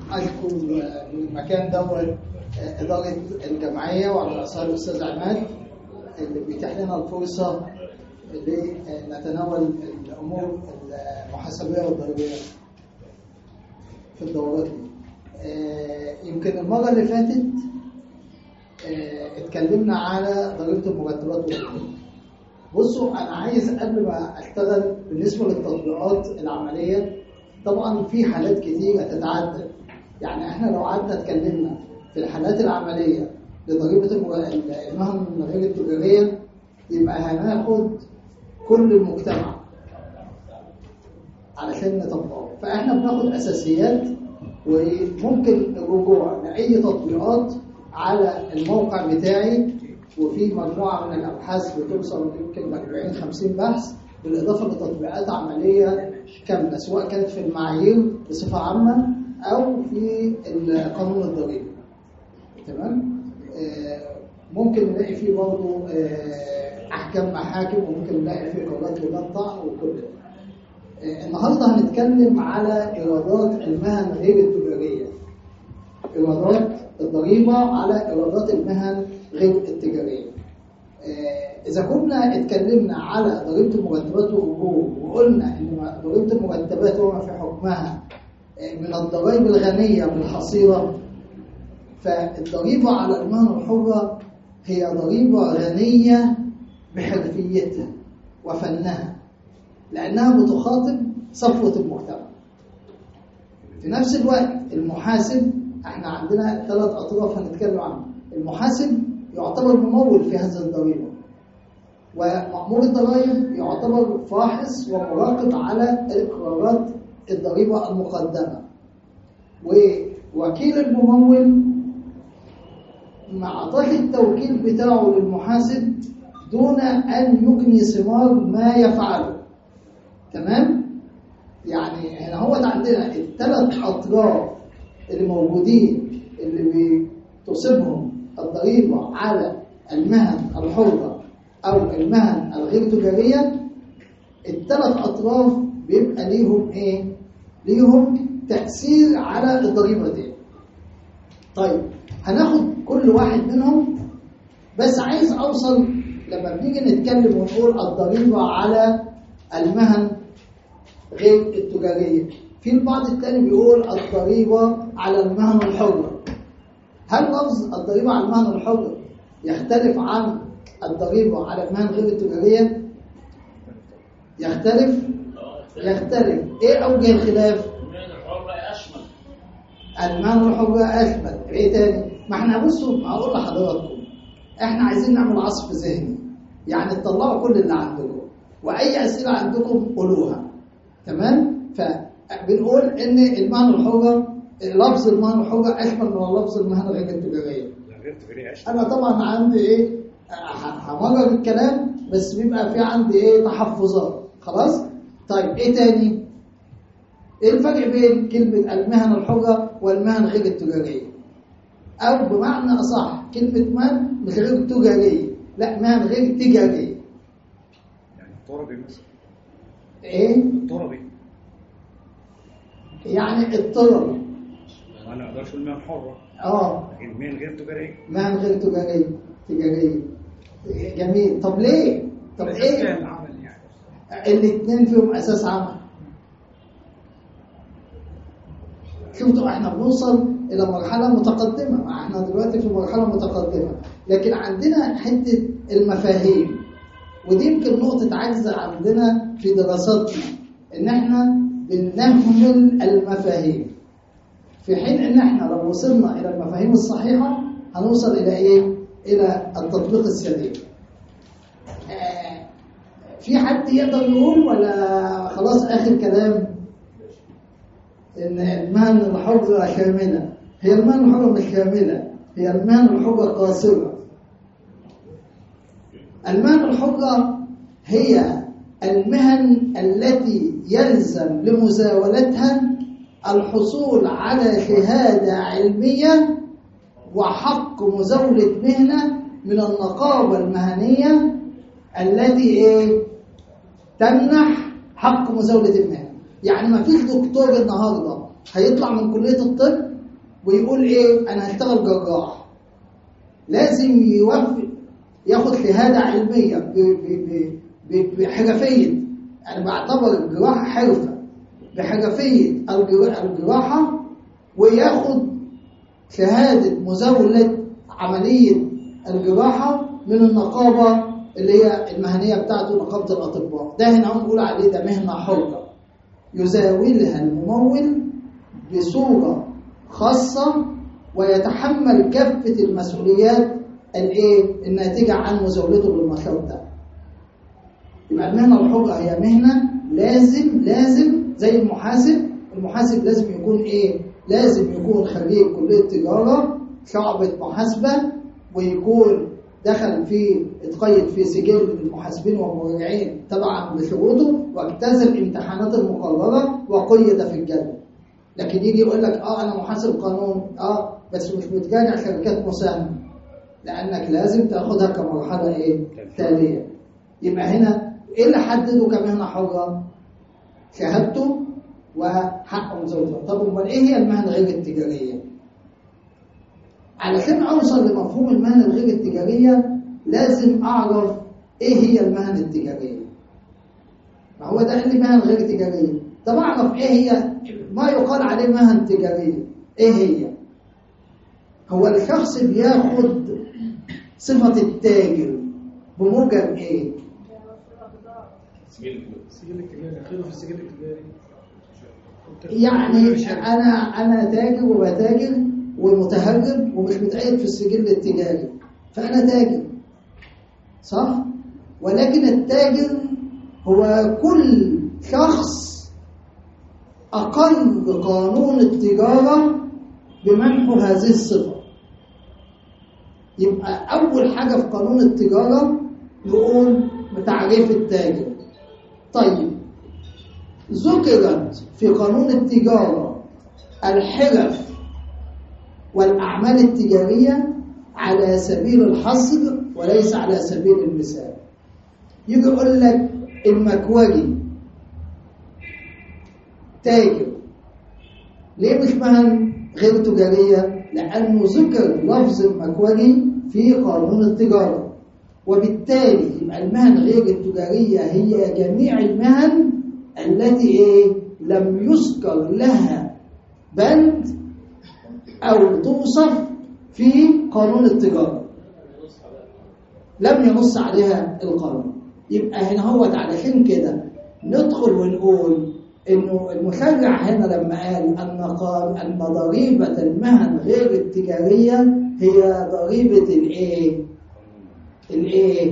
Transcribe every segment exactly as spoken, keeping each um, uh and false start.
أشكر المكان دوت إدارة الجمعية وعلى رأسها الأستاذ عماد اللي بيتيح لنا الفرصة لنتناول الأمور المحاسبية والضريبية في الدورات دي. يمكن المرة اللي فاتت اتكلمنا على ضريبة المرتبات والأجور. بصوا، أنا عايز قبل ما أشتغل بالنسبة للتطبيقات العملية، طبعا في حالات كتيرة تتعدد. يعني احنا لو قعدنا اتكلمنا في الحالات العملية لضريبة المهن غير التجارية يبقى هناخد كل المجتمع علشان نطبقه. فاحنا بناخد أساسيات، وممكن الرجوع لأي تطبيقات على الموقع بتاعي، وفي مجموعة من الأبحاث بتوصل يمكن أربعين خمسين بحث، بالإضافة لتطبيقات عملية كاملة سواء كانت في المعايير بصفة عامة أو في القانون الضريبي. تمام؟ آه ممكن نلاقي فيه برضه آه أحكام محاكم، وممكن نلاقي فيه قرارات لجان طعن وكل ده. آه النهارده هنتكلم على إيرادات المهن غير التجارية. إيرادات الضريبة على إيرادات المهن غير التجارية. إذا كنا اتكلمنا على ضريبة المرتبات والأجور وقلنا إن ضريبة المرتبات وما في حكمها من الضرائب الغنية بالحصيلة، فالضريبة على المهن الحرة هي ضريبة غنية بحرفيتها وفنها، لأنها بتخاطب صفوة المجتمع. في نفس الوقت المحاسب، احنا عندنا ثلاث أطراف هنتكلم عنهم. المحاسب يعتبر ممول في هذه الضريبة، ومأمور الضرائب يعتبر فاحص ومراقب على إقرارات الضريبة المقدمة، ووكيل الممول ما أعطاش التوكيل بتاعه للمحاسب دون أن يجني ثمار ما يفعله. تمام؟ يعني هنا هو عندنا الثلاث أطراف اللي موجودين اللي بتصيبهم الضريبة على المهن الحرة أو المهن الغير تجارية، الثلاث أطراف بيبقى ليهم إيه؟ ليهم تأثير على الضريبة دي. طيب هناخد كل واحد منهم، بس عايز أوصل لما بنيجي نتكلم ونقول الضريبة على المهن غير التجارية، في البعض الثاني بيقول الضريبة على المهن الحرة. هل لفظ الضريبة على المهن الحرة يختلف عن الضريبة على المهن غير التجارية؟ يختلف؟ يختلف. ايه اوجه الخلاف؟ المهن الحرة اشمل. المهن الحرة اشمل. ايه تاني؟ ما احنا بصوا هقول لحضراتكم، احنا عايزين نعمل عصف ذهني، يعني تطلعوا كل اللي عندكم، واي اسئلة عندكم قولوها. تمام؟ فبنقول ان المهن الحرة، لفظ المهن الحرة اشمل من لفظ المهن غير التجارية. انا طبعا عندي ايه، همرر الكلام بس بيبقى في عندي ايه تحفظات. خلاص؟ طيب ايه تاني؟ ايه الفرق بين كلمة المهن الحرة والمهن غير التجارية؟ او بمعنى اصح كلمة مهن مش غير تجارية، لا مهن غير تجارية. يعني الطربي مثلا ايه؟ الطربي يعني الطربي انا ما اقدرش اقول مهن حرة، اه لكن مهن غير تجارية. مهن غير تجارية تجارية. جميل. طب ليه؟ طب ايه؟ العمل يعني الاثنين فيهم اساس عمل. شفتوا احنا بنوصل الى مرحله متقدمه، احنا دلوقتي في مرحله متقدمه، لكن عندنا حته المفاهيم، ودي يمكن نقطه عجز عندنا في دراستنا، ان احنا بنهمل المفاهيم، في حين ان احنا لو وصلنا الى المفاهيم الصحيحه هنوصل الى ايه؟ الى التطبيق السليم. آه في حد يقدر يقول ولا خلاص اخر كلام ان المهن الحرة شاملة؟ هي المهن الحرة مش شاملة، هي المهن الحرة قاصرة. المهن الحرة هي المهن التي يلزم لمزاولتها الحصول على شهادة علمية وحق مزاولة مهنة من النقابة المهنية التي ايه تمنح حق مزاولة المهنة. يعني ما فيش دكتور النهارده هيطلع من كلية الطب ويقول ايه انا هشتغل جراح، لازم يوفق ياخد شهاده علميه ب- ب- ب- بحرفيه. انا بعتبر الجراحه حرفه بحرفيه الجرا- الجراحه، وياخد شهاده مزاوله عمليه الجراحه من النقابه اللي هي المهنيه بتاعته، نقابه الاطباء. ده هنا هم بيقولوا عليه ده مهنه حره يزاولها الممول بصوره خاصه، ويتحمل كافه المسؤوليات الايه الناتجه عن مزاولته بالنشاط ده. يبقى المهنه الحره هي مهنه لازم لازم زي المحاسب. المحاسب لازم يكون ايه؟ لازم يكون خريج كليه تجاره شعبة محاسبه، ويكون دخل في اتقيد في سجل المحاسبين والمراجعين تبعا لشروطه، واجتاز الامتحانات المقرره وقيد في الجدول. لكن يجي يقول لك اه انا محاسب قانون، اه بس مش بتراجع شركات مساهمه، لانك لازم تاخدها كمرحله ايه؟ تاليه. يبقى هنا ايه اللي حدده كمهنه حره؟ شهادته وحق مزاوله. طب امال ايه هي المهنه غير التجاريه؟ علشان اوصل لمفهوم المهنه الغير التجاريه لازم اعرف ايه هي المهنه التجاريه. ما هو ده اللي مهنه غير تجاريه. طب اعرف ايه هي ما يقال عليه مهن تجاريه. ايه هي؟ هو الشخص بياخد صفه التاجر بموجب ايه؟ السجل التجاري، خيره في السجل التجاري. يعني انا انا تاجر وبتاجر ومتهرب ومش متقيد في السجل التجاري، فانا تاجر صح؟ ولكن التاجر هو كل شخص اقر قانون التجاره بمنحه هذه الصفه. يبقى اول حاجه في قانون التجاره نقول بتعريف التاجر. طيب ذكرت في قانون التجارة الحرف والأعمال التجارية على سبيل الحصر وليس على سبيل المثال. يجي يقول لك المكواجي تاجر، ليه مش مهن غير تجارية؟ لأنه ذكر لفظ المكواجي في قانون التجارة، وبالتالي يبقى المهن غير التجارية هي جميع المهن التي إيه؟ لم يذكر لها بند أو توصف في قانون التجارة، لم ينص عليها القانون. يبقى هنا هو علشان كده ندخل ونقول إنه المشرع هنا لما قال أن قال أن ضريبة المهن غير التجارية هي ضريبة الإيه؟ الإيه؟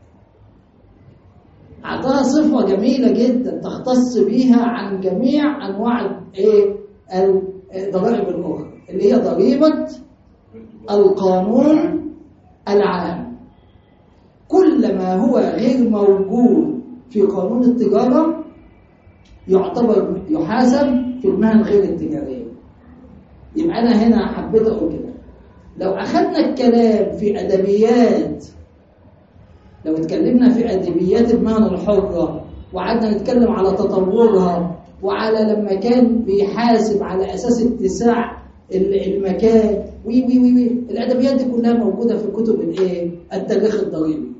أعطاها صفة جميلة جدا تختص بيها عن جميع أنواع إيه؟ الضرائب الأخرى، اللي هي ضريبة القانون العام. كل ما هو غير موجود في قانون التجارة يعتبر يحاسب في المهن غير التجارية. يبقى أنا هنا حبيت أقول كده. لو أخذنا الكلام في أدبيات، لو اتكلمنا في أدبيات المهن الحرة وقعدنا نتكلم على تطورها وعلى لما كان بيحاسب على أساس اتساع المكان وي وي وي وي الأدبيات دي كلها موجودة في كتب الإيه؟ التاريخ الضريبي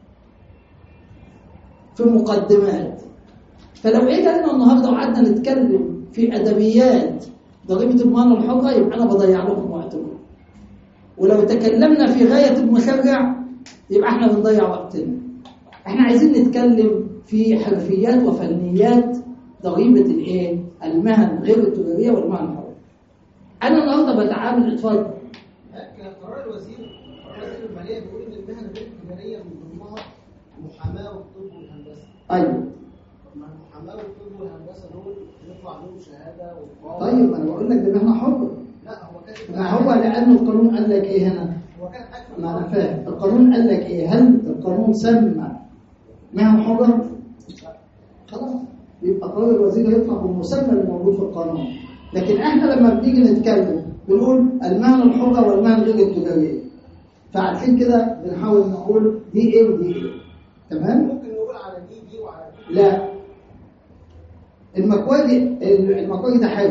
في مقدمات. فلو إيه قلنا النهارده وقعدنا نتكلم في أدبيات ضريبة المهن الحرة يبقى أنا بضيع لكم وقتكم. ولو تكلمنا في غاية المشرع يبقى احنا بنضيع وقتنا. احنا عايزين نتكلم في حرفيات وفنيات ضريبة الايه؟ المهن غير التجارية والمهن الحرة. انا النهارده بتعامل اتفضل. قرار الوزير وزير المالية بيقول ان المهن غير التجارية من ضمنها المحاماة والطب والهندسة. ايوه. ما المحاماة والطب والهندسة دول يطلع لهم شهادة وقاضي. طيب انا بقول لك دي مهنة حرة. لا هو كاتب. ما هو لأن القانون قال لك ايه هنا؟ هو كان حاجة. ما انا فاهم. القانون قال لك ايه؟ هل القانون سمى مهن حرة؟ خلاص يبقى قرار الوزير هيطلع بالمسمى اللي موجود في القانون. لكن احنا لما بنيجي نتكلم بنقول المهن الحرة والمهن غير التجارية، فعشان كده بنحاول نقول دي ايه ودي ايه. تمام؟ ممكن نقول على دي دي وعلى دي. لا، المكواجي المكواجي ده حرفة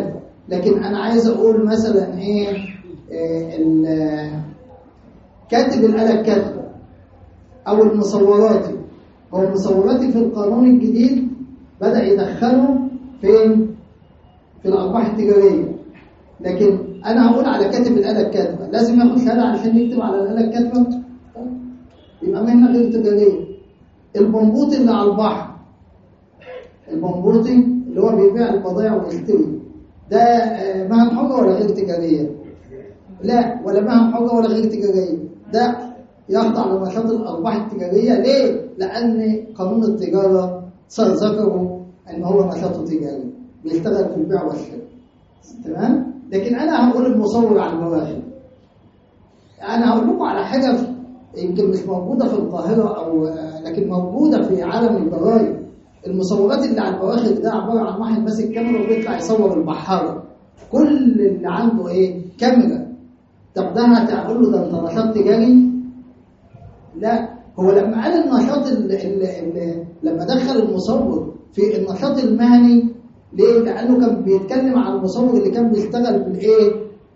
لكن انا عايز اقول مثلا ايه, إيه كاتب الآلة الكاتبة او المصوراتي. هو المصوراتي في القانون الجديد بدأ يدخله فين؟ في الارباح التجارية. لكن انا هقول على كاتب الآلة الكاتبة لازم ياخد شهادة عشان يكتب على الآلة الكاتبة، يبقى مهنة غير تجارية. البنبوطي اللي على البحر، البنبوطي اللي هو بيبيع البضائع ويشتري، ده مهن حرة ولا غير تجارية؟ لا، ولا مهن حرة ولا غير تجارية، ده يخضع لنشاط الأرباح التجارية. ليه؟ لأن قانون التجارة ذكره أن هو نشاط تجاري بيشتغل في البيع والشراء. تمام؟ لكن أنا هقول المصور على المواهب. أنا هقول لكم على حاجة يمكن مش موجودة في القاهرة أو لكن موجودة في عالم الضرائب. المصورات اللي على البواخر ده عبارة عن واحد ماسك كاميرا وبيطلع يصور البحارة. كل اللي عنده ايه؟ كاميرا. طب ده هتقول له ده انت نشاط تجاري؟ لا، هو لما قال النشاط اللي لما دخل المصور في النشاط المهني، ليه؟ لأنه كان بيتكلم عن المصور اللي كان بيشتغل بالايه؟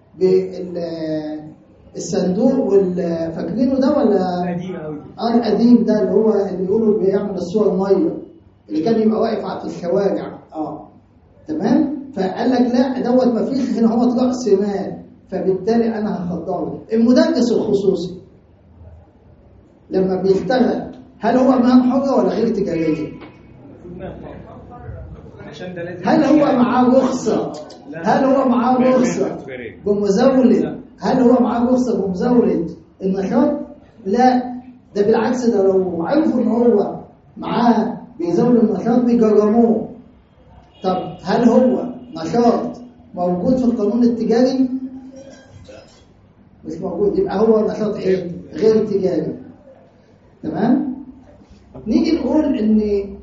بالصندوق والفاكرينه ده ولا؟ قديم قوي. اه القديم ده اللي هو اللي بيقولوا بيعمل الصور ميه، اللي كان يبقى واقف في الشوارع. اه تمام. فقال لك لا دوت ما فيش هنا، هو رأس مال، فبالتالي انا هخضعه. المدرس الخصوصي لما بيشتغل هل هو مهن حرة ولا غير تجارية؟ هل هو معاه رخصة؟ هل هو معاه رخصة بمزاولة؟ هل هو معاه رخصة بمزاولة النشاط؟ لا، ده بالعكس، ده لو عرفوا ان هو معاه بيزاول النشاط بيجرموه. طب هل هو نشاط موجود في القانون التجاري؟ مش موجود، يبقى هو نشاط ايه؟ غير تجاري. تمام؟ نيجي نقول ان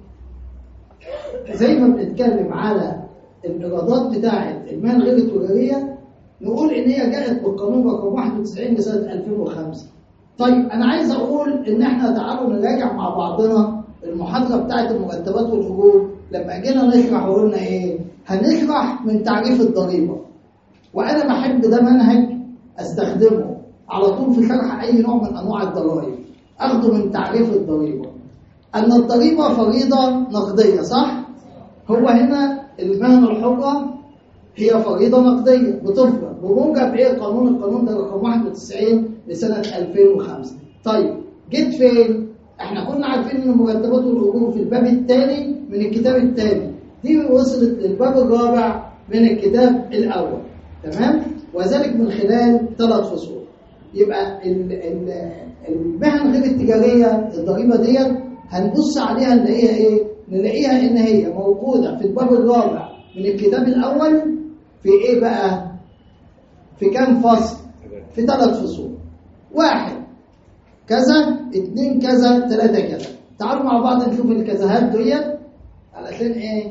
زي ما بنتكلم على الايرادات بتاعه المهن غير التجاريه، نقول ان هي جاءت بالقانون رقم واحد وتسعين لسنه ألفين وخمسة. طيب انا عايز اقول ان احنا تعالوا نراجع مع بعضنا المحاضره بتاعه المرتبات والاجور. لما جينا نشرح وقلنا ايه؟ هنشرح من تعريف الضريبه، وانا بحب ده منهج استخدمه على طول في شرح اي نوع من انواع الضرائب. اخده من تعريف الضريبه ان الضريبه فريضه نقديه، صح؟ هو هنا المهن الحره هي فريضه نقديه بتفرض بموجب ايه؟ القانون القانون ده رقم واحد وتسعين لسنه ألفين وخمسة. طيب جيت فين؟ احنا كنا عارفين ان المرتبات والاجور في الباب الثاني من الكتاب الثاني، دي وصلت للباب الرابع من الكتاب الاول. تمام؟ وذلك من خلال ثلاث فصول. يبقى المهن غير التجاريه الضريبه ديت هنبص عليها نلاقيها ايه؟ نلاقيها ان هي موجوده في الباب الرابع من الكتاب الاول في ايه بقى؟ في كام فصل؟ في ثلاث فصول. واحد كذا، اثنين كذا، ثلاثة كذا. تعالوا مع بعض نشوف الكذاهات ديت علشان ايه؟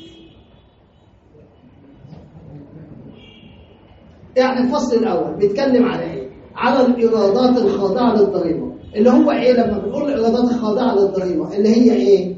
يعني الفصل الاول بيتكلم على ايه؟ على الايرادات الخاضعه للضريبه، اللي هو ايه؟ لما بنقول الايرادات الخاضعه للضريبه اللي هي ايه؟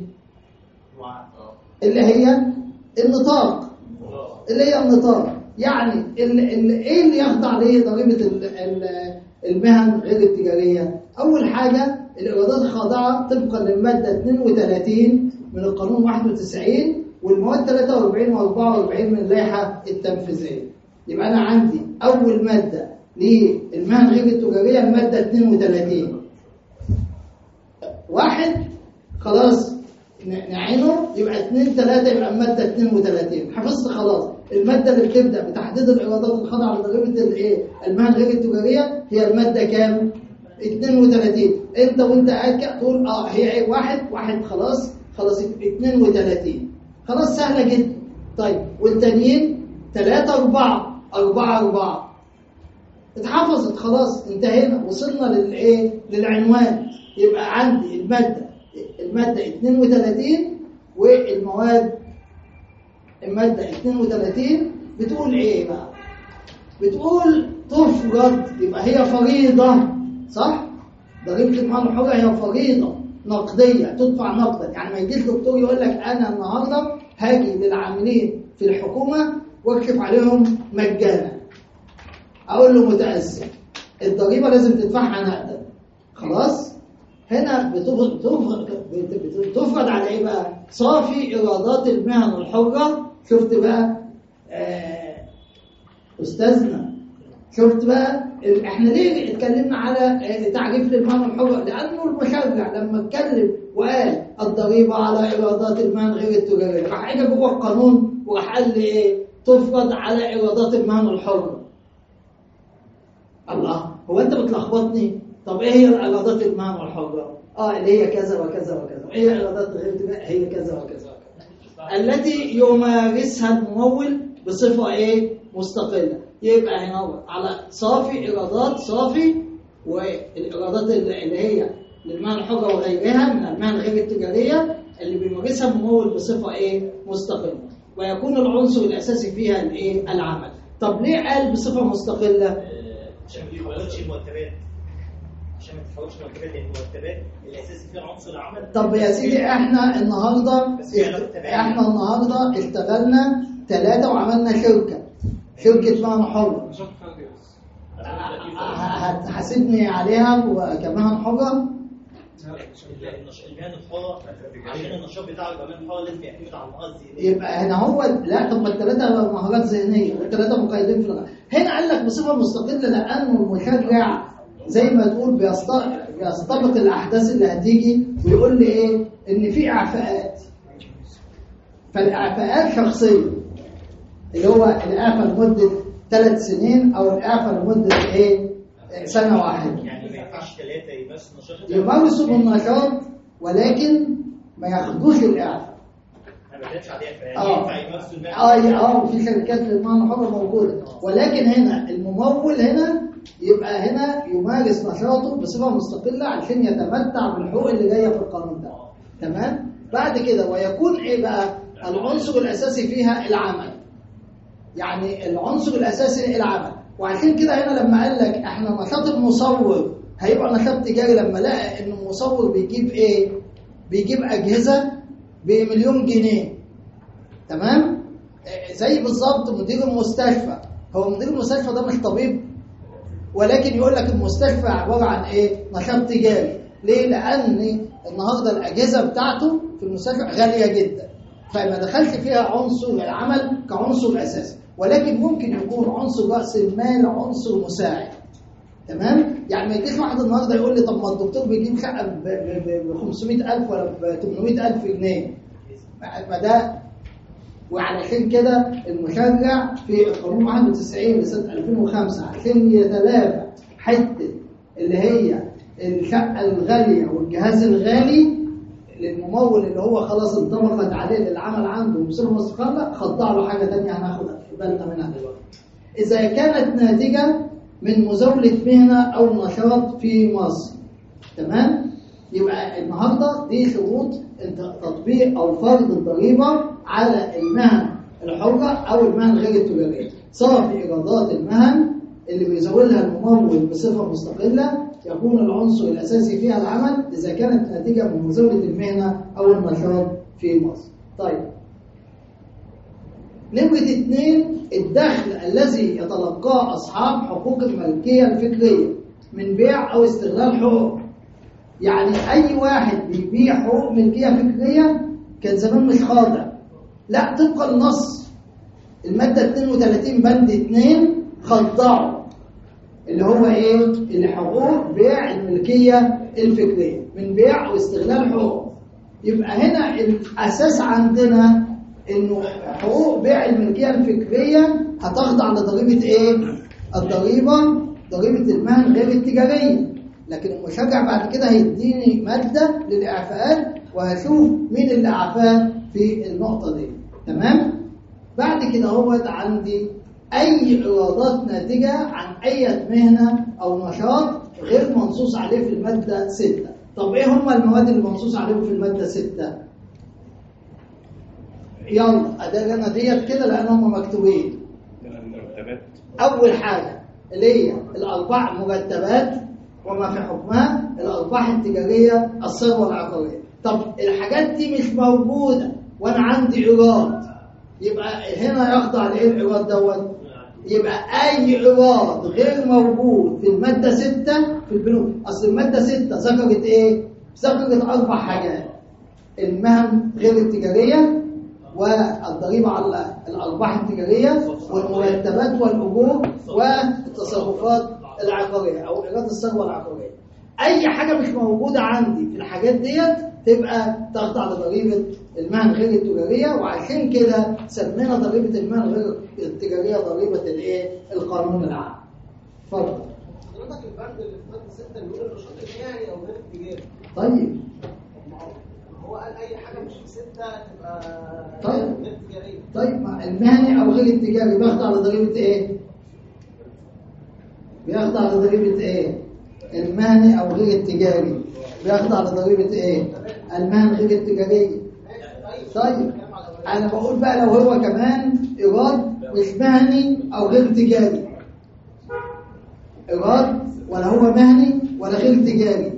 اللي هي النطاق، اللي هي النطاق. يعني اللي اللي ايه اللي يخضع ليه ضريبه المهن غير التجاريه؟ اول حاجه الايرادات الخاضعه طبقا للماده اثنين وثلاثين من القانون واحد وتسعين والمواد ثلاثة وأربعين وأربعة وأربعين من اللائحه التنفيذيه. يبقى انا عندي اول ماده للمهن غير التجاريه الماده اثنين وثلاثين. واحد خلاص نعينه، يبقى اثنين ثلاثة يبقى الماده اثنين وثلاثين. حفظت خلاص الماده اللي بتبدا بتحديد الايرادات الخاضعه لضريبه الايه؟ المهن غير التجاريه هي الماده كام؟ اثنين وثلاثين. انت وانت قاعد تقول اه هي ايه؟ واحد واحد خلاص خلاص اثنين وثلاثين. خلاص سهله جدا. طيب والتانيين ثلاثة أربعة أربعة أربعة اتحفظت خلاص، انتهينا وصلنا للايه؟ للعنوان. يبقى عندي الماده الماده اثنين وثلاثين والمواد الماده اثنين وثلاثين بتقول ايه بقى؟ بتقول تفرض، يبقى هي فريضه، صح؟ ضريبه المهن الحره هي فريضه نقديه تدفع نقدا. يعني ما يجيش دكتور يقول لك انا النهارده هاجي للعاملين في الحكومه واكشف عليهم مجانا، اقول له متاسف، الضريبه لازم تدفعها نقدا. خلاص هنا بتفرض بتفرض على ايه بقى؟ صافي ايرادات المهن الحره. شفت بقى آه استاذنا، شفت بقى احنا ليه اتكلمنا على تعريف للمهن الحره؟ لانه المشرع لما اتكلم وقال الضريبه على ايرادات المهن غير التجاريه، راح اجى جوه القانون وراح قال لي ايه؟ تفرض على ايرادات المهن الحره. الله، هو انت بتلخبطني؟ طب ايه هي ايرادات المهن الحره؟ اه اللي هي كذا وكذا وكذا، وايه ايرادات غير التجاريه؟ هي كذا وكذا وكذا، التي يمارسها الممول بصفه ايه؟ مستقله. يبقى هنا على صافي ايرادات صافي، والايرادات اللي هي للمهن الحره وغيرها من المهن غير التجاريه اللي بيمارسها الممول بصفه ايه؟ مستقله، ويكون العنصر الاساسي فيها الايه؟ العمل. طب ليه قال بصفه مستقله؟ عشان ما تحولش المرتبات، عشان ما تحولش المرتبات، لان المرتبات الاساسي فيها عنصر العمل. طب يا سيدي احنا النهارده احنا النهارده اشتغلنا ثلاثه وعملنا شركه شركه مهن حره، هتحاسبني عليها كمهن حره؟ المهن الحره عشان النشاط بتاعه يبقى مهن حره لازم يعتمد على المهارات الذهنيه. يبقى هنا هو لا، طب ما الثلاثه مهارات ذهنيه والثلاثه مقيدين في الغايه. هنا قال لك بصفه مستقله لانه المشرع زي ما تقول بيستبق الاحداث اللي هتيجي ويقول لي ايه؟ ان في اعفاءات، فالاعفاءات شخصيه اللي هو الاعفاء لمده ثلاث سنين او الاعفاء لمده ايه؟ سنه واحده. يعني ما ينفعش ثلاثه يمارسوا النشاط، يمارسوا النشاط ولكن ما ياخدوش الاعفاء. ما بتكلمش عليها، فيعني اه ينفع يمارسوا المهن. اه اه في شركات للمهن الحره موجوده، ولكن هنا الممول هنا يبقى هنا يمارس نشاطه بصفه مستقله عشان يتمتع بالحقوق اللي جايه في القانون ده. تمام؟ بعد كده ويكون ايه بقى؟ العنصر الاساسي فيها العمل. يعني العنصر الاساسي العمل، وعشان كده هنا لما قال لك احنا نشاط المصور هيبقى نشاط تجاري لما لقى ان المصور بيجيب ايه؟ بيجيب اجهزه بمليون جنيه. تمام؟ زي بالظبط مدير المستشفى، هو مدير المستشفى ده مش طبيب، ولكن يقول لك المستشفى عباره عن ايه؟ نشاط تجاري. ليه؟ لان النهارده الاجهزه بتاعته في المستشفى غاليه جدا، فما دخلش فيها عنصر العمل كعنصر اساسي، ولكن ممكن يكون عنصر راس المال عنصر مساعد. تمام؟ يعني ما يجيش واحد النهارده يقول لي طب ما الدكتور بيجيب شقه ب خمسمائة ألف ولا ب ثمانمائة ألف جنيه، ما ده. وعلشان كده المشرع في القانون واحد وتسعين لسنه ألفين وخمسة عشان يتلافى حته اللي هي الشقه الغاليه والجهاز الغالي للممول اللي هو خلاص انطبقت عليه للعمل عنده بصفه مستقله، خضع له حاجه ثانيه هناخد بالنا منها دلوقتي. اذا كانت ناتجه من مزاوله مهنه او نشاط في مصر. تمام؟ يبقى النهارده دي شروط تطبيق او فرض الضريبه على المهن الحره او المهن غير التجاريه. صافي ايرادات المهن اللي بيزودها الممول بصفه مستقله يكون العنصر الاساسي فيها العمل اذا كانت ناتجه من مزاوله المهنه او النشاط في مصر. طيب. نمرة اثنين، الدخل الذي يتلقاه اصحاب حقوق الملكيه الفكريه من بيع او استغلال حقوق. يعني اي واحد بيبيع حقوق ملكيه فكريه كان زمان مش خاضع، لا، طبقا للنص الماده اثنين وثلاثين بند اثنين خضعوا اللي هو ايه؟ اللي حقوق بيع الملكيه الفكريه من بيع او استغلال حقوق. يبقى هنا الاساس عندنا انه حقوق بيع الملكيه الفكريه هتخضع لضريبه ايه؟ الضريبه ضريبه المهن غير التجاريه. لكن المشرع بعد كده هيديني ماده للاعفاءات وهشوف مين اللي اعفاه في النقطه دي. تمام؟ بعد كده هو عندي اي ايرادات ناتجه عن اي مهنه او نشاط غير منصوص عليه في الماده ستة. طب ايه هم المواد اللي منصوص عليهم في الماده ستة؟ يلا ادانا ديت كده لانهم مكتوبين. المرتبات اول حاجه اللي هي الارباح مرتبات وما في حكمها، الارباح التجاريه، الثروه العقاريه. طب الحاجات دي مش موجوده وانا عندي ايراد، يبقى هنا يخضع لايه الايراد دوت؟ يبقى اي ايراد غير موجود في الماده ستة في البنوك. اصل الماده ستة ذكرت ايه؟ ذكرت اربع حاجات: المهن غير التجاريه، والضريبه على الارباح التجاريه، والمرتبات والاجور، والتصرفات العقاريه او ايراد الثروه العقاريه. اي حاجه مش موجوده عندي في الحاجات ديت تبقى تخضع لضريبه المهن غير التجاريه، وعشان كده سمينا ضريبه المهن غير التجاريه ضريبه الايه؟ القانون العام. اتفضل. حضرتك البند اللي في ماده ستة بيقول النشاط المهني او غير التجاري. طيب هو قال اي حاجه مش في ستة تبقى طيب. غير تجاريه. طيب ما المهني او غير التجاري بيخضع لضريبه ايه؟ بيخضع لضريبه ايه؟ المهني او غير التجاري بيخضع لضريبه ايه؟ المهن غير التجاريه. طيب انا بقول بقى لو هو كمان ايراد مش مهني او غير تجاري، ايراد ولا هو مهني ولا غير تجاري،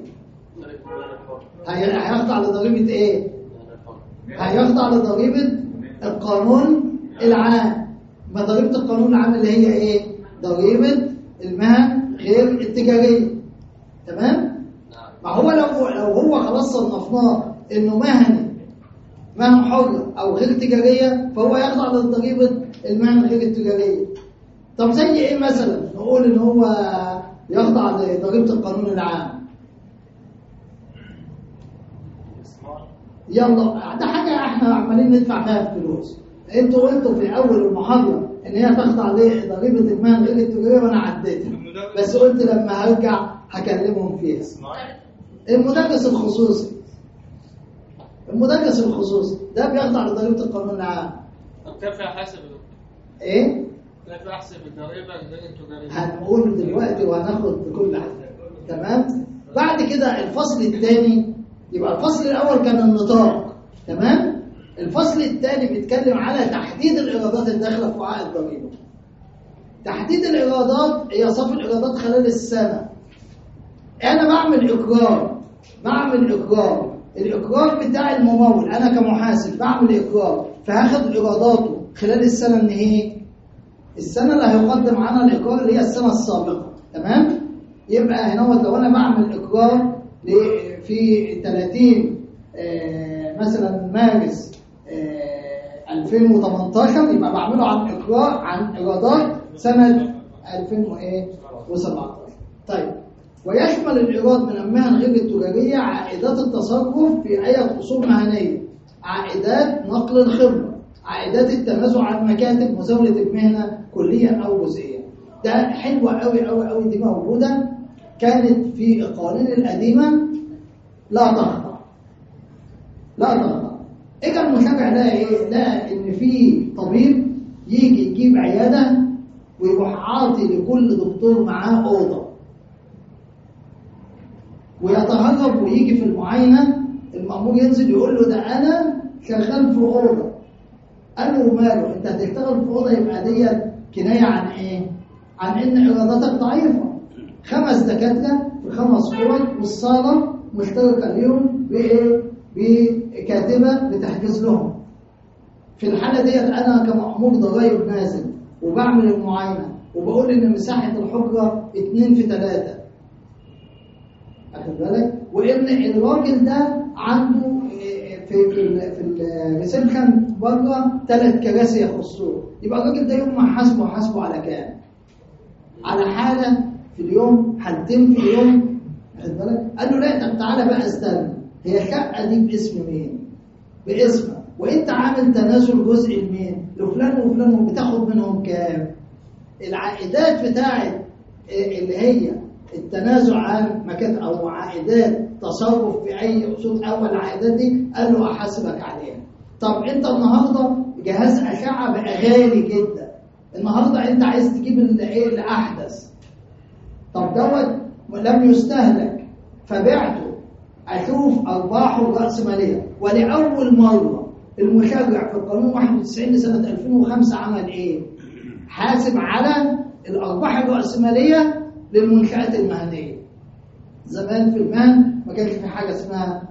هيخضع لضريبه ايه؟ هيخضع لضريبه القانون العام. ما ضريبه القانون العام اللي هي ايه؟ ضريبه المهن غير التجاريه. تمام؟ ما هو لو لو هو خلاص صنفناه انه مهني مهن حره او غير تجاريه فهو يخضع لضريبه المهن غير التجاريه. طب زي ايه مثلا؟ نقول ان هو يخضع لضريبه القانون العام. يلا ده حاجه احنا عمالين ندفع فيها فلوس. انتوا قلتوا في اول المحاضره ان هي تخضع لضريبه المهن غير التجاريه وانا عديتها، بس قلت لما هرجع هكلمهم فيها. المدرس الخصوصي المدرس الخصوصي ده بيخضع لضريبه القانون العام. طب كيف احاسب ايه؟ كيف احسب الضريبه غير التجاريه؟ هنقول دلوقتي وهناخد كل حاجه. تمام؟ بعد كده الفصل الثاني، يبقى الفصل الاول كان النطاق. تمام؟ الفصل الثاني بيتكلم على تحديد الايرادات الداخله في وعاء الضريبه. تحديد الايرادات هي صافي الايرادات خلال السنه. انا بعمل اقرار بعمل اقرار الاقرار بتاع الممول، انا كمحاسب بعمل اقرار فهاخد ايراداته خلال السنه النهائيه، السنه اللي هيقدم عنها الاقرار اللي هي السنه السابقه. تمام؟ يبقى هنا لو انا بعمل اقرار في ثلاثين آه مثلا مارس آه ألفين وثمانية عشر يبقى بعمله عن اقرار عن ايرادات سنه ألفين وسبعة عشر. طيب، ويشمل الإيراد من المهن غير التجارية عائدات التصرف في أي أصول مهنية، عائدات نقل الخبرة، عائدات التنازع عن مكاتب مزاولة المهنة كليا أو جزئيا. ده حلوة قوي قوي قوي، دي موجودة كانت في القوانين القديمة لا تخضع لا تخضع. إجا المشرع ده إيه؟ لقى إن في طبيب يجي يجيب عيادة ويروح عاطي لكل دكتور معاه أوضة ويتهرب ويجي في المعاينة، المأمور ينزل يقول له ده أنا شغال في أوضة. قال له ماله؟ أنت هتشتغل في أوضة يبقى ديت كناية عن إيه؟ عن إن إيراداتك ضعيفة. خمس دكاترة في خمس أوض والصالة مشتركة ليهم بإيه؟ بكاتبة بتحجز لهم. في الحالة ديت أنا كمأمور ضرايب نازل وبعمل المعاينة وبقول إن مساحة الحجرة اتنين في تلاتة. أخذ بالك؟ وإن الراجل ده عنده في في الريسبشن بره ثلاث كراسي يخصوه، يبقى الراجل ده يوم ما حاسبه حاسبه على كام؟ على حالة في اليوم، حالتين في اليوم. أخذ بالك؟ قال له لا، طب تعالى بقى استنى، هي الشقة دي باسم مين؟ باسمك، وأنت عامل تنازل جزء لمين؟ لفلان وفلان، وبتاخد منهم كام؟ العائدات بتاعت اللي هي التنازع عن مكان او عائدات تصرف في اي اصول او العائدات دي، قال له احاسبك عليها. طب انت النهارده جهاز اشعه بقى غالي جدا، النهارده انت عايز تجيب الايه الاحدث، طب دوت لم يستهلك فبعته، اشوف ارباحه الراسماليه. ولاول مره المشرع في القانون واحد وتسعين لسنه ألفين وخمسة عمل ايه؟ حاسب على الارباح الراسماليه للمنشآت المهنية. زمان في المهن ما كانش في حاجة اسمها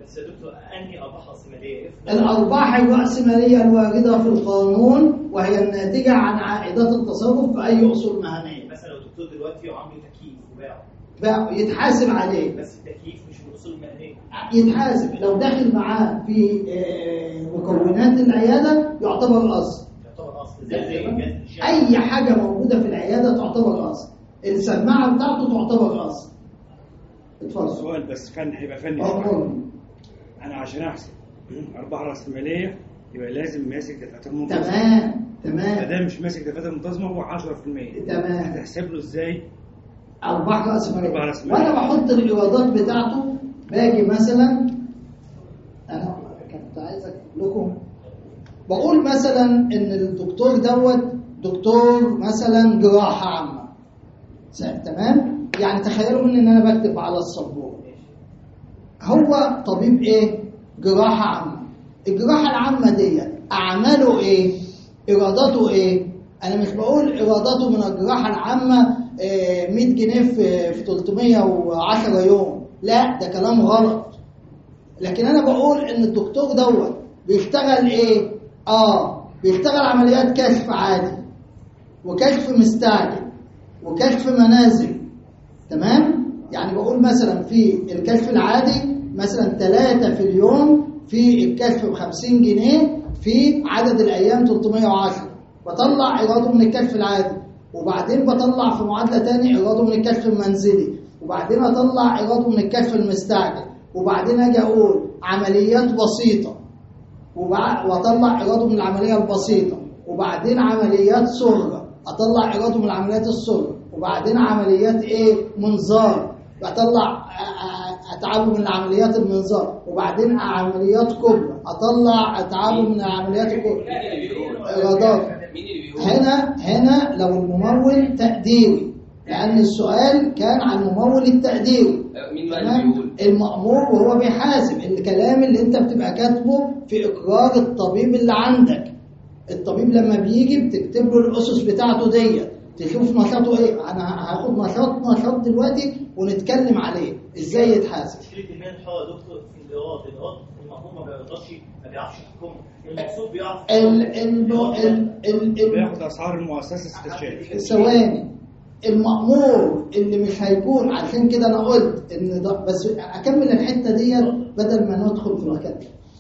بس يا دكتور انهي ارباح راسماليه؟ الارباح الراسماليه الوارده في القانون وهي الناتجه عن عائدات التصرف في اي اصول مهنيه. مثلا لو دكتور دلوقتي وعامل تكييف وباعه بقى يتحاسب عليه، بس التكييف مش من الاصول المهنيه. يتحاسب لو داخل معاه في مكونات العياده يعتبر اصل. يعتبر اصل زي زي اي حاجه موجوده في العياده تعتبر اصل. السماعه بتاعته تعتبر اصل. اتفضل. سؤال بس فن هيبقى فني. انا عشان احسب ارباح راسماليه يبقى لازم ماسك دفاتر منتظمه. تمام تمام. فده مش ماسك دفاتر منتظمه هو عشرة في المية. تمام. هتحسب له ازاي؟ ارباح راسماليه. ارباح راسماليه. وانا بحط الايرادات بتاعته باجي مثلا انا كنت عايز اكتب لكم بقول مثلا ان الدكتور دوت دكتور مثلا جراحه عامه. تمام؟ يعني تخيلوا مني ان انا بكتب على السبوره. هو طبيب ايه؟ جراحه عامه. الجراحه العامه دي اعماله ايه؟ ايراداته ايه؟ انا مش بقول ايراداته من الجراحه العامه مية جنيه في في ثلاثمية وعشرة يوم، لا ده كلام غلط. لكن انا بقول ان الدكتور دوت بيشتغل ايه؟ اه بيشتغل عمليات كشف عادي وكشف مستعجل وكشف منازل. تمام؟ يعني بقول مثلا في الكشف العادي مثلا ثلاثة في اليوم، في الكشف بخمسين جنيه، في عدد الأيام ثلاثمية وعشرة، بطلع إيراده من الكشف العادي، وبعدين بطلع في معادلة تاني إيراده من الكشف المنزلي، وبعدين أطلع إيراده من الكشف المستعجل، وبعدين أجي أقول عمليات بسيطة وأطلع إيراده من العملية البسيطة، وبعدين عمليات صغرى أطلع إيراده من العمليات الصغرى، وبعدين عمليات إيه؟ منظار بطلع أتعبه من العمليات المنظار، وبعدين عمليات كبرى أطلع أتعبه من العمليات الكبرى. إيرادات هنا هنا لو الممول تقديري، لأن السؤال كان عن الممول التقديري. تمام؟ المأمور وهو بيحاسب الكلام اللي أنت بتبقى كاتبه في إقرار الطبيب اللي عندك. الطبيب لما بيجي بتكتب له الأسس بتاعته ديت، تشوف نشاطه ايه. انا هاخد نشاط نشاط دلوقتي ونتكلم عليه ازاي يتحاسب. مشكله المال الحر يا دكتور في الايراد، الايراد المأمور ما بيقدرش ما بيعرفش يحكمه، المقصود بيعرف ال ال ال بياخد اسعار المؤسسه استشاري. ثواني. المأمور اللي مش هيكون، عشان كده انا قلت ان ده بس اكمل الحته ديت بدل ما ندخل في المكان.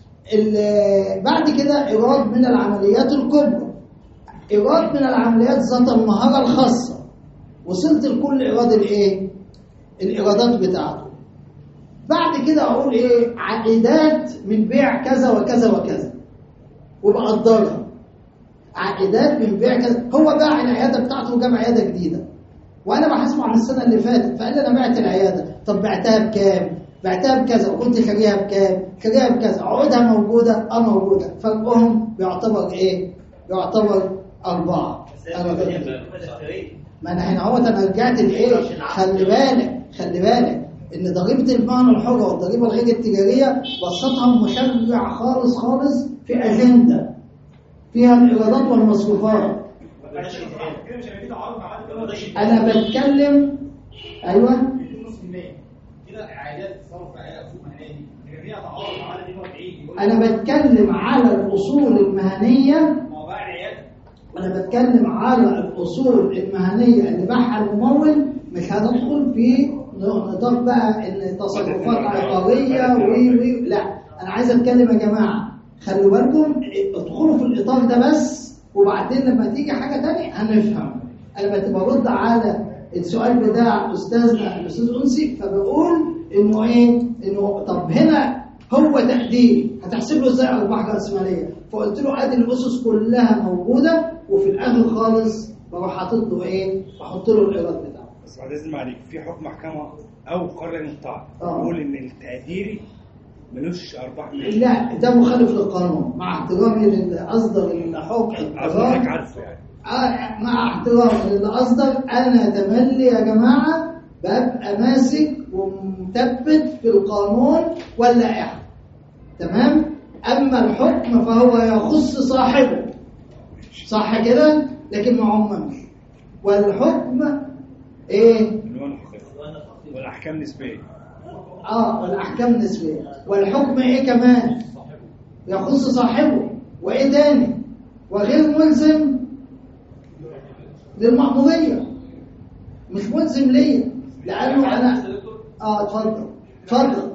بعد كده ايراد من العمليات الكبرى، إيراد من العمليات ذات المهارة الخاصة. وصلت لكل إيراد الإيه؟ الإيرادات بتاعته. بعد كده أقول إيه؟ عائدات من بيع كذا وكذا وكذا وبقدرها. عائدات من بيع كذا، هو باع العيادة بتاعته وجاب عيادة جديدة وأنا بحاسبه عن السنة اللي فاتت، فقال لي أنا بعت العيادة. طب بعتها بكام؟ بعتها بكذا، وكنت شاريها بكام؟ شاريها بكذا. عقودها موجودة؟ أه موجودة. فرقهم بيعتبر إيه؟ بيعتبر أربعة. ما أنا هنا اهوت أنا رجعت لإيه؟ خلي بالك خلي بالك إن ضريبة المهنة الحرة والضريبة الغير التجارية بسطها مشرع خالص خالص في أجندة فيها الإيرادات والمصروفات. أنا بتكلم أيوه كده عائدات تصرف عائدات اصول مهنيه دي كان فيها تعارض مع عدد أربعين. أنا بتكلم على الأصول المهنية. أنا بتكلم على الأصول المهنية اللي باعها الممول، مش هندخل في نطاق بقى إن تصرفات عقارية وي وي لا. أنا عايز أتكلم يا جماعة، خلوا بالكم ادخلوا في الإطار ده بس، وبعدين لما تيجي حاجة تانية هنفهم. أنا برد على السؤال بتاع أستاذنا الأستاذ أنسي، فبقول إنه إيه؟ إنه طب هنا هو تقدير هتحسب له إزاي أرباح رأسمالية؟ فقلت له أدي الأسس كلها موجودة، وفي الآخر خالص بروح حاطط له إيه؟ بحط له الإيراد بتاعه. بس بعد إذن عليك، في حكم محكمة أو قرار مقطع يقول إن التقديري ملوش أرباح مالية. لا ده مخالف للقانون، مع احترامي للي أصدر الحكم. حضرتك عارفه يعني. آه مع احترامي للي أصدر، أنا تملي يا جماعة ببقى ماسك ومثبت في القانون واللائحة. تمام؟ أما الحكم فهو يخص صاحبه، صح كده؟ لكن ما عممش. والحكم إيه؟ والأحكام نسبية. اه والاحكام النسبيه. والحكم ايه كمان؟ يخص صاحبه. وايه تاني؟ وغير ملزم للمأمورية، مش ملزم ليا لانه انا اه اتفضل اتفضل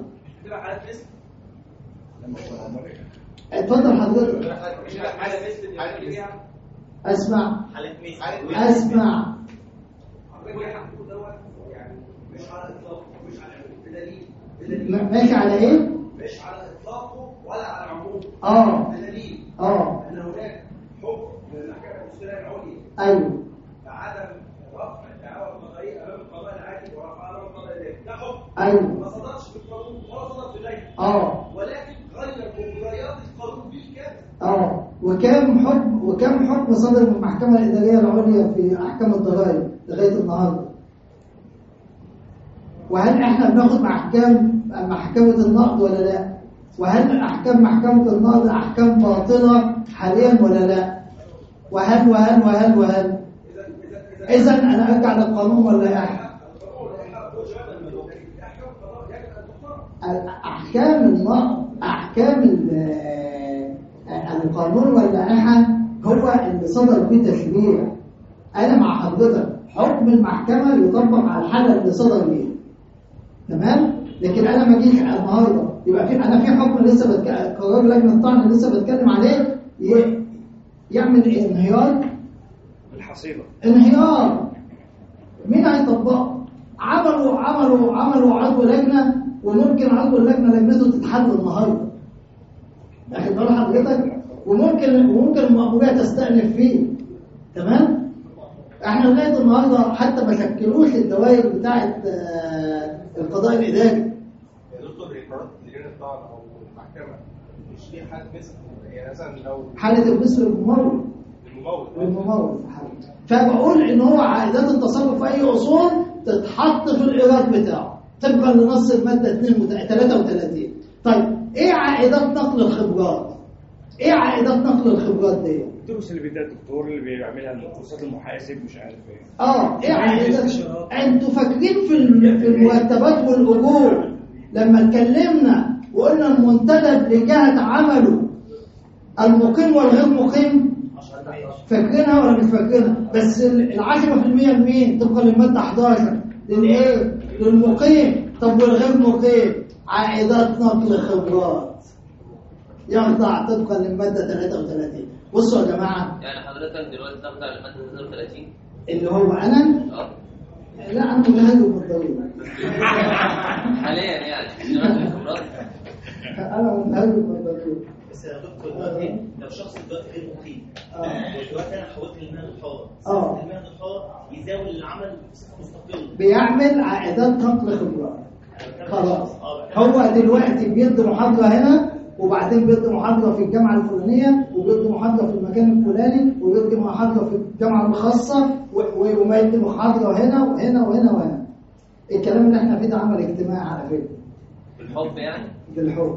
اتفضل حضرتك. اسمع اسمع ماشي على ايه؟ مش على اطلاقه ولا على عمومه. اه بدليل اه ان هناك حكم من المحكمه الدستوريه العليا ايوه بعدم رفع الدعاوى القضائيه امام القضاء العادي ورفعها امام القضاء الاداري، ده حكم ايوه ما صدرش في القانون ولا صدر في اللائحه، اه ولكن غير مجريات القانون بالكامل. اه وكم حكم وكم حكم صدر من المحكمه الاداريه العليا في احكام الضرائب لغايه النهارده؟ وهل احنا بناخد مع احكام محكمه النقد ولا لا؟ وهل احكام محكمه النقد احكام باطله حاليا ولا لا؟ وهل وهل وهل وهل اذا انا ارجع للقانون ولا احكام احكام النقد احكام القانون واللائحه هو اللي صدر فيه تشريع. انا مع حضرتك حكم المحكمه يطبق على الحاله اللي صدر بيها، تمام؟ لكن انا ما اجيش النهارده يبقى في انا في حكم لسه بتك... قرار لجنه الطعن لسه بتكلم عليه ي... يعمل انهيار الحصيله. انهيار مين هيطبقه؟ عملوا عملوا عملوا عضو لجنه، وممكن عضو اللجنه لجنته تتحل النهارده. واخد بال حضرتك؟ وممكن وممكن المأمورية تستأنف فيه، تمام؟ احنا لغايه النهارده حتى ما شكلوش الدوائر بتاعه القضاء الاداري. يا دكتور قرارات لجنه الطعن او المحكمه مش في حاله مثل يعني مثلا لو حاله المثل الممول الممول الممول في حاله، فبقول ان هو عائدات التصرف في اي اصول تتحط في الايراد بتاعه طبقا لنص الماده ثلاثة وثلاثين. طيب ايه عائدات نقل الخبرات؟ ايه عائدات نقل الخبرات دي؟ الدروس اللي بيديها الدكتور اللي بيعملها كورسات المحاسب مش عارف ايه. اه ايه عائدات؟ انتوا فاكرين في في المرتبات والاجور لما اتكلمنا وقلنا المنتدب لجهه عمله المقيم والغير مقيم؟ فاكرينها ولا مش فاكرينها؟ بس ال عشرة في المية لمين؟ طبقا للماده احداشر للايه؟ للمقيم. طب والغير مقيم؟ عائدات نقل خبرات يخضع طبقا للماده ثلاثة وثلاثين. بصوا يا جماعه، يعني حضرتك دلوقتي تخضع للماده ثلاثة وثلاثين اللي هو انا اه لا انا مجهز بالضروره حاليا يعني دلوقتي الخبرات انا مجهز بالضروره. بس يا دكتور دلوقتي لو شخص دلوقتي غير مقيم ودلوقتي انا حولت للمهن الحره، اه المهن الحره يزاول العمل بصفه مستقله، بيعمل عائدات نقل خبرات. خلاص هو دلوقتي بيدي محاضره هنا، وبعدين بيدي محاضره في الجامعه الفلانيه، وبيدي محاضره في المكان الفلاني، وبيدي محاضره في الجامعه الخاصه، وما يدي محاضره هنا وهنا وهنا وهنا. الكلام اللي احنا فيه ده عمل اجتماعي على فكره بالحب يعني بالحب.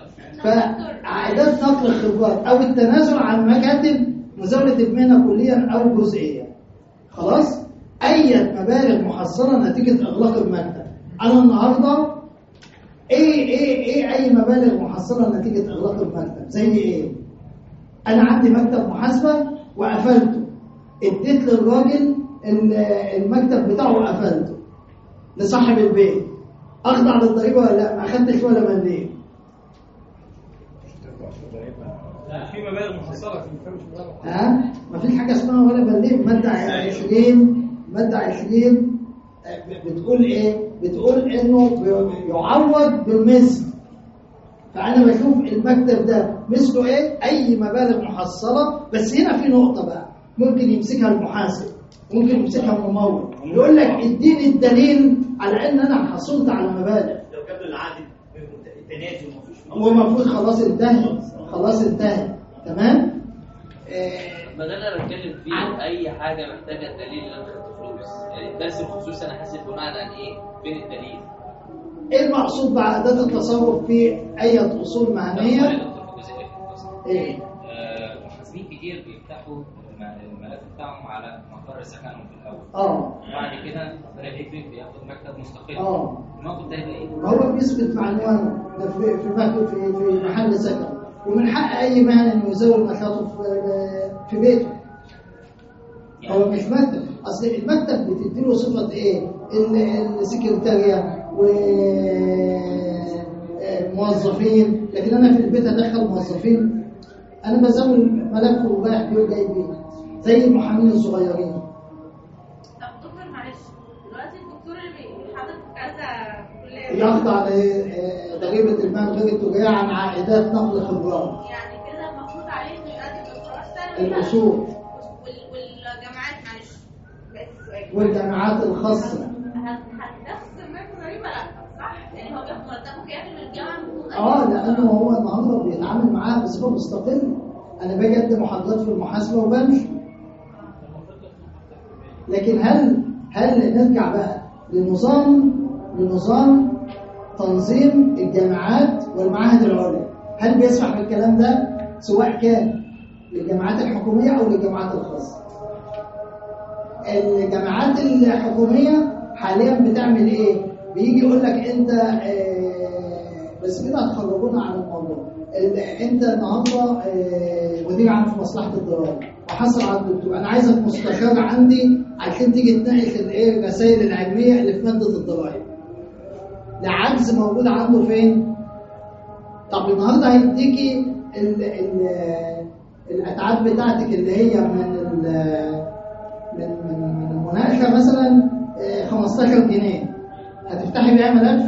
فعائدات نقل الخبرات او التنازل عن مكاتب مزاوله المهنه كليا او جزئيا. خلاص اي مبالغ محصله نتيجه اغلاق المكتب. انا النهارده ايه ايه ايه اي مبالغ محصله نتيجه اغلاق المكتب زي ايه؟ انا عندي مكتب محاسبه وقفلته، اديت للراجل المكتب بتاعه وقفلته لصاحب البيت، اخضع للضريبه ولا لا؟ ما اخدتش ولا مليم. في مبالغ محصله في المكان. ها ما فيش حاجه اسمها ولا مليم. ماده عشرين ماده عشرين بتقول ايه؟ بتقول انه يعوض بالمثل. فانا بشوف المكتب ده مثله ايه؟ اي مبالغ محصله. بس هنا في نقطه بقى ممكن يمسكها المحاسب، ممكن يمسكها الممول، يقول لك اديني الدليل على ان انا حصلت على مبالغ. لو كان العادي التنازل ما فيش وما فيش خلاص انتهى خلاص انتهى تمام. ما ده انا بتكلم فيه اي حاجه محتاجه دليل ان انا خدت فلوس. يعني الدرس الخصوصي انا حاسب بناء عن ايه؟ فين الدليل؟ ايه المقصود بعادات التصرف في اي اصول مهنيه؟ ايه؟ محاسبين كتير بيفتحوا الملف بتاعهم على مقر سكنهم في الاول. اه بعد كده ربنا يكرم بياخد مكتب مستقل. اه الموقف ده يبقى ايه؟ هو بيثبت معنوانه ده في في مكتب في في محل سكن، ومن حق اي مهنه انه يزود نشاطه في في بيته. هو مش مكتب، اصل المكتب بتديله صفه ايه؟ السكرتاريه وموظفين، لكن انا في البيت ادخل موظفين. انا بزود ملف ورايح بيه وجاي بيه زي المحامين الصغيرين. طب دكتور معلش، دلوقتي الدكتور اللي بيحضر كذا كليه يخضع لضريبه المال غير التجاريه عن عائدات نقل خبرات. يعني كده المفروض عليه انه يقدم دكتوراه سنوي. الاصول والجامعات معلش بس والجامعات الخاصه هتخصم منه ضريبه لا صح؟ يعني هو بياخد مرتبه كامل من الجامعه بدون اي اه لانه هو النهارده بيتعامل معاها بصفه مستقله. انا باجي اقدم محاضرات في المحاسبه وبمشي. لكن هل هل نرجع بقى لنظام لنظام تنظيم الجامعات والمعاهد العليا؟ هل بيسمح بالكلام ده سواء كان للجامعات الحكوميه او للجامعات الخاصه؟ الجامعات الحكوميه حاليا بتعمل ايه؟ بيجي يقول لك انت آه بس كده هتخرجونا عن الموضوع. انت النهارده آه مدير عام في مصلحه الضرائب وحصل على الدكتور، انا عايزك مستشار عندي عشان تيجي تناقش الايه الرسائل العلميه اللي في ماده الضرائب. ده عجز موجود عنده فين؟ طب النهارده هيديكي ال ال الاتعاب بتاعتك اللي هي من من من المناقشه مثلا خمستاشر جنيه، هتفتحي بيها ملف؟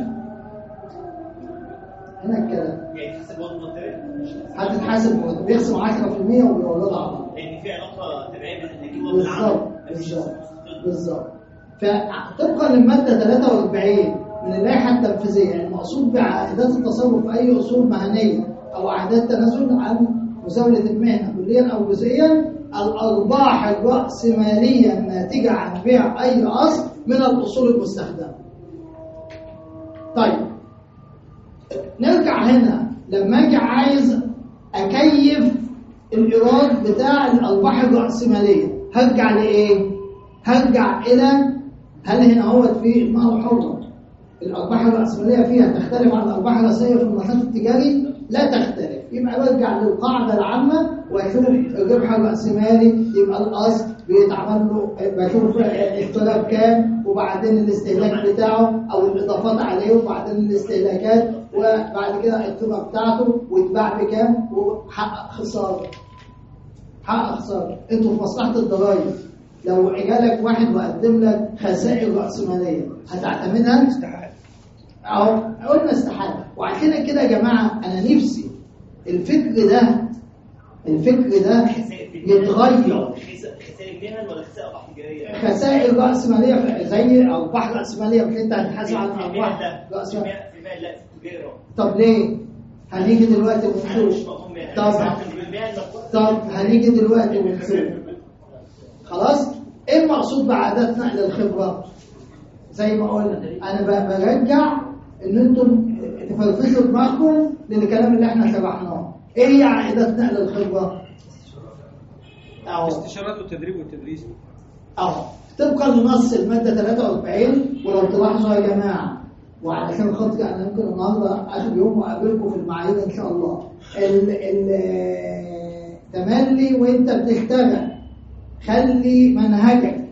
هنا الكلام يعني تحسب وزن مرتبط؟ هتتحاسب مرتبط، بيخصم عشرة في المية وبيولدها على طول. لان في علاقه تبعيه بين النجيب بالظبط بالظبط بالظبط. فطبقا للماده ثلاثة وأربعين من اللائحه التنفيذيه، المقصود بعائدات التصرف في اي اصول مهنيه او عائدات تنازل عن مزاوله المهنه كليا او جزئيا، الارباح الراسماليه الناتجه عن بيع اي اصل من الاصول المستخدمه. طيب نرجع هنا لما اجي عايز اكيف الايراد بتاع الارباح الراسماليه، هرجع لايه؟ هرجع الى هل هنا هو في المال الحر الارباح الراسماليه فيها تختلف عن الارباح الراسماليه في النشاط التجاري؟ لا تختلف. يبقى برجع للقاعده العامه واشوف الربح الراسمالي، يبقى الاصل بيتعمل له بشوف اشتراك كام وبعدين الاستهلاك بتاعه او الاضافات عليه وبعدين الاستهلاكات وبعد كده القيمه بتاعته ويتباع بكام وحقق خساره. حقق خساره. انتوا في مصلحه الضرائب لو جالك واحد وقدم لك خسائر راسماليه هتعتمدها؟ استحاله. اهو قلنا استحاله. وعشان كده يا جماعه انا نفسي الفكر ده الفكر ده يتغير. خسائر مهن ولا خسائر ارباح تجاريه؟ خسائر راسماليه زي ارباح راسماليه، مش انت هتحاسب على ارباح راسماليه في مال لا في التجاره. طب ليه؟ هنيجي دلوقتي ونشوف. طب طب هنيجي دلوقتي ونشوف. خلاص؟ ايه المقصود بعادات نقل الخبره؟ زي ما قلنا انا برجع ان انتم تفرفشوا دماغكم للكلام اللي احنا شرحناه. ايه هي عائدات نقل الخبره؟ اهو استشارات والتدريب والتدريس اهو طبقا لنص الماده ثلاثة وأربعين. ولو تلاحظوا يا جماعه وعلشان خاطر انا يمكن النهارده اخر يوم واقابلكم في المعايير ان شاء الله، التملي وانت بتشتغل خلي منهجك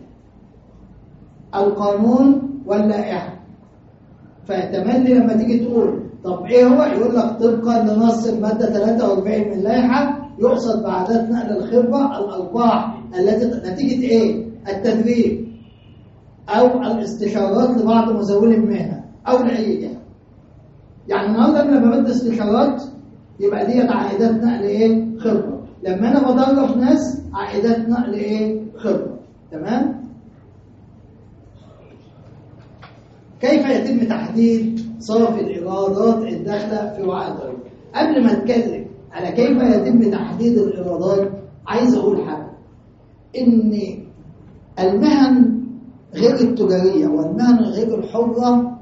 القانون واللائحه. فالتملي لما تيجي تقول طب ايه هو، يقول لك طبقا لنص الماده ثلاثة وأربعين من اللائحه يقصد بعادات نقل الخبره الارباح التي نتيجه ايه؟ التدريب او الاستشارات لبعض مزاولي المهنه او لاي جهه. يعني النهارده لما بدي استشارات يبقى ديت عائدات نقل ايه؟ خبره. لما انا بدرب ناس عائدات نقل ايه؟ خبره. تمام؟ كيف يتم تحديد صافي الايرادات الداخله في وعاء الضريبه؟ قبل ما اتكلم على كيف يتم تحديد الايرادات عايز اقول حاجه، ان المهن غير التجاريه والمهن غير الحره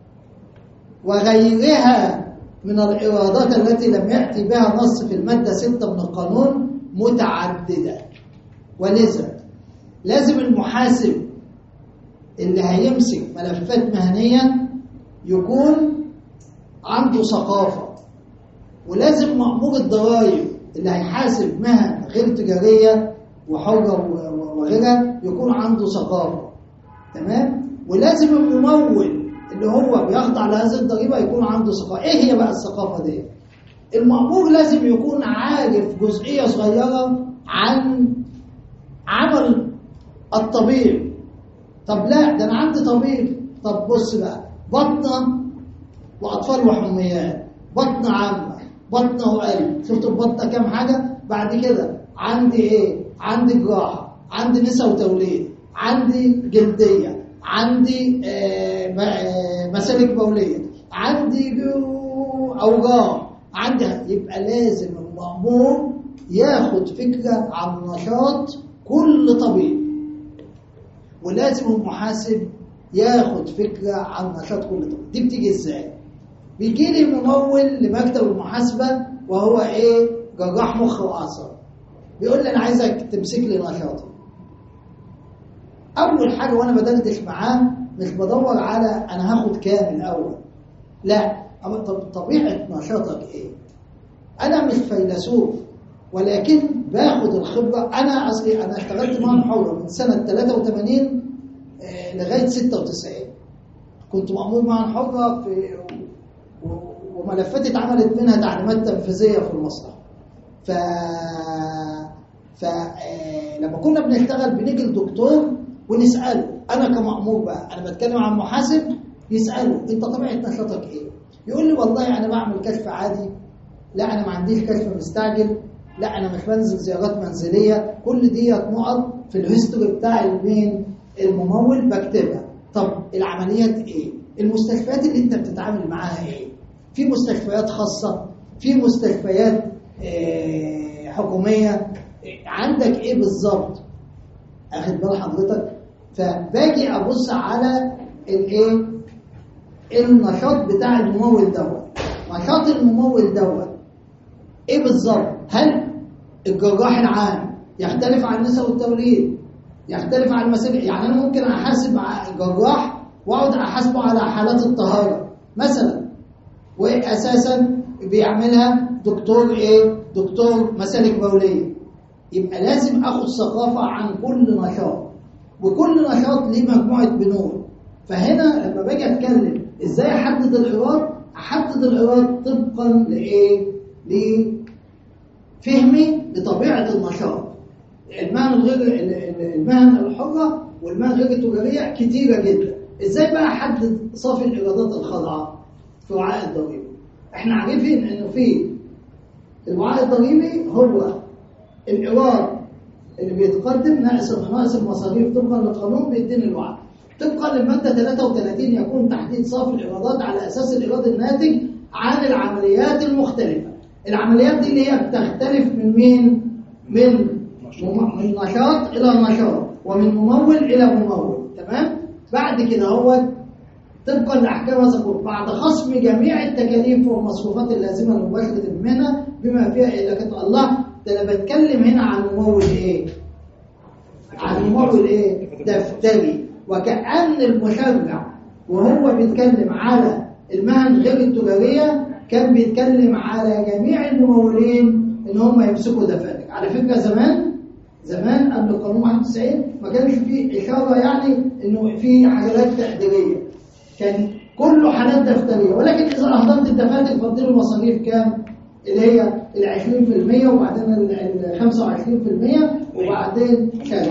وغيرها من الايرادات التي لم ياتي بها نص في الماده ستة من القانون متعدده ولذا لازم المحاسب اللي هيمسك ملفات مهنية يكون عنده ثقافة، ولازم مأمور الضرائب اللي هيحاسب مهن غير تجارية وحرة وغيرها يكون عنده ثقافة. تمام؟ ولازم الممول اللي هو بيخضع لهذه الضريبة يكون عنده ثقافة. ايه هي بقى الثقافة دي؟ المأمور لازم يكون عارف جزئية صغيرة عن عمل الطبيب. طب لا، ده انا عندي طبيب. طب بص بقى، بطنة واطفال وحميات، بطنة عامة، بطنة وقلب. شفتوا البطنة كام حاجة؟ بعد كده عندي ايه؟ عندي جراحة، عندي نساء وتوليد، عندي جلدية، عندي آه مسالك بولية، عندي اوجاع، عندي. يبقى لازم المأمور ياخد فكرة عن نشاط كل طبيب، ولازم المحاسب ياخد فكرة عن نشاط كل طبيب. دي بتيجي ازاي؟ بيجي لي ممول لمكتب المحاسبة وهو ايه؟ جراح مخ واعصاب، بيقول لي انا عايزك تمسك لي نشاطي. اول حاجة وانا بدردش معاه مش بدور على انا هاخد كام الاول، لا، طبيعة نشاطك ايه؟ انا مش فيلسوف، ولكن باخد الخبرة. انا اصلي انا اشتغلت مهن حرة من سنة ثلاثة وثمانين لغاية ستة وتسعين، كنت مأمور مهن حرة في وملفاتي اتعملت منها تعليمات تنفيذية في المصلحة. ف ف لما كنا بنشتغل بنيجي الدكتور ونسأله، انا كمأمور بقى انا بتكلم عن محاسب، يسأله انت طبيعة نشاطك ايه؟ يقول لي والله انا بعمل كشف عادي، لا انا ما عنديش كشف مستعجل، لا انا مش بنزل زيارات منزليه. كل ديت نقط في الهيستوري بتاع المين الممول بكتبها. طب العمليات ايه؟ المستشفيات اللي انت بتتعامل معاها ايه؟ في مستشفيات خاصه، في مستشفيات اه حكوميه، عندك ايه بالظبط؟ اخد بال حضرتك؟ فباجي ابص على الايه النشاط بتاع الممول دوت. نشاط الممول دوت ايه بالظبط؟ هل الجراح العام يختلف عن النساء والتوليد؟ يختلف عن المسالك؟ يعني انا ممكن احاسب جراح واقعد احاسبه على حالات الطهاره مثلا، واساسا بيعملها دكتور ايه؟ دكتور مسالك بوليه. يبقى لازم اخد ثقافه عن كل نشاط، وكل نشاط ليه مجموعه بنود. فهنا لما باجي اتكلم ازاي احدد الايراد، احدد الايراد طبقا لايه؟ لفهمي لطبيعه النشاط. المهن الغير المهن الحره والمهن غير التجاريه كتيره جدا. ازاي بقى احدد صافي الايرادات الخاضعه في وعاء الضريبي؟ احنا عارفين انه في الوعاء الضريبي هو الايراد اللي بيتقدم ناقص ناقص المصاريف طبقا للقانون بيديني الوعاء. طبقا للماده ثلاثة وثلاثين يكون تحديد صافي الايرادات على اساس الايراد الناتج عن العمليات المختلفه. العمليات دي اللي هي بتختلف من مين؟ من من نشاط الى نشاط، ومن ممول الى ممول. تمام؟ بعد كده هو طبقا لاحكام هذا القانون بعد خصم جميع التكاليف والمصروفات اللازمه لمباشره المهنه بما فيها الا كتب الله. ده انا بتكلم هنا عن ممول ايه؟ عن ممول ايه؟ دفتري. وكأن المشرع وهو بيتكلم على المهن غير التجاريه كان بيتكلم على جميع الممولين ان هم يمسكوا دفاتر. على فكره زمان زمان قبل القانون واحد وتسعين ما كانش فيه اشاره يعني انه في حاجات تقديريه، كان كله حالات دفتريه. ولكن اذا اهدرت الدفاتر فضلوا المصاريف كام؟ اللي هي ال عشرين في المية وبعدين ال خمسة وعشرين في المية وبعدين كام؟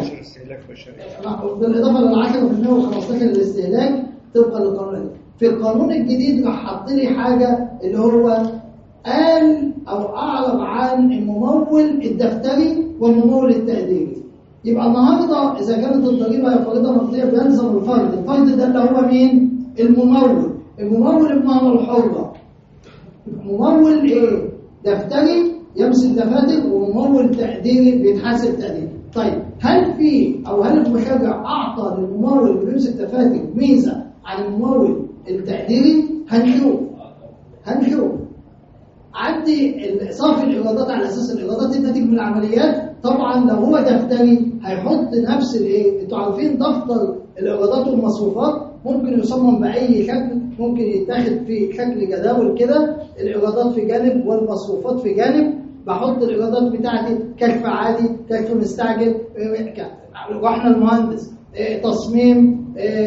بالاضافه لل عشرة في المية وال خمستاشر في المية للاستهلاك طبقا للقانون. في القانون الجديد راح حط لي حاجه اللي هو قال او اعرض عن الممول الدفتري والممول التقديري. يبقى النهارده اذا كانت الضريبه هي فريضه مقضيه بيلزم الفرد، الفرد ده اللي هو مين؟ الممول. الممول المهنه الحره ممول ايه؟ دفتري يمسك دفاتر، وممول تقديري بيتحاسب تقديري. طيب هل في او هل المشرع اعطى للممول اللي بيمسك دفاتر ميزه عن الممول التقديري؟ هنشوف هنشوف عندي صافي الايرادات على اساس الايرادات الناتج من العمليات. طبعا لو هو دفتري هيحط نفس الايه. انتوا عارفين دفتر الايرادات والمصروفات ممكن يصمم باي شكل، ممكن يتاخد في شكل جداول كده، الايرادات في جانب والمصروفات في جانب. بحط الايرادات بتاعتي كشف عادي، كشف مستعجل، واحنا المهندس تصميم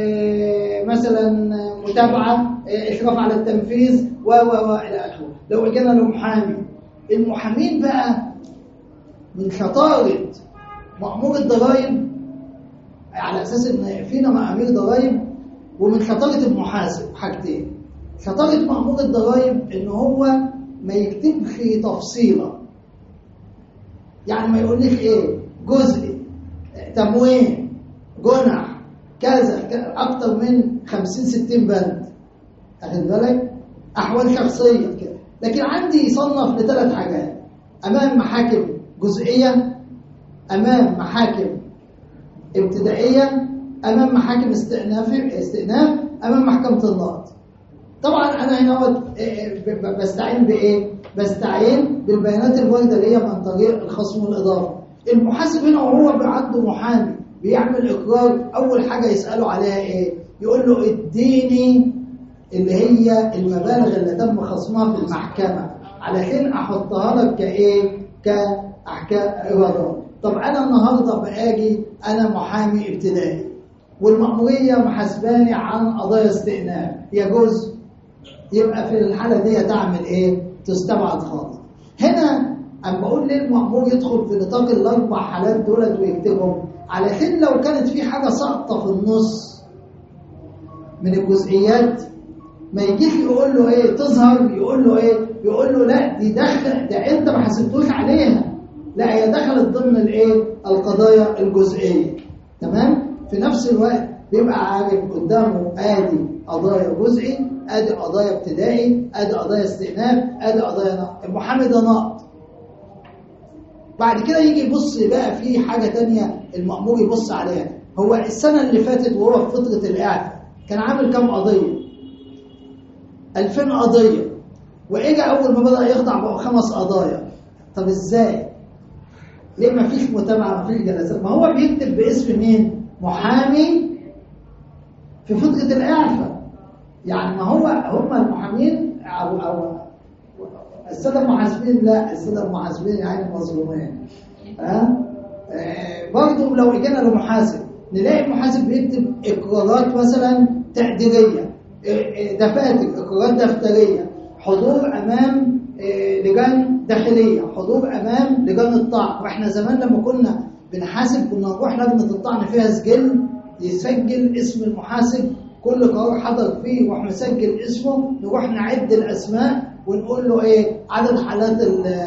مثلا متابعه، اشراف على التنفيذ و و الى اخره. لو جينا لمحامي، المحامين بقى من شطاره مأمور الضرائب، على اساس ان فينا مأمير ضرائب، ومن شطاره المحاسب حاجتين. شطاره مأمور الضرائب ان هو ما يكتبش تفصيله، يعني ما يقولش ايه جزء تموين جنح كذا اكتر من خمسين ستين بند، اخد بالك، احوال شخصيه كده. لكن عندي يصنف لثلاث حاجات: امام محاكم جزئيه، امام محاكم ابتدائيه، امام محاكم استئناف استئناف امام محكمه النقض. طبعا انا هنا بستعين بايه؟ بستعين بالبيانات الوارده اللي هي من طريق الخصم والاضافه. المحاسب هنا وهو عنده محامي بيعمل اقرار، اول حاجه يساله عليها ايه؟ يقول له اديني اللي هي المبالغ اللي تم خصمها في المحكمه علشان احطها لك كايه؟ كاحكام ايرادات. طب انا النهارده باجي انا محامي ابتدائي والمأموريه محاسباني عن قضايا استئناف، يجوز؟ يبقى في الحاله دي تعمل ايه؟ تستبعد خالص. هنا انا بقول ليه المأمور يدخل في نطاق الاربع حالات دولت ويكتبهم، علشان لو كانت في حاجه ساقطه في النص من الجزئيات ما يجيش يقول له ايه تظهر، يقول له ايه؟ يقول له لا دي دخل، ده انت ما حسبتوش عليها، لا هي دخلت ضمن الايه؟ القضايا الجزئيه. تمام؟ في نفس الوقت بيبقى عارف قدامه ادي قضايا جزئي، ادي قضايا ابتدائي، ادي قضايا استئناف، ادي قضايا نقض. المحامي ده نقض. بعد كده يجي يبص بقى في حاجه ثانيه المأمور يبص عليها. هو السنه اللي فاتت وهو في فتره الاعفاء كان عامل كام قضيه؟ ألفين قضيه، واجا اول ما بدا يخضع بقوا خمس قضايا. طب ازاي؟ ليه ما فيش متابعه، ما فيش جلسات؟ ما هو بيكتب باسم مين؟ محامي في فتره الاعفاء. يعني ما هو هم المحامين او او الساده المحاسبين، لا الساده المحاسبين يعني مظلومين. ها أه؟ برضه لو اجينا لمحاسب نلاقي المحاسب بيكتب اقرارات مثلا تقديريه، دفاتر، اقرارات دفتريه، حضور امام لجان داخليه، حضور امام لجان الطعن. واحنا زمان لما كنا بنحاسب كنا نروح لجنه الطعن فيها سجل، يسجل اسم المحاسب، كل قرار حضر فيه نروح مسجل اسمه، نروح نعد الاسماء ونقول له ايه عدد حالات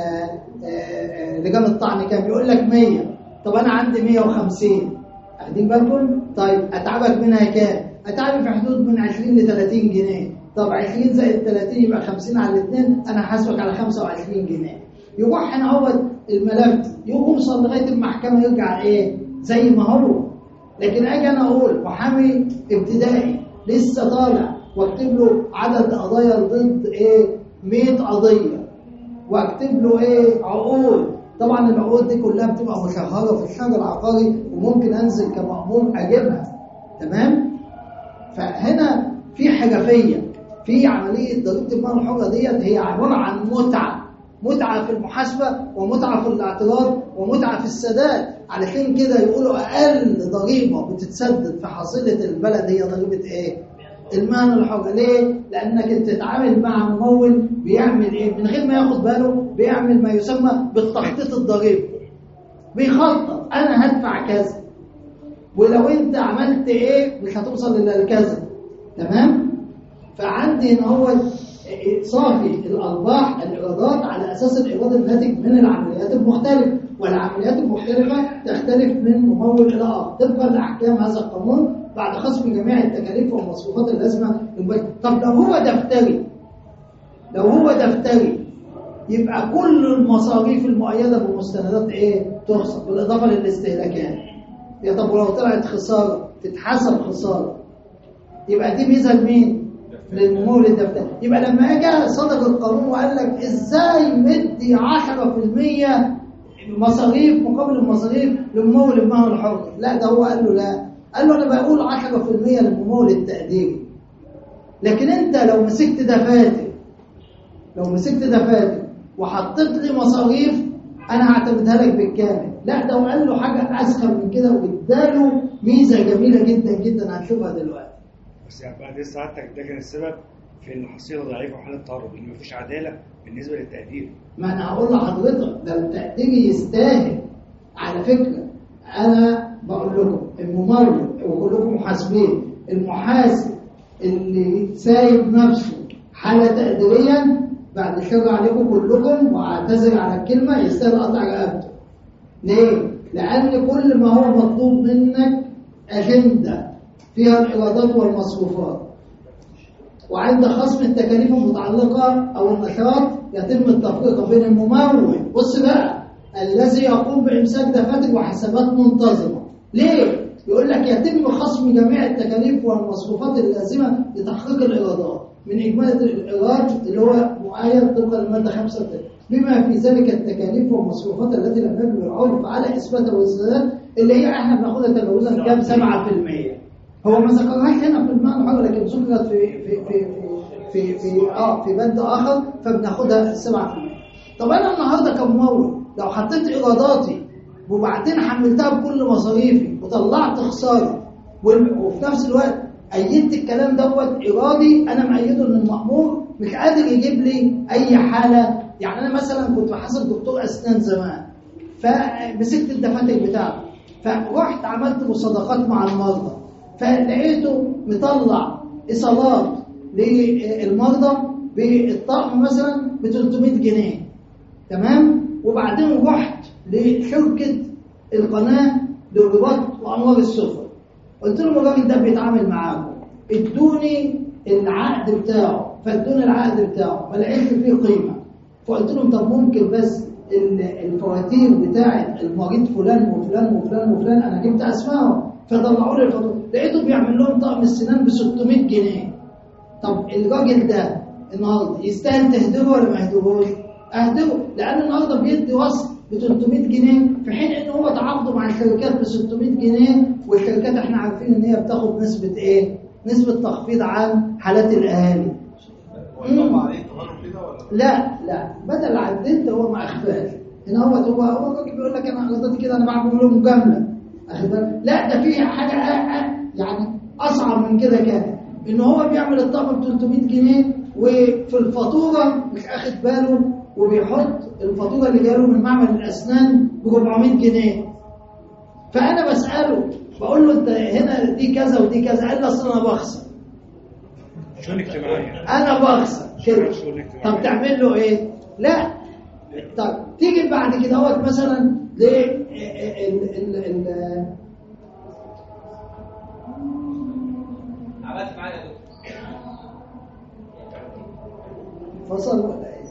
لجان الطعن كام؟ يقول لك مية. طب انا عندي مية وخمسين، واخدين بالكم؟ طيب اتعبك منها كام؟ اتعبك في حدود من عشرين ل ثلاثين جنيه. طب عشرين زائد ثلاثين يبقى خمسين على الاثنين، انا حاسبك على خمسة وعشرين جنيه. يروح هنا هو الملف يوصل لغايه المحكمه يرجع ايه؟ زي ما هو. لكن اجي انا اقول محامي ابتدائي لسه طالع واكتب له عدد قضايا ضد ايه؟ مية قضيه، واكتب له ايه؟ عقود. طبعا العقود دي كلها بتبقى مشهره في الشهر العقاري وممكن انزل كمأمور اجيبها. تمام؟ فهنا في حرفيه في عمليه ضريبه المال الحره ديت، هي عباره عن متعه، متعه في المحاسبه ومتعه في الاعتراض ومتعه في السداد. علشان كده يقولوا اقل ضريبه بتتسدد في حصيله البلد هي ضريبه ايه؟ المال الحر. ليه؟ لانك انت تتعامل مع ممول بيعمل ايه؟ من غير ما ياخد باله بيعمل ما يسمى بالتخطيط الضريبي. بيخطط انا هدفع كذا، ولو انت عملت ايه مش هتوصل الا لكذا. تمام؟ فعندي ان هو صافي الارباح الايرادات على اساس الايراد الناتج من العمليات المختلفه، والعمليات المختلفه تختلف من ممول الى اخر طبقا لاحكام هذا القانون بعد خصم جميع التكاليف والمصروفات اللازمه للبيت. طب لو هو دفتري، لو هو دفتري يبقى كل المصاريف المؤيده بمستندات ايه؟ تخصم بالاضافه للاستهلاكات. يا طب ولو طلعت خساره تتحسب خساره، يبقى دي ميزه لمين؟ للممول الدفتري. يبقى لما اجى صدر القانون وقال لك ازاي مدي عشرة في المية مصاريف مقابل المصاريف لممول المهن الحر. لا ده هو قال له لا، قال له انا بقول عشرة في المية للممول التقديري، لكن انت لو مسكت دفاتر لو مسكت دفاتر وحطيت لي مصاريف انا هعتمدها لك بالكامل. لا ده هو قال له حاجه اسخن من كده واداله ميزه جميله جدا جدا هنشوفها دلوقتي. بس يعني بعد ساعتك ده كان السبب في ان الحصيله ضعيفه وحاله تهرب، ان مفيش عداله بالنسبه للتقدير. ما انا هقول لحضرتك ده التقدير يستاهل. على فكره انا بقول لكم الممرض وكلكم محاسبين، المحاسب اللي سايب نفسه حاله تقديريا بعد الشر عليكم كلكم واعتذر على الكلمه يستاهل قطع رقبته. ليه؟ لان كل ما هو مطلوب منك اجنده فيها الايرادات والمصروفات، وعند خصم التكاليف المتعلقه او النشاط يتم التفرقه بين الممول، بص بقى، الذي يقوم بامساك دفاتر وحسابات منتظمه. ليه؟ يقول لك يتم خصم جميع التكاليف والمصروفات اللازمه لتحقيق الايرادات من اجمالي الايراد اللي هو مؤيد طبقا للماده خمسة وثلاثين، بما في ذلك التكاليف والمصروفات التي لم يجب العرف على اثباتها والسداد، اللي هي احنا بناخدها تجاوزا كام؟ سبعة في المية. هو ما ذكرهاش هنا في المعنى الحر، لكن ذكرت في في في في في في اه في بند اخر فبناخدها سبعة في المية. طب انا النهارده كممول لو حطيت ايراداتي وبعدين حملتها بكل مصاريفي وطلعت خساره وفي نفس الوقت أيدت الكلام دوت إيرادي، أنا مأيده إن المأمور مش قادر يجيب لي أي حالة. يعني أنا مثلا كنت بحاسب دكتور أسنان زمان، فمسكت الدفاتر بتاعته، فرحت عملت مصادقات مع المرضى، فلقيته مطلع إيصالات للمرضى بالطقم مثلا ب ثلاثمائة جنيه، تمام؟ وبعدين رحت لشركة القناة للرباط وأنوار السفر، قلت لهم الراجل ده بيتعامل معاكم، ادوني العقد بتاعه، فادوني العقد بتاعه ما لقيتش فيه قيمه، فقلت لهم طب ممكن بس الفواتير بتاعه المريض فلان وفلان وفلان وفلان انا جبت اسمائهم، فطلعوا لي الفاتوره، لقيته بيعمل لهم طقم السنان ب ستمائة جنيه. طب الراجل ده النهارده يستاهل تهدره ولا ما يهدروش؟ اهدره، لان النهارده بيدي وصل ب ثلاثمائة جنيه في حين ان هو تعاقده مع الشركات ب ستمائة جنيه، والشركات احنا عارفين ان هي بتاخد نسبه ايه؟ نسبه تخفيض عن حالات الاهالي. لا لا، بدل عدلت هو ما اخفاش. هنا هو هو هو الراجل بيقول لك انا غلطت كده انا بعمل له مجامله. اخد بالك؟ لا ده في حاجه يعني اصعب من كده كده، ان هو بيعمل الطقم ب ثلاثمائة جنيه وفي الفاتوره مش اخد باله وبيحط الفاتوره اللي جايه له من معمل الاسنان ب أربعمائة جنيه. فانا بساله بقول له انت هنا دي كذا ودي كذا، قال لي اصل انا بخسر. شؤون اجتماعيه. انا بخسر كده. طب تعمل له ايه؟ لا. طب تيجي بعد كده اهوت مثلا ل ال ال عملت معايا يا دكتور. فصل ولا ايه؟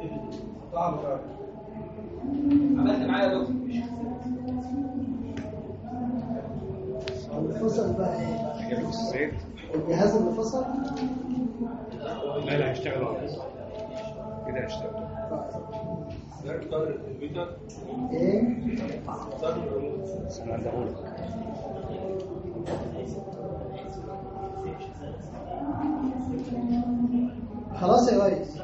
عملت معايا يا دكتور. الفصل بقى ايه؟ جابت الزيت. الجهاز اللي فصل؟ لا لا هيشتغل على كده هيشتغل. ايه؟ خلاص يا ريس.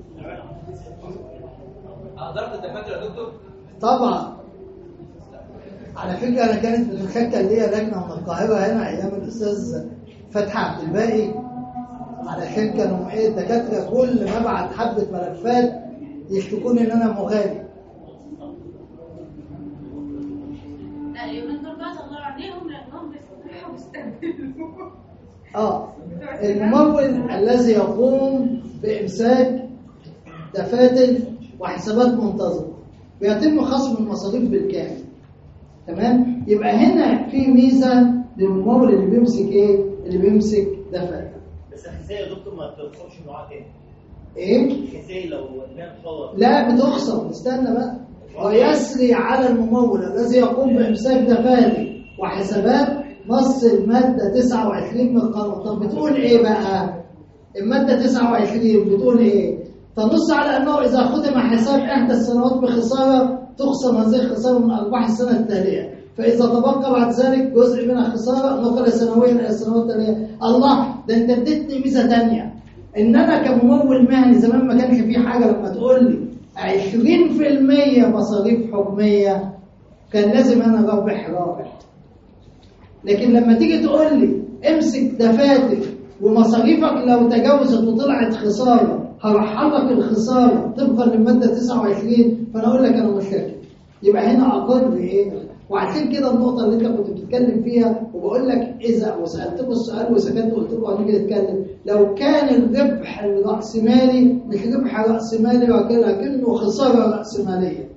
حضرت الدكاتره يا دكتور؟ طبعا. على فكره انا كانت بتتشكل ليا لجنه من القاهره هنا ايام الاستاذ فتحي عبد الباقي، علشان كانوا ايه الدكاتره كل ما ابعت حبه ملفات يشتكوني ان انا مغالي. لا اليومين دول بقى طلعوا عليهم لانهم بيفتحوا ويستهبلوا. اه الممول الذي يقوم بامساك دفاتر وحسابات منتظمه بيتم خصم المصاريف بالكامل، تمام؟ يبقى هنا في ميزه للممول اللي بيمسك ايه؟ اللي بيمسك دفاتر. بس الخسائر يا دكتور ما بتخصمش نوعها تاني. ايه؟ الخسائر لو انها تطور. لا بتخصم، استنى بقى. ويسري على الممول الذي يقوم بامساك دفاتر وحسابات نص الماده تسعة وعشرين من القانون. طب بتقول ايه بقى؟ الماده تسعة وعشرين بتقول ايه؟ تنص على انه اذا ختم حساب احدى السنوات بخساره تخصم هذه الخسارة من أرباح السنة التالية، فإذا تبقى بعد ذلك جزء من الخسارة نقل سنويا إلى السنوات التالية. الله، ده أنت اديتني ميزة تانية، إن أنا كممول مهني زمان ما كانش في حاجة لما تقول لي عشرين في المية مصاريف حكومية كان لازم أنا رابح رابح. لكن لما تيجي تقول لي امسك دفاتر ومصاريفك لو تجاوزت وطلعت خسارة هرحل لك الخسارة طبقا للمادة تسعة وعشرين، فأنا أقول لك أنا مشاكل. يبقى هنا أقر إيه؟ وعشان كده النقطة اللي أنت كنت بتتكلم فيها وبقول لك إذا وسألتكم السؤال وسكت وقلت لكم هنيجي نتكلم، لو كان الربح الرأسمالي مش ربح رأسمالي ولكنه خسارة رأسمالية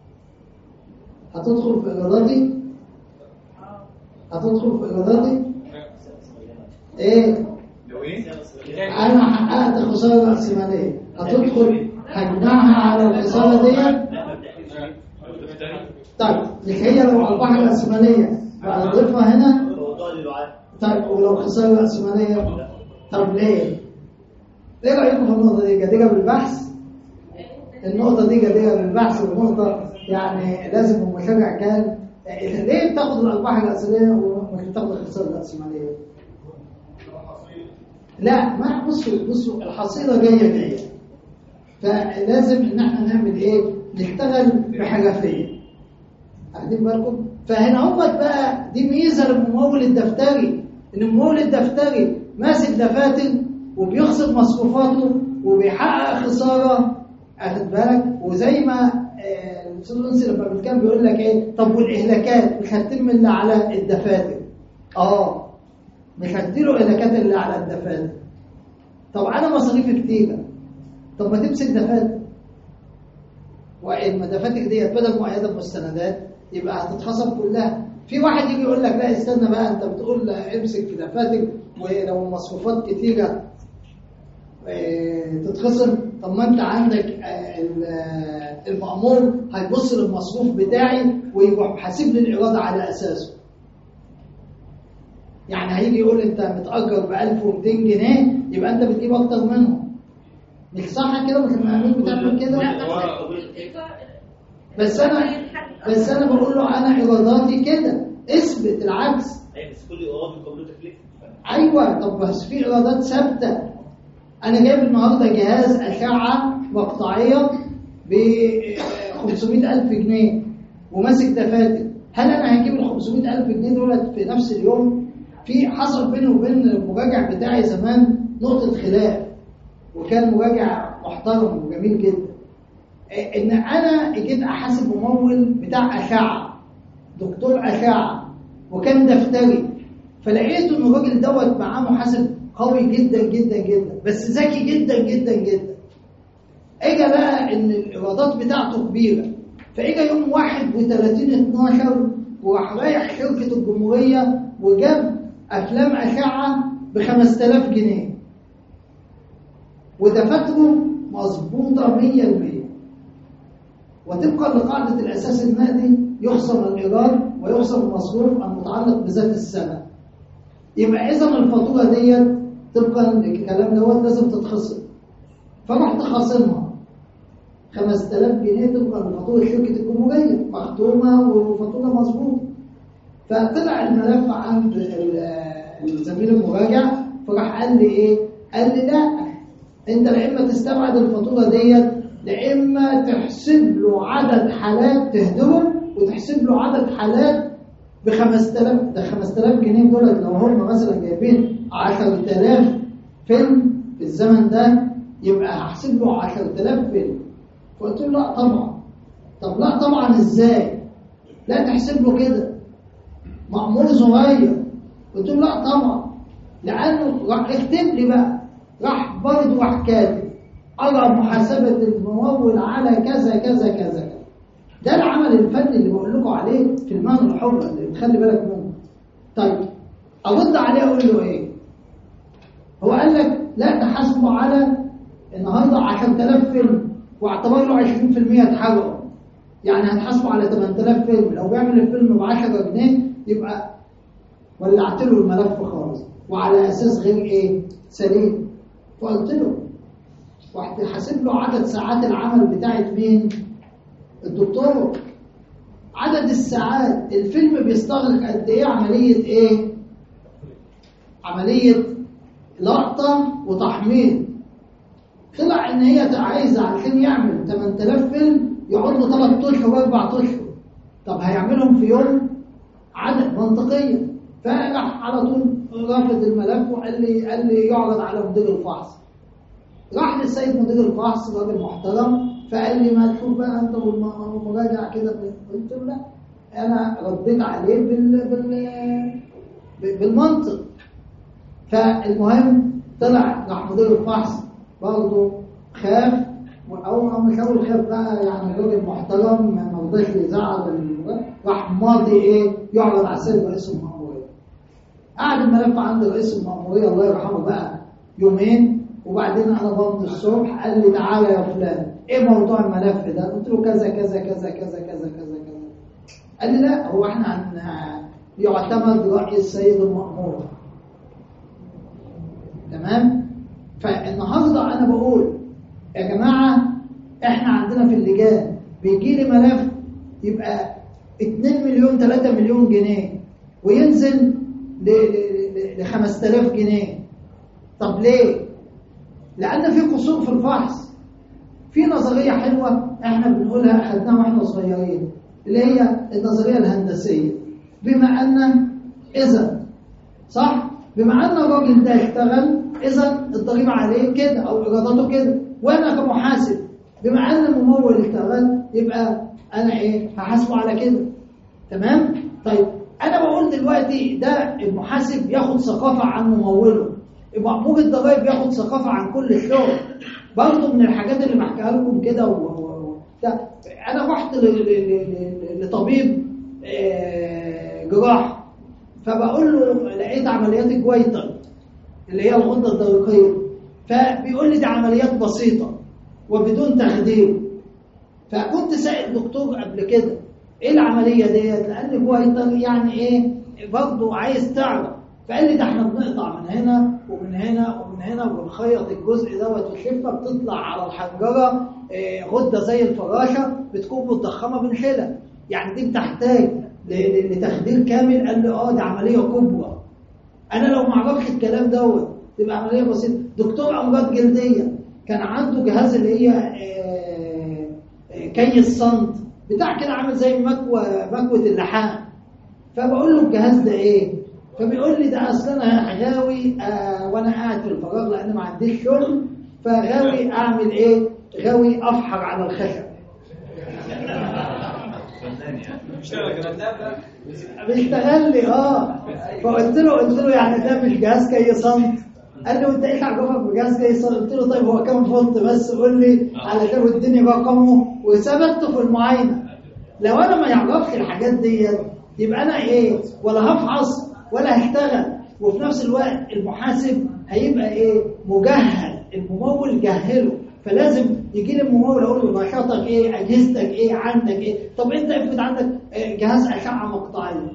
هتدخل في إيراداتي؟ هتدخل في إيراداتي؟ إيه؟ أنا حققت خسارة رأسمالية، هتدخل هجمعها على الخسارة دي؟ طيب مش هي لو أرباح رأسمالية هنضيفها هنا؟ طيب ولو خسارة رأسمالية؟ طب ليه؟ إيه رأيكم في النقطة دي؟ جديرة بالبحث؟ النقطة دي جديرة بالبحث، والنقطة يعني لازم المشرع كان ليه بتاخد الأرباح الرأسمالية ومش بتاخد الخسارة الرأسمالية؟ لا، ما بصوا بصوا الحصيلة جاية جاية، فلازم إن احنا نعمل إيه؟ نشتغل بحرفية. واخدين بالكم؟ فهنا هم بقى دي ميزة للممول الدفتري، إن الممول الدفتري ماسك دفاتر وبيخسر مصروفاته وبيحقق خسارة. أخد بالك؟ وزي ما الأستاذ الأنسي لما بيتكلم بيقول لك إيه؟ طب والإهلاكات مش هتتم إلا على الدفاتر. آه مش هديله إهلاكات إلا على الدفاتر. طب أنا مصاريفي كتيرة، طب ما تمسك دفاتر، وإن دفاتر ديت بدل مؤيدة بمستندات يبقى هتتخصم كلها. في واحد يجي يقول لك لا استنى بقى، أنت بتقول امسك في دفاتر ولو المصروفات كتيرة تتخصم، طب ما أنت عندك المأمور هيبص للمصروف بتاعي ويروح حاسب لي الإيراد على أساسه. يعني هيجي يقول انت متأجر ب ألف ومئتين جنيه يبقى انت بتجيب اكتر منه. مش صح كده؟ مش المأمين بتعمل كده؟ بس انا بس انا بقول له انا ايراداتي كده، اثبت العكس. ايوه بس كل ايراد بيقابله تكلفه. ايوه طب بس في ايرادات ثابته. انا جايب النهارده جهاز اشعه مقطعيه ب خمسمائة ألف جنيه وماسك دفاتر، هل انا هجيب ال خمسمائة ألف جنيه دول في نفس اليوم؟ في حصل بيني وبين المراجع بتاعي زمان نقطة خلاف، وكان مراجع محترم وجميل جدا، ان انا جيت احاسب ممول بتاع اشعة، دكتور اشعة، وكان دفتري، فلقيت ان الراجل دوت معاه محاسب قوي جدا جدا جدا بس ذكي جدا جدا جدا. اجى بقى ان الايرادات بتاعته كبيرة، فاجى يوم واحد وثلاثين اتناشر وراح رايح شركة الجمهورية وجاب أفلام أشعة بخمسة آلاف جنيه ودفاتره مظبوطة مية المية، وطبقا لقاعدة الأساس المالي يخصم الإيراد ويخصم المصروف المتعلق بذات السنة. يبقى إذا الفاتورة ديت طبقا للكلام دوت لازم تتخصم، فرحت خاصمها خمسة آلاف جنيه طبقا لفاتورة شركة الجمهورية مختومة وفاتورة مظبوطة. فطلع الملف عند الزميل المراجع، فراح قال لي ايه؟ قال لي لا، انت لا اما تستبعد الفاتوره ديت، لا اما تحسب له عدد حالات تهدره وتحسب له عدد حالات ب خمسة آلاف. ده خمسة آلاف جنيه دول لو هم مثلا جايبين عشرة آلاف فيلم في الزمن ده يبقى هحسب له عشرة آلاف فيلم. فقلت له لا طبعا. طب لا طبعا ازاي؟ لا تحسب له كده مأمور صغير. قلت له لا طبعا، لانه راح اكتب لي بقى، راح برضه راح كاتب أرى محاسبة الممول على كذا كذا كذا. ده العمل الفني اللي بقول لكم عليه في المهن الحرة اللي بتخلي بالك منه. طيب أرد عليه أقول له إيه؟ هو قال لك لا تحاسبه على النهارده عشرة آلاف فيلم واعتبر له عشرين في المية اتحرقوا، يعني هتحاسبه على ثمانية آلاف فيلم. لو بيعمل الفيلم ب عشرة جنيه يبقى ولعت له الملف خالص وعلى أساس غير إيه؟ سليم. فقلت له واحد حاسب له عدد ساعات العمل بتاعت مين؟ الدكتور عدد الساعات الفيلم بيستغرق قد ايه عمليه ايه؟ عمليه لقطه وتحميل. طلع ان هي عايزه عشان يعمل ثمانية آلاف فيلم يقعد له ثلاثة اشهر واربع اشهر. طب هيعملهم في يوم؟ عدد منطقيا. فراح على طول رافض الملف وقال لي قال لي يعرض على مدير الفحص. راح للسيد مدير الفحص راجل محترم فقال لي ما تشوف بقى انت والمراجع كده. قلت له لا انا رديت عليه بال بال بالمنطق. فالمهم طلع راح مدير الفحص برضه خاف او مش هقول خاف بقى يعني راجل محترم ما رضاش يزعل راح ماضي ايه يعرض على السيد رئيس المأمورية. قعد الملف عند رئيس المأمورية الله يرحمه بقى يومين وبعدين انا بمضي الصبح قال لي تعالى يا فلان ايه موضوع الملف ده؟ قلت له كذا كذا كذا كذا كذا كذا كذا. قال لي لا هو احنا عن يعتمد رأي السيد المأمور. تمام؟ فالنهارده انا بقول يا جماعه احنا عندنا في اللجان بيجي لي ملف يبقى اتنين مليون ثلاثة مليون جنيه وينزل ل خمسة آلاف جنيه. طب ليه؟ لان في قصور في الفحص. في نظريه حلوه احنا بنقولها اخذناها واحنا صغيرين اللي هي النظريه الهندسيه. بما ان اذا صح بما ان الراجل ده اشتغل اذا الضريبه عليه كده او ايراداته كده وانا كمحاسب بما ان الممول اشتغل يبقى انا ايه هحاسبه على كده. تمام؟ طيب انا بقول دلوقتي ده المحاسب ياخد ثقافه عن مموله. مأمور الضرايب ياخد ثقافه عن كل الشغل. برضه من الحاجات اللي بحكيها لكم كده و... و... انا رحت ل... ل... ل... لطبيب جراح فبقول له لقيت عمليات الجويتر اللي هي الغده الدرقيه فبيقول لي دي عمليات بسيطه وبدون تخدير. فكنت سائل دكتور قبل كده ايه العمليه ديت لان جويتر يعني ايه برضه عايز تعرف. فقال لي ده احنا بنقطع من هنا ومن هنا ومن هنا وبنخيط الجزء دوت والشفه بتطلع على الحنجره إيه غده زي الفراشه بتكون متضخمه بنشيلها. يعني دي بتحتاج لتخدير كامل. قال لي اه دي عمليه كبرى. انا لو ما اعرفش الكلام دوت تبقى عمليه بسيطه. دكتور امراض جلديه كان عنده جهاز اللي هي إيه إيه كي الصمت بتاع كده عامل زي مكوى مكوه اللحام. فبقول له الجهاز ده ايه؟ فبيقول لي ده اصل انا غاوي آه وانا قاعد في الفراغ لان ما عنديش شغل فغاوي اعمل ايه؟ غاوي افحر على الخشب. بيشتغل لي اه. فقلت له قلت له يعني ده مش جهاز كي صمت. قال لي وانت ايه عجبك بجهاز كي صمت؟ قلت له طيب هو كام فولت بس قول لي علشان اديني رقمه وثبته في المعاينه. لو انا ما يعرفش الحاجات ديت يبقى انا ايه ولا هفحص ولا هشتغل. وفي نفس الوقت المحاسب هيبقى ايه مجهل. الممول جهله فلازم يجي لي الممول اقول له نشاطك ايه اجهزتك ايه عندك ايه. طب انت افرض عندك جهاز اشعه مقطعيه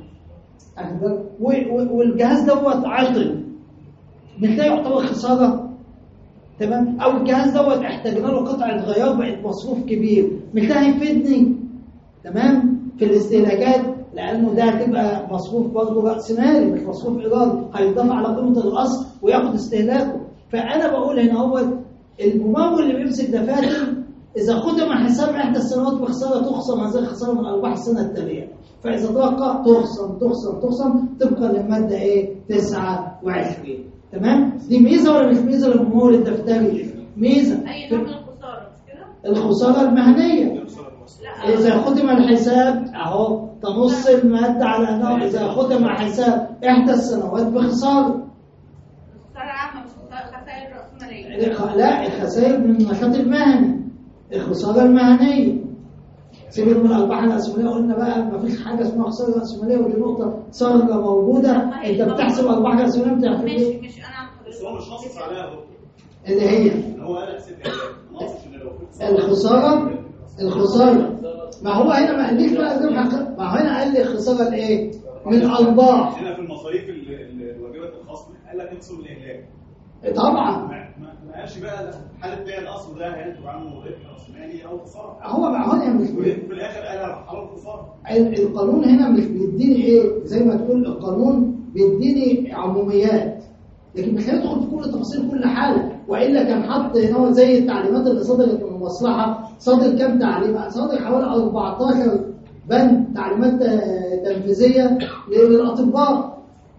والجهاز دوت عطل مش ده يعتبر خساره. تمام؟ او الجهاز دوت احتاجنا له قطعه غيار بقت مصروف كبير مش ده هيفيدني. تمام؟ في الاستهلاكات لانه ده هتبقى مصروف برضه راس مالي مش مصروف ايرادي هيتضاف على قيمه الاصل وياخد استهلاكه. فانا بقول هنا هو الممول اللي بيمسك دفاتر اذا ختم حساب احدى السنوات بخساره تخصم هذه الخساره من ارباح السنه التاليه. فاذا توقع تخصم تخصم تخصم طبقا للماده ايه تسعة وعشرين. تمام؟ دي ميزه ولا مش ميزه للممول الدفتري؟ ميزه. اي نوع من الخساره مش كده؟ الخساره المهنيه. إذا ختم الحساب أهو تنص المادة على أنه إذا ختم حساب إحدى السنوات بخسارة. خسارة عامة مش خسائر رأسمالية. لا الخسائر من النشاط المهني. الخسارة المهنية. سيبك من الأرباح الرأسمالية قلنا بقى ما فيش حاجة اسمها خسارة رأسمالية ودي نقطة سارقة موجودة. أنت بتحسب أرباح رأسمالية بتعرف إيه؟ مش مش أنا بس هو مش ناقص عليها دكتور. اللي هي هو قال حسبها ناقص إن لو في الخسارة الخسارة. ما هو هنا ما قاليش بقى زي ما ما هو هنا قال لي الخسارة الايه؟ من الأرباح. هنا في المصاريف الواجبات الخاصة قال لك اقسم الإهلاك. طبعا ما قالش بقى الحاله بتاع الاصل ده هينتج عنه ربح راسمالي او خساره. هو بقى هنا مش في الاخر قال حرام خساره. القانون هنا مش بيديني ايه زي ما تقول القانون بيديني عموميات، لكن مش هيدخل في كل تفاصيل كل حاله، والا كان حط هنا زي التعليمات اللي صدرت من المصلحه. صدر كام تعليم؟ صدر حوالي أربعتاشر بند تعليمات تنفيذيه للاطباء.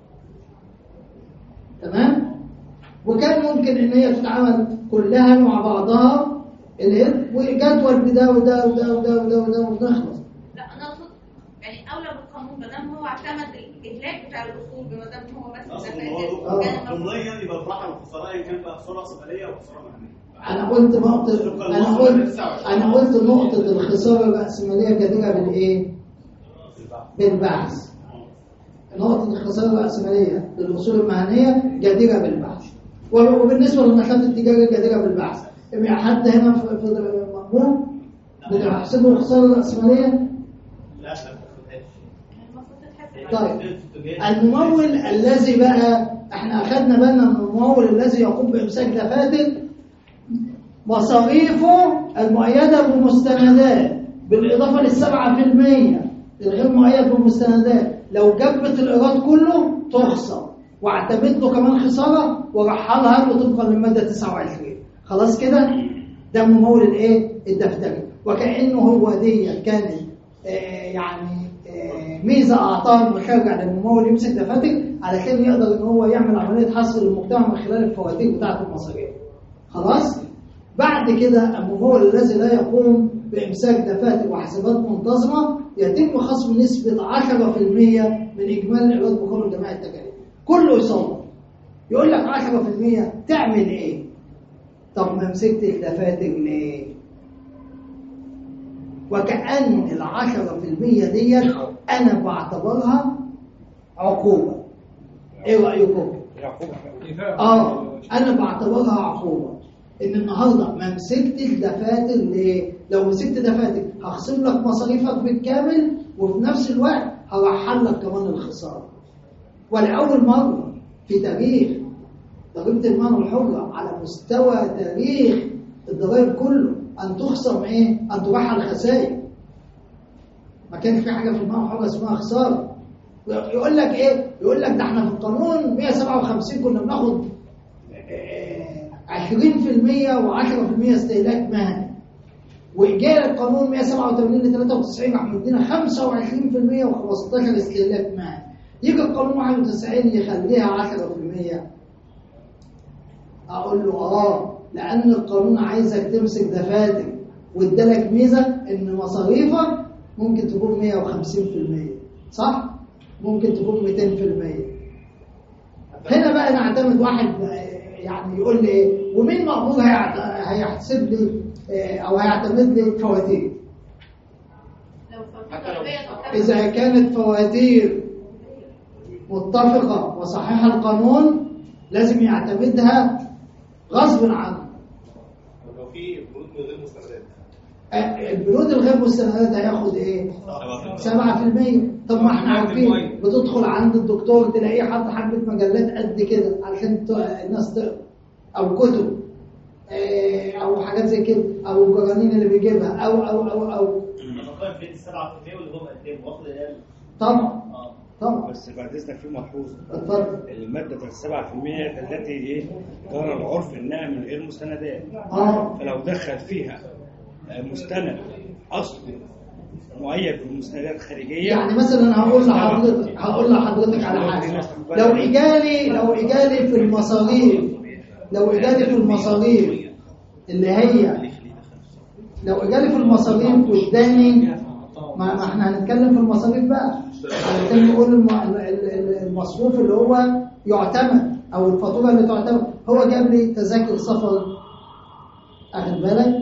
تمام؟ وكان ممكن ان هي تتعامل كلها مع بعضها وجدول بده وده وده وده وده وده ونخلص. لا انا اقصد يعني اولى بالقانون ما دام هو اعتمد الاهلاك بتاع الاصول ما دام هو بس اصل هو ضمنيا يبقى الراحه والخساره كان بقى خساره راسماليه وخساره مهنيه. انا قلت نقطه انا قلت انا قلت نقطه الخساره الراسماليه جديره بالايه؟ بالبحث. نقطه الخساره الراسماليه للاصول المهنيه جديره بالبحث، وبالنسبه للنشاط التجاري جديره بالبحث. حد هنا في مقبول بتحسبه الخساره الراسماليه؟ لا طيب الممول الذي بقى احنا اخذنا بالنا من الممول الذي يقوم بامساك دفاتر مصاريفه المؤيده بمستندات بالاضافه للسبعة في المية الغير مؤيد بمستندات، لو جبت الايراد كله تخسر واعتمد له كمان خساره ورحلها له طبقا للماده تسعة وعشرين. خلاص كده ده ممول الايه الدفتري، وكانه هو دي كانت آه يعني آه ميزه اعطاها المشرع للممول يمسك دفاتر علشان يقدر ان هو يعمل عمليه حصر للمجتمع من خلال الفواتير بتاعه المصاريف. خلاص بعد كده الممول الذي لا يقوم بامساك دفاتر وحسابات منتظمه يتم خصم نسبه عشرة في المية من اجمالي الايراد بقانون جماعه التكاليف. كله يصور يقول لك عشرة في المية تعمل ايه؟ طب ما مسكت الدفاتر ليه؟ وكأن العشرة في المية دي أنا بعتبرها عقوبة. إيه رأيكم؟ آه أنا بعتبرها عقوبة. إن النهاردة ما مسكتش دفاتر ليه؟ لو مسكت دفاتر هخصم لك مصاريفك بالكامل وفي نفس الوقت هرحل لك كمان الخسارة. ولأول مرة في تاريخ ضريبة المال الحرة على مستوى تاريخ الضرائب كله أن تخصم إيه؟ أن ترحل خسائر. ما كانش في حاجة في المال الحرة اسمها خسارة. يقول لك إيه؟ يقول لك ده إحنا في القانون مية وسبعة وخمسين كنا بناخد عشرين في المية وعشرة في المية استهلاك مهني، وإجاء القانون مية وسبعة وثمانين ل ثلاثة وتسعين راح مدينا خمسة وعشرين في المية وخمستاشر استهلاك مهني. يجي القانون واحد وتسعين يخليها عشرة في المية. اقول له اه لان القانون عايزك تمسك دفاتر وادالك ميزه ان مصاريفك ممكن تكون مية وخمسين في المية صح؟ ممكن تكون مئتين في المية. هنا بقى نعتمد واحد يعني يقول لي ايه ومين مأمور هيحسب لي او هيعتمد لي فواتير؟ اذا كانت فواتير متفقه وصحيحه القانون لازم يعتمدها غصب عنه. لو في بنود من غير مستندات البنود الغير مستندات هياخد ايه؟ سبعة في المية. طب ما احنا عارفين بتدخل عند الدكتور تلاقيه حط حبه مجلات قد كده علشان الناس تقرا او كتب او حاجات زي كده او الجرانين اللي بيجيبها او او او او القائم بين السبعة في المية واللي هو مقدمه واخد اقل. طبعا طبعا. بس بعد اذنك في ملحوظه. اتفضل. الماده بتاعت سبعة في المية التي ايه جرى العرف انها من غير مستندات. اه فلو دخل فيها مستند اصله مؤيد بمستندات خارجيه يعني مثلا هقول لحضرتك هقول لحضرتك على حاجه لو اجالي لو اجالي في المصاريف لو اجالي في المصاريف اللي هي لو اجالي في المصاريف واداني ما احنا هنتكلم في المصاريف بقى علشان نقول المصروف اللي هو يعتمد او الفاتوره اللي تعتمد. هو جاب لي تذاكر سفر اخد بالك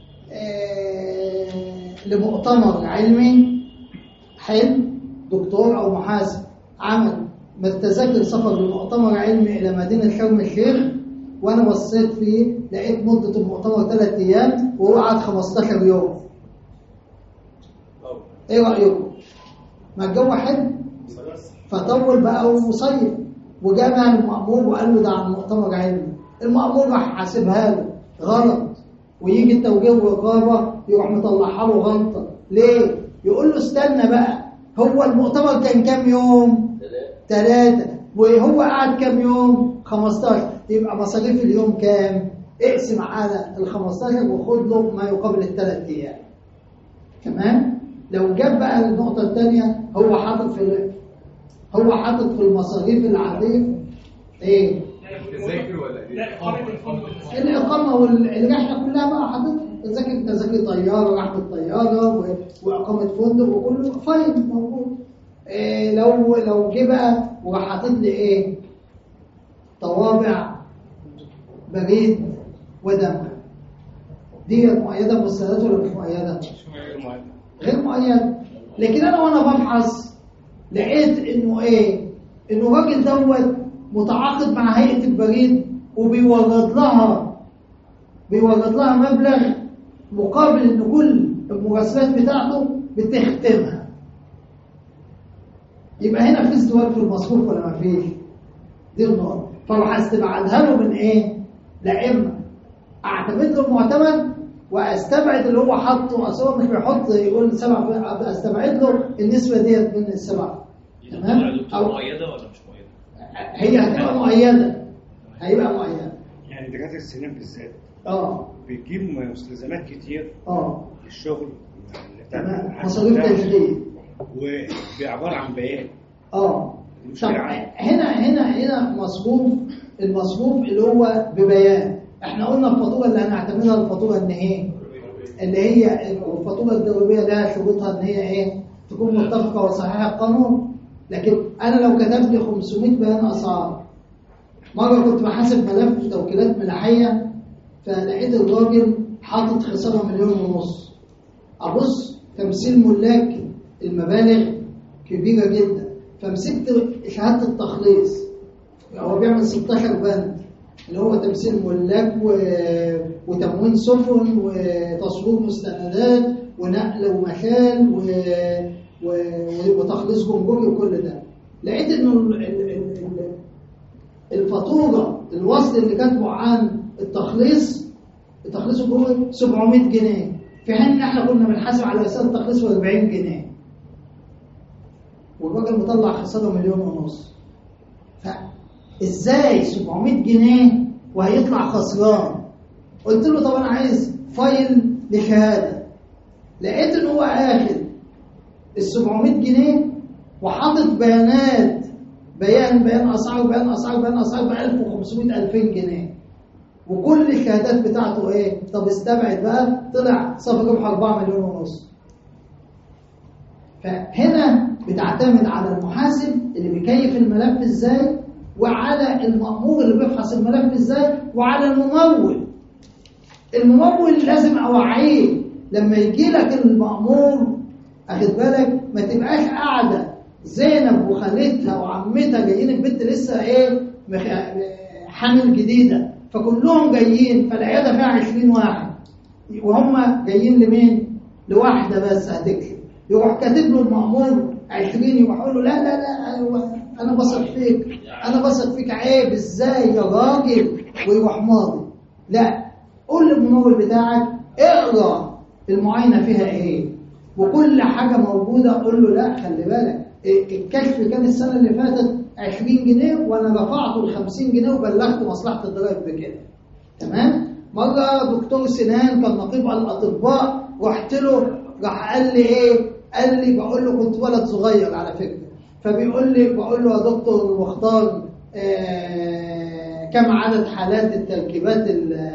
آه لمؤتمر علمي حلو دكتور او محاسب عمل تذاكر سفر لمؤتمر علمي الى مدينه شرم الشيخ وانا بصيت فيه لقيت مده المؤتمر ثلاث ايام وهو قعد خمستاشر يوم. ايه رايكم؟ ما الجو حلو فطول بقى وصيف وجابها للمأمور وقال له ده عن مؤتمر علمي المأمور راح حاسبها له غلط، ويجي التوجيه والرقابه يروح مطلعها له غلطه. ليه؟ يقول له استنى بقى، هو المؤتمر كان كام يوم؟ ثلاثة، وهو قعد كام يوم؟ خمستاشر، يبقى مصاريف اليوم كام؟ اقسم على ال خمستاشر وخد له ما يقابل الثلاث ايام. تمام؟ لو جاب بقى النقطة الثانية، هو حاطط في هو حاطط في المصاريف العادية ايه؟ تذاكر ولا ايه؟ لا إقامة الفندق. الإقامة والرحلة كلها بقى حاطط تذاكر تذاكر طيارة، رحلة طيارة و- وإقامة فندق وكله فاين موجود. إيه لو لو جه بقى وراح حاطط لي ايه؟ طوابع بريد ودم، دي مؤيدة بالسندات ولا مش مؤيدة؟ غير مؤيدة. لكن أنا وأنا ببحث لقيت إنه إيه؟ إنه الراجل دوت متعاقد مع هيئة البريد وبيورد لها بيورد لها مبلغ مقابل إن كل المراسلات بتاعته بتختمها. يبقى هنا في ازدواج في المصروف ولا ما فيش؟ دي النقطة. فراح استبعدها له من إيه؟ لا إما أعتمد له المعتمد واستبعد اللي هو حاطه، اصل هو مش بيحط يقول سبع، استبعد له النسبه ديت من السبعه. تمام؟ او مؤيده ولا مش مؤيده؟ هي هتبقى مؤيده، هيبقى مؤيده. يعني دكاتره السنان بالذات اه بتجيب مستلزمات كتير اه للشغل، تمام، مصاريف تشغيل وبعباره عن بيان. اه طب هنا هنا هنا مصروف، المصروف اللي هو ببيان. احنا قلنا الفاتوره اللي هنعتمدها الفاتوره ان ايه؟ اللي هي الفاتوره الضريبيه لها شروطها ان هي ايه؟ تكون متفقه وصحيحه القانون. لكن انا لو كتبت لي خمسمائة بيان اسعار، مره كنت بحاسب ملف توكيلات ملاحيه فلقيت الراجل حاطط خساره مليون ونص. ابص تمثيل ملاك المبالغ كبيره جدا، فمسكت شهاده التخليص، هو بيعمل ستاشر بند اللي هو تمثيل ملاك و... وتموين سفن وتصوير مستندات ونقل ومكان و... و... وتخليص جمهوري وكل ده. لقيت انه ال... ال... ال... الفاتوره الوصل اللي كاتبه عن التخليص التخليص الجمهوري سبعمائة جنيه، في حين ان احنا كنا بنحاسب على اساس التخليص أربعين جنيه، والراجل مطلع خساره مليون ونص. ف ازاي سبعمائة جنيه وهيطلع خسران؟ قلت له طب انا عايز فايل لشهاده. لقيت ان هو اخد ال سبعمائة جنيه وحاطط بيانات، بيان بيان اسعار بيان اسعار بيان اسعار ب ألف وخمسمائة ألفين جنيه، وكل الشهادات بتاعته ايه؟ طب استبعد بقى، طلع صافي ربح أربعة مليون ونص. فهنا بتعتمد على المحاسب اللي بيكيف الملف ازاي، وعلى المأمور اللي بيفحص الملف ازاي، وعلى الممول. الممول لازم اوعيه لما يجي لك المأمور، اخد بالك ما تبقاش قاعده زينب وخالتها وعمتها جايين البنت لسه ايه حامل جديده، فكلهم جايين فالعياده فيها عشرين واحد وهم جايين لمين؟ لواحده بس هتكشف، يروح كاتب له المأمور عشرين، يروح يقول له لا لا لا انا بثق فيك انا بثق فيك عيب ازاي يا راجل، ويروح ماضي. لا، قول للممول بتاعك اقرا المعاينه فيها ايه وكل حاجه موجوده. قول له لا خلي بالك الكشف كان السنه اللي فاتت عشرين جنيه وانا رفعته ل خمسين جنيه وبلغت مصلحه الضرائب بكده. تمام؟ مره دكتور سنان كان نقيب الاطباء، رحت له راح قال لي ايه؟ قال لي بقول له كنت ولد صغير على فكره، فبيقول لي بقول له يا دكتور مختار آه كم عدد حالات التركيبات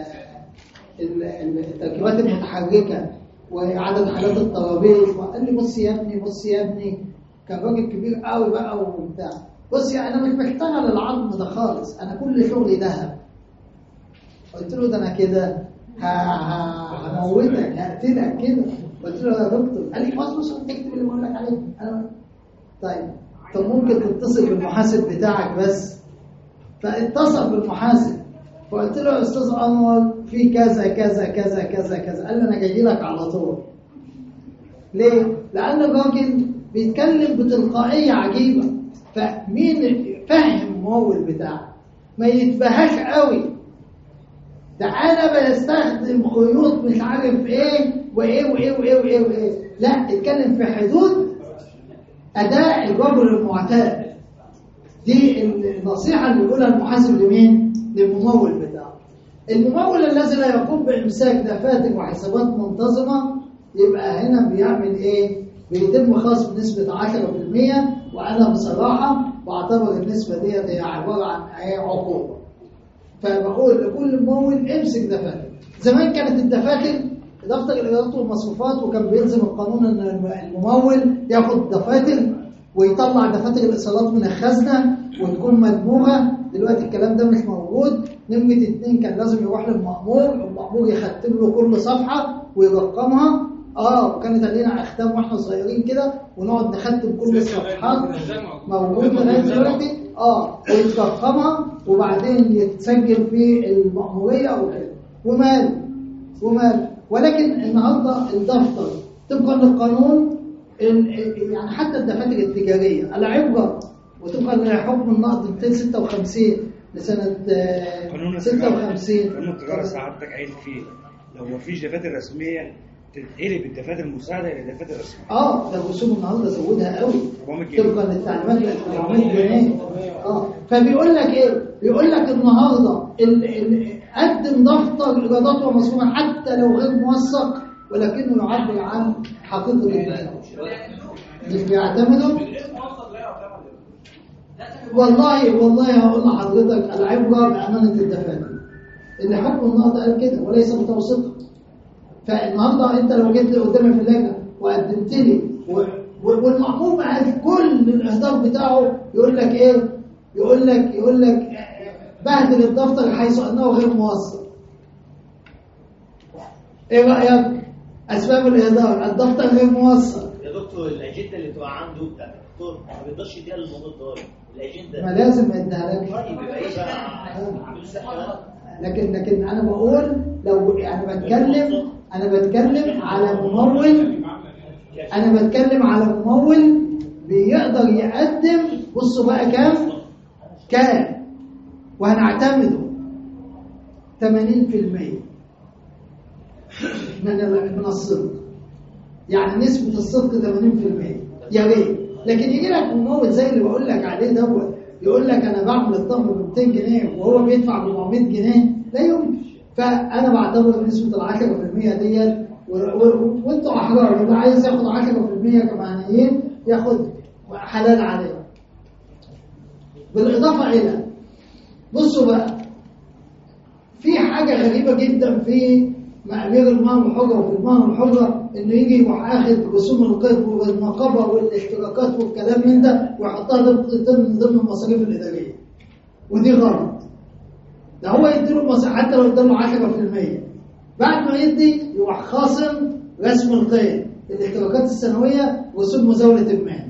التركيبات المتحركه وعدد حالات الطرابيش؟ وقال لي بص يا ابني بص يا ابني، كان راجل كبير قوي بقى وبتاع، بص يا انا مش بشتغل العظم ده خالص، انا كل شغلي ذهب. قلت له ده انا كده هموتك هقتلك كده. قلت له يا دكتور، قال لي بص بص تكتب اللي بقول لك عليه. انا طيب طب ممكن تتصل بالمحاسب بتاعك بس؟ فاتصل بالمحاسب، فقلت له يا استاذ انور في كذا كذا كذا كذا كذا. قال لي انا جاي لك على طول. ليه؟ لان الراجل بيتكلم بتلقائيه عجيبه، فمين فاهم الممول بتاعه ما يتبهاش قوي ده انا بستخدم خيوط مش عارف ايه وايه وايه وايه وايه وايه. لا، اتكلم في حدود اداء الرجل المعتاد. دي النصيحه اللي بيقولها المحاسب لمين؟ للممول بتاعه. الممول الذي لا يقوم بامساك دفاتر وحسابات منتظمه يبقى هنا بيعمل ايه؟ بيتم خصم بنسبه عشرة بالمية، وانا بصراحه بعتبر النسبه ديت هي عباره عن ايه؟ عقوبه. فبقول لكل ممول امسك دفاتر. زمان كانت الدفاتر دفتر الايرادات والمصروفات، وكان بيلزم القانون ان الممول ياخد دفاتر ويطلع دفاتر الايصالات من الخزنه وتكون مدموره. دلوقتي الكلام ده مش موجود. نمرة اتنين كان لازم يروح للمأمور، المأمور يختم له كل صفحه ويرقمها. اه وكانت علينا اختام واحنا صغيرين كده ونقعد نختم كل الصفحات، موجود لغايه دلوقتي. اه ويترقمها وبعدين يتسجل في المأموريه وكده، ومال ومال. ولكن النهارده الدفتر طبقا للقانون يعني حتى الدفاتر التجاريه العبره وطبقا لحكم النقد مئتين وستة وخمسين لسنه ستة وخمسين. قانون التجاره سعادتك قايل فيه لو ما فيش دفاتر رسميه تتقلب الدفاتر المساعده الى دفاتر رسميه. اه ده الرسوم النهارده زودها قوي طبقا للتعليمات أربعمية جنيه. اه فبيقول لك ايه؟ بيقول لك النهارده ال ال قدم دفتر ايرادات ومصروفات حتى لو غير موثق ولكنه يعبر عن حقيقه الدين. مش بيعتمدوا. والله والله هقول لحضرتك العبره بامانه الدفاتر. اللي حكم النهارده قال كده وليس متوسطا. فالنهارده انت لو جيت لي قدامي في اللجنه وقدمت لي والمأمور بقى كل الاهدار بتاعه يقول لك ايه؟ يقول لك يقول لك بهدل الدفتر حيث انه غير موثق. ايه رايك؟ اسباب الاهدار الدفتر غير موثق. يا دكتور الاجنده اللي بتبقى عنده بتاع الدكتور ما بيقدرش يديها للموضوع الضاري. الاجنده ما لازم يديها لك. طيب يبقى ايه بقى؟ لكن لكن انا بقول لو انا بتكلم انا بتكلم على ممول انا بتكلم على ممول بيقدر يقدم. بصوا بقى كام كام وهنعتمده ثمانين بالمية من من الصدق. يعني نسبة الصدق ثمانين بالمية يا ريت. لكن يجي لك ممول زي اللي بقول لك عليه دوت يقول لك انا بعمل الطقم ب مئتين جنيه وهو بيدفع ب أربعمية جنيه. لا يمكن. فانا بعتبر نسبة ال عشرة بالمية ديت وانتوا احرار. اللي عايز ياخد عشرة بالمية كمعنيين ياخد حلال عليه. بالاضافه الى بصوا بقى في حاجه غريبه جدا في مأمير المهن الحره وفي المهن الحره انه يجي يروح اخد رسوم القيد والنقابه والاشتراكات والكلام من ده ويحطها ضمن ضمن المصاريف الاداريه. ودي غلط. ده هو يديله المصاريف حتى لو اداله عشرة بالمية بعد ما يدي يروح خاصم رسم القيد الاشتراكات السنويه ورسوم مزاوله المهن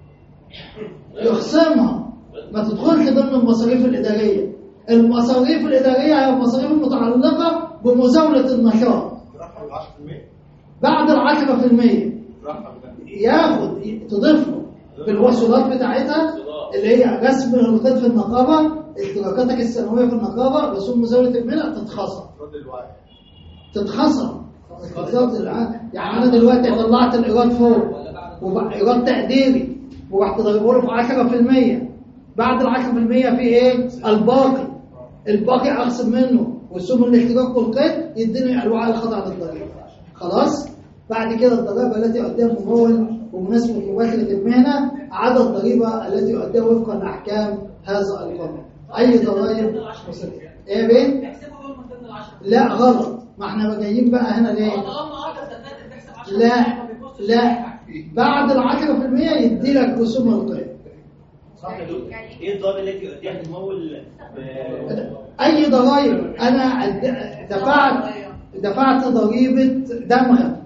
يخصمها ما تدخلش ضمن المصاريف الاداريه. المصاريف الاداريه هي المصاريف المتعلقه بمزاوله النشاط. بعد ال عشرة بالمية ياخد تضيف له بالوصولات بتاعتها اللي هي رسم القيد في النقابه اشتراكاتك السنويه في النقابه رسوم مزاوله المهن تتخصم تتخصم يعني انا دلوقتي طلعت الايراد فوق وايراد تقديري ورحت ضربه له في عشرة بالمية. بعد ال عشرة بالمية في ايه؟ الباقي الباقي اخصم منه رسوم الاشتراك والقيد يديني الوعاء الخاضع للضريبه. خلاص. بعد كده الضريبه التي يؤديها الممول بمناسبه مباشره المهنه عدد الضريبه التي يؤديها وفقا لاحكام هذا القانون. اي ضرائب ايه بيه؟ لا غلط. ما احنا جايين بقى هنا ليه؟ لا لا بعد ال عشرة بالمية يدي لك رسوم القيد. صح يا دكتور. ايه الضرائب التي يؤديها الممول؟ اي ضرائب. انا دفعت دفعت ضريبه دمغه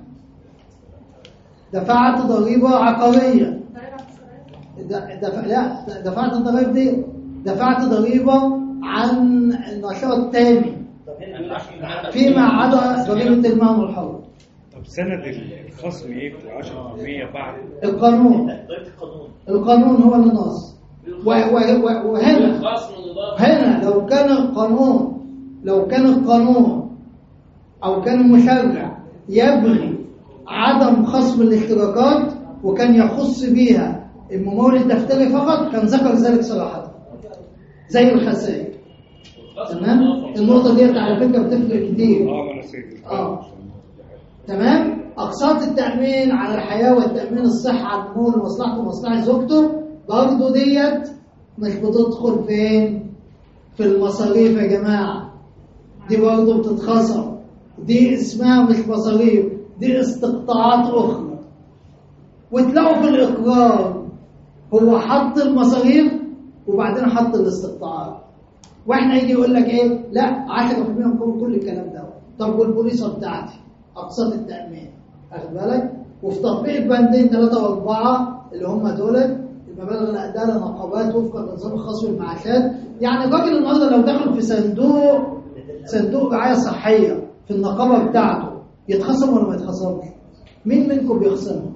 دفعت ضريبه عقاريه دفع لا دفعت الضرائب دي دفعت ضريبه عن النشاط تاني فيما عدا ضريبه المهن الحره. طب سند الخصم ايه عشرة بالمية بعد القانون؟ القانون هو اللي ناقص. وهنا هنا لو كان القانون لو كان القانون أو كان المشرع يبغي عدم خصم الاشتراكات وكان يخص بيها الممول الدفتري فقط كان ذكر ذلك صراحة زي الخسائر. تمام؟ النقطة ديت على فكرة بتفرق كتير. اه تمام؟ أقساط التأمين على الحياة والتأمين الصحي على الممول ومصلحته ومصلحة زوجته برضه ديت مش بتدخل فين؟ في المصاريف يا جماعة. دي برضه بتتخصم. دي اسمها مش مصاريف، دي استقطاعات أخرى. وتلاقوا في الإقرار هو حط المصاريف وبعدين حط الاستقطاعات. واحنا يجي يقول لك ايه؟ لا عشرة في المية من كل الكلام ده. طب والبوليصه بتاعتي اقساط التامين واخد بالك؟ وفي تطبيق بندين ثلاثة وأربعة اللي هم دول المبالغ الاداء لنقابات وفقا للنظام الخاص بالمعاشات. يعني الراجل النهارده لو دخل في صندوق صندوق رعايه صحيه في النقابه بتاعته يتخصم ولا ما يتخصمش؟ مين منكم بيخصمه؟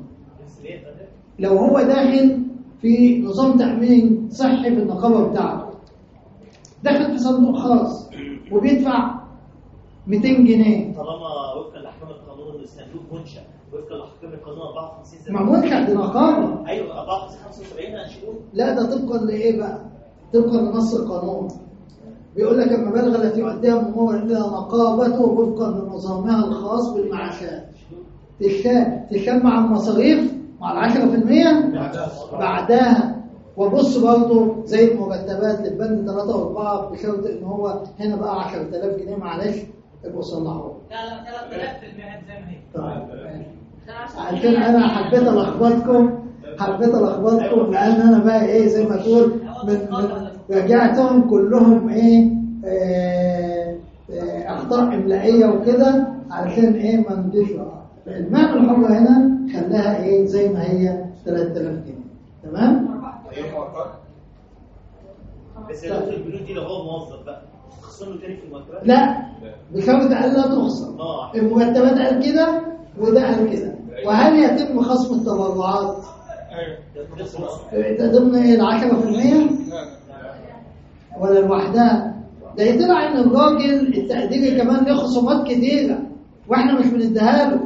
لو هو داخل في نظام تامين صحي في النقابه بتاعته داخل في صندوق خاص وبيدفع مئتين جنيه طالما وفقا لاحكام القانون الصندوق منشا وفقا لاحكام القانون أربعة وخمسين ما منشا دي نقابه. ايوه أربعة وخمسين خمسة وسبعين هنشيلوه. لا ده طبقا لايه بقى؟ طبقا لنص القانون بيقول لك المبالغ التي يؤديها الممول الى نقابته وفقا لنظامها الخاص بالمعاشات تشال تشال مع المصاريف مع العشرة في المية بعدها. وبص برضه زي المرتبات للبند ثلاثة وأربعة بشرط إن هو هنا بقى عشرة آلاف جنيه معلش ابقوا صلحوه. لا لا ثلاثة آلاف في المئة زي ما هي. طيب عشان أنا حبيت ألخبطكم حبيت ألخبطكم لأن أنا بقى إيه زي ما تقول من, من رجعتهم كلهم إيه آه آه أخطاء إملائية وكده علشان إيه ما نديش المعنى الحرة هنا خلاها إيه زي ما هي ثلاثة آلاف جنيه. تمام؟ بس يا دكتور البنود دي لو هو موظف بقى تخصم له تاني في المرتبات؟ لا بشرط قال لا تخصم. اه المرتبات قال كده وده قال كده. وهل يتم خصم التبرعات؟ ايوه ده ضمن ايه العشرة في المية؟ ولا لوحدها؟ ده يطلع ان الراجل التقديري كمان له خصومات كتيرة واحنا مش بنديها له.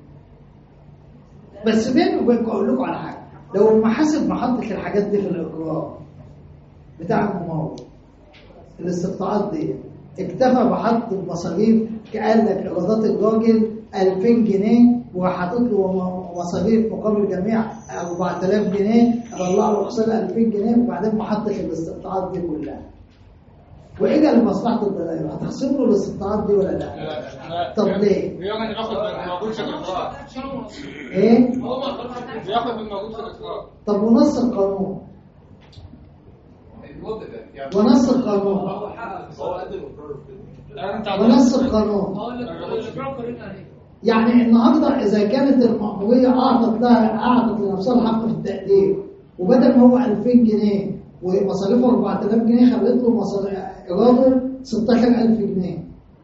بس بيني وبينكم اقول لكم على حاجة، لو المحاسب ما حطش الحاجات دي في الاقرار بتاع الممول الاستقطاعات دي اكتفى بحط المصاريف قال لك ايرادات الراجل ألفين جنيه وحاطط له مصاريف مقابل جميع أربعة آلاف جنيه اطلع له خساره ألفين جنيه وبعدين ما حطش الاستقطاعات دي كلها واجى لمصلحه الضرائب هتخصم له الاستقطاعات دي ولا لا؟ طب ليه؟ بياخد من موجود في الاقرار. ايه؟ بياخد من موجود في الاقرار. طب ونص القانون ونص القانون ونص القانون يعني النهارده اذا كانت المأمورية اعطت لها اعطت لنفسها الحق في التقدير وبدل ما هو ألفين جنيه ومصاريفه أربعة آلاف جنيه خلت له مصاريف ايراده ستاشر ألف جنيه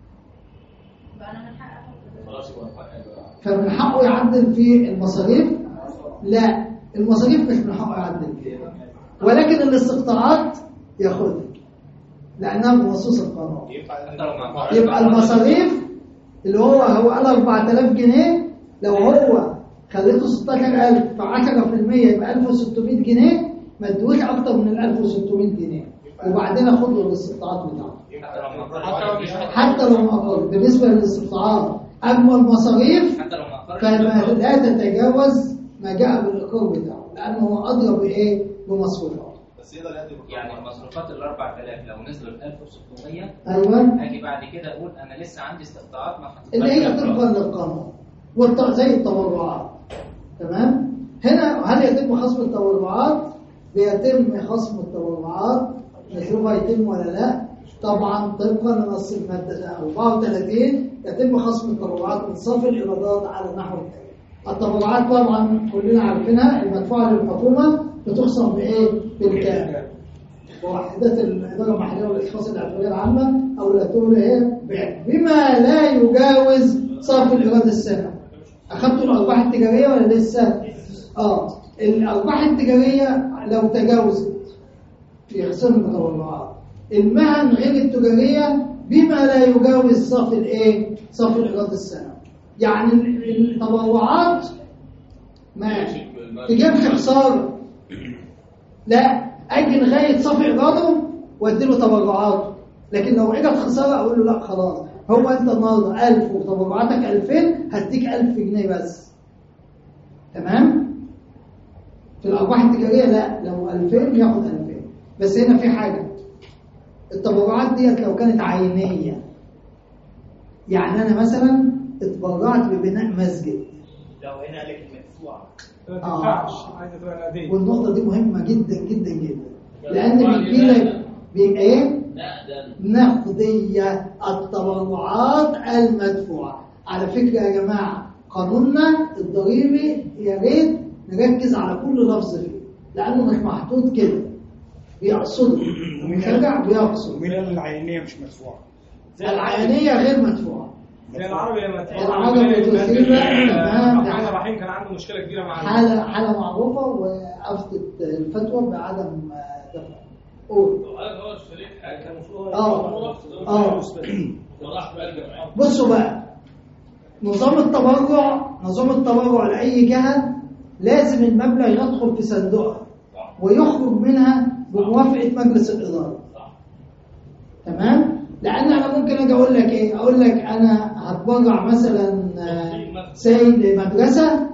فمن حقه يعدل في المصاريف؟ لا المصاريف مش من حقه يعدل فيها ولكن الاستقطاعات ياخدها لانها بنصوص القانون. يبقى المصاريف اللي هو هو قال أربعة آلاف جنيه لو هو خليته ستاشر ألف في عشرة في المية يبقى ألف وستمية جنيه ما ادوش اكتر من ال ألف وستمية جنيه وبعدين اخد له الاستقطاعات بتاعته حتى لو ما اقر. بالنسبه للاستقطاعات اما المصاريف فما لا تتجاوز ما جاء بالاقرار بتاعه لانه هو ادرى بايه؟ بمصروفاته. يعني المصروفات ال أربعة آلاف لو نزلوا ل ألف وستمية ايوه اجي بعد كده اقول انا لسه عندي استقطاعات ما حطيتهاش اللي هي طبقا للقانون والط... زي التبرعات. تمام؟ هنا هل يتم خصم التبرعات؟ بيتم خصم التبرعات نشوف هيتم ولا لا. طبعا طبقا لنص الماده أربعة وثلاثين يتم خصم التبرعات من صافي الايرادات على النحو التالي. التبرعات طبعا كلنا عارفينها المدفوعه للحكومه بتخصم بايه؟ بالكامل. وحدات الاداره المحليه والاشخاص العفويه العامه او لا تقول ايه؟ بما لا يجاوز صافي الايراد السنوي. اخذتوا الارباح التجاريه ولا لسه؟ اه الارباح التجاريه لو تجاوزت يخصم التبرعات المهن غير التجارية بما لا يجاوز صافي الايه؟ صافي الإيراد السنوي. يعني التبرعات ما تجيبش خسارة، لا أجي لغاية صافي إيراده وأديله تبرعاته، لكن لو اجت خسارة أقول له لا خلاص، هو أنت النهارده ألف وتبرعاتك ألفين، هديك ألف جنيه بس. تمام؟ في الأرباح التجارية لا، لو ألفين ياخد ألفين. بس هنا في حاجة، التبرعات ديت لو كانت عينية، يعني أنا مثلا اتبرعت ببناء مسجد، لو هنا قال لك المدفوع ما تنفعش، عايزه تبقى نقديه. والنقطة دي مهمة جدا جدا جدا، لأن بيجي لك بيبقى إيه؟ نقدية التبرعات المدفوعة. على فكرة يا جماعة، قانوننا الضريبي يا ريت نركز على كل لفظ فيه، لأنه مش محطوط كده، بيقصده المشجع بيقصد. مين قال العينية مش مدفوعة؟ العينية غير مدفوعة. زي العربي لما العربي بتثير تمام. محمد رحيم كان عنده مشكلة كبيرة مع حالة حالة معروفة، وأفتت الفتوى بعدم دفع. قول. هو الشريك كان المفروض اه اه بصوا بقى، نظام التبرع نظام التبرع لأي جهة لازم المبلغ يدخل في صندوقها ويخرج منها بموافقة مجلس الإدارة. تمام؟ لأن أنا ممكن أجي أقول لك إيه؟ أقول لك أنا هتبرع مثلا سيد مدرسة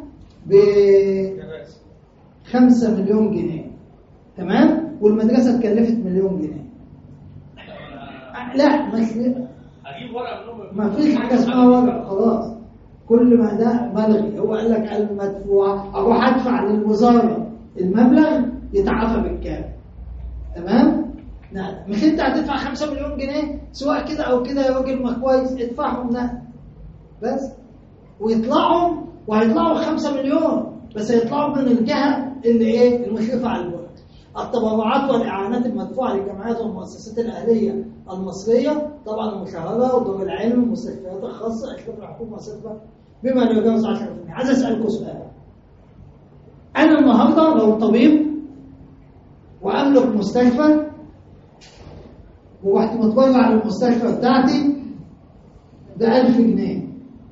بخمسة مليون جنيه، تمام؟ والمدرسة اتكلفت مليون جنيه. لا مش اجيب ورقه منهم، ما فيش حاجه اسمها ورقه، خلاص كل ما ده ملغي. هو قال لك المدفوعه، اروح ادفع للوزاره المبلغ يتعافى بالكامل. تمام؟ نعم، مش انت هتدفع خمسة مليون جنيه سواء كده او كده يا راجل، ما كويس ادفعهم نقد بس، ويطلعوا وهيطلعوا خمسة مليون بس، هيطلعوا من الجهه اللي ايه؟ المشرفه على البلد. التبرعات والإعانات المدفوعة للجامعات والمؤسسات الأهلية المصرية طبعا المشهرة ودور العلم والمستشفيات الخاصة أشراف الحكومة صفة بما لا يجاوز عشرة بالمئة. عايز أسألكم سؤال، أنا النهاردة لو طبيب وأملك مستشفى ورحت متبرع للمستشفى بتاعتي بألف جنيه،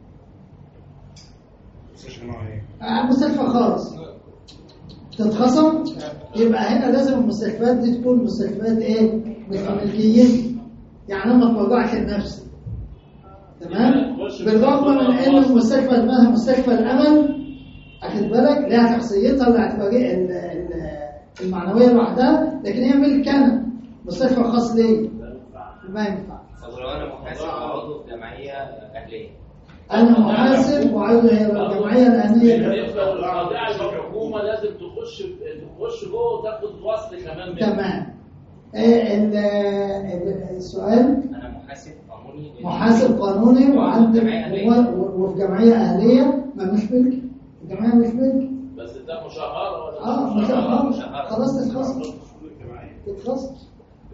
مستشفى خاص تتخصم، يبقى هنا لازم المستشفيات دي تكون مستشفيات ايه؟ مش ملكيتي، يعني انا ما اتبرعش لنفسي. تمام؟ بالرغم من ان المستشفى اسمها مستشفى الامل، اخد بالك لها شخصيتها الاعتباريه المعنويه لوحدها، لكن هي ملك انا، مستشفى خاص ليا ما ينفع. طب لو انا محاسب وعضو في جمعيه اهليه، انا محاسب وعضو هي الجمعيه الاهليه. القضاء الحكومه لازم تخش تخش جوه وتاخد وصل كمان منه. تمام. السؤال، انا محاسب قانوني محاسب قانوني وعندي وفي جمعيه اهليه، ما مش ملك الجمعيه، مش ملك بس ده مشهره ولا اه مشهره، خلاص تتخصص تتخصص.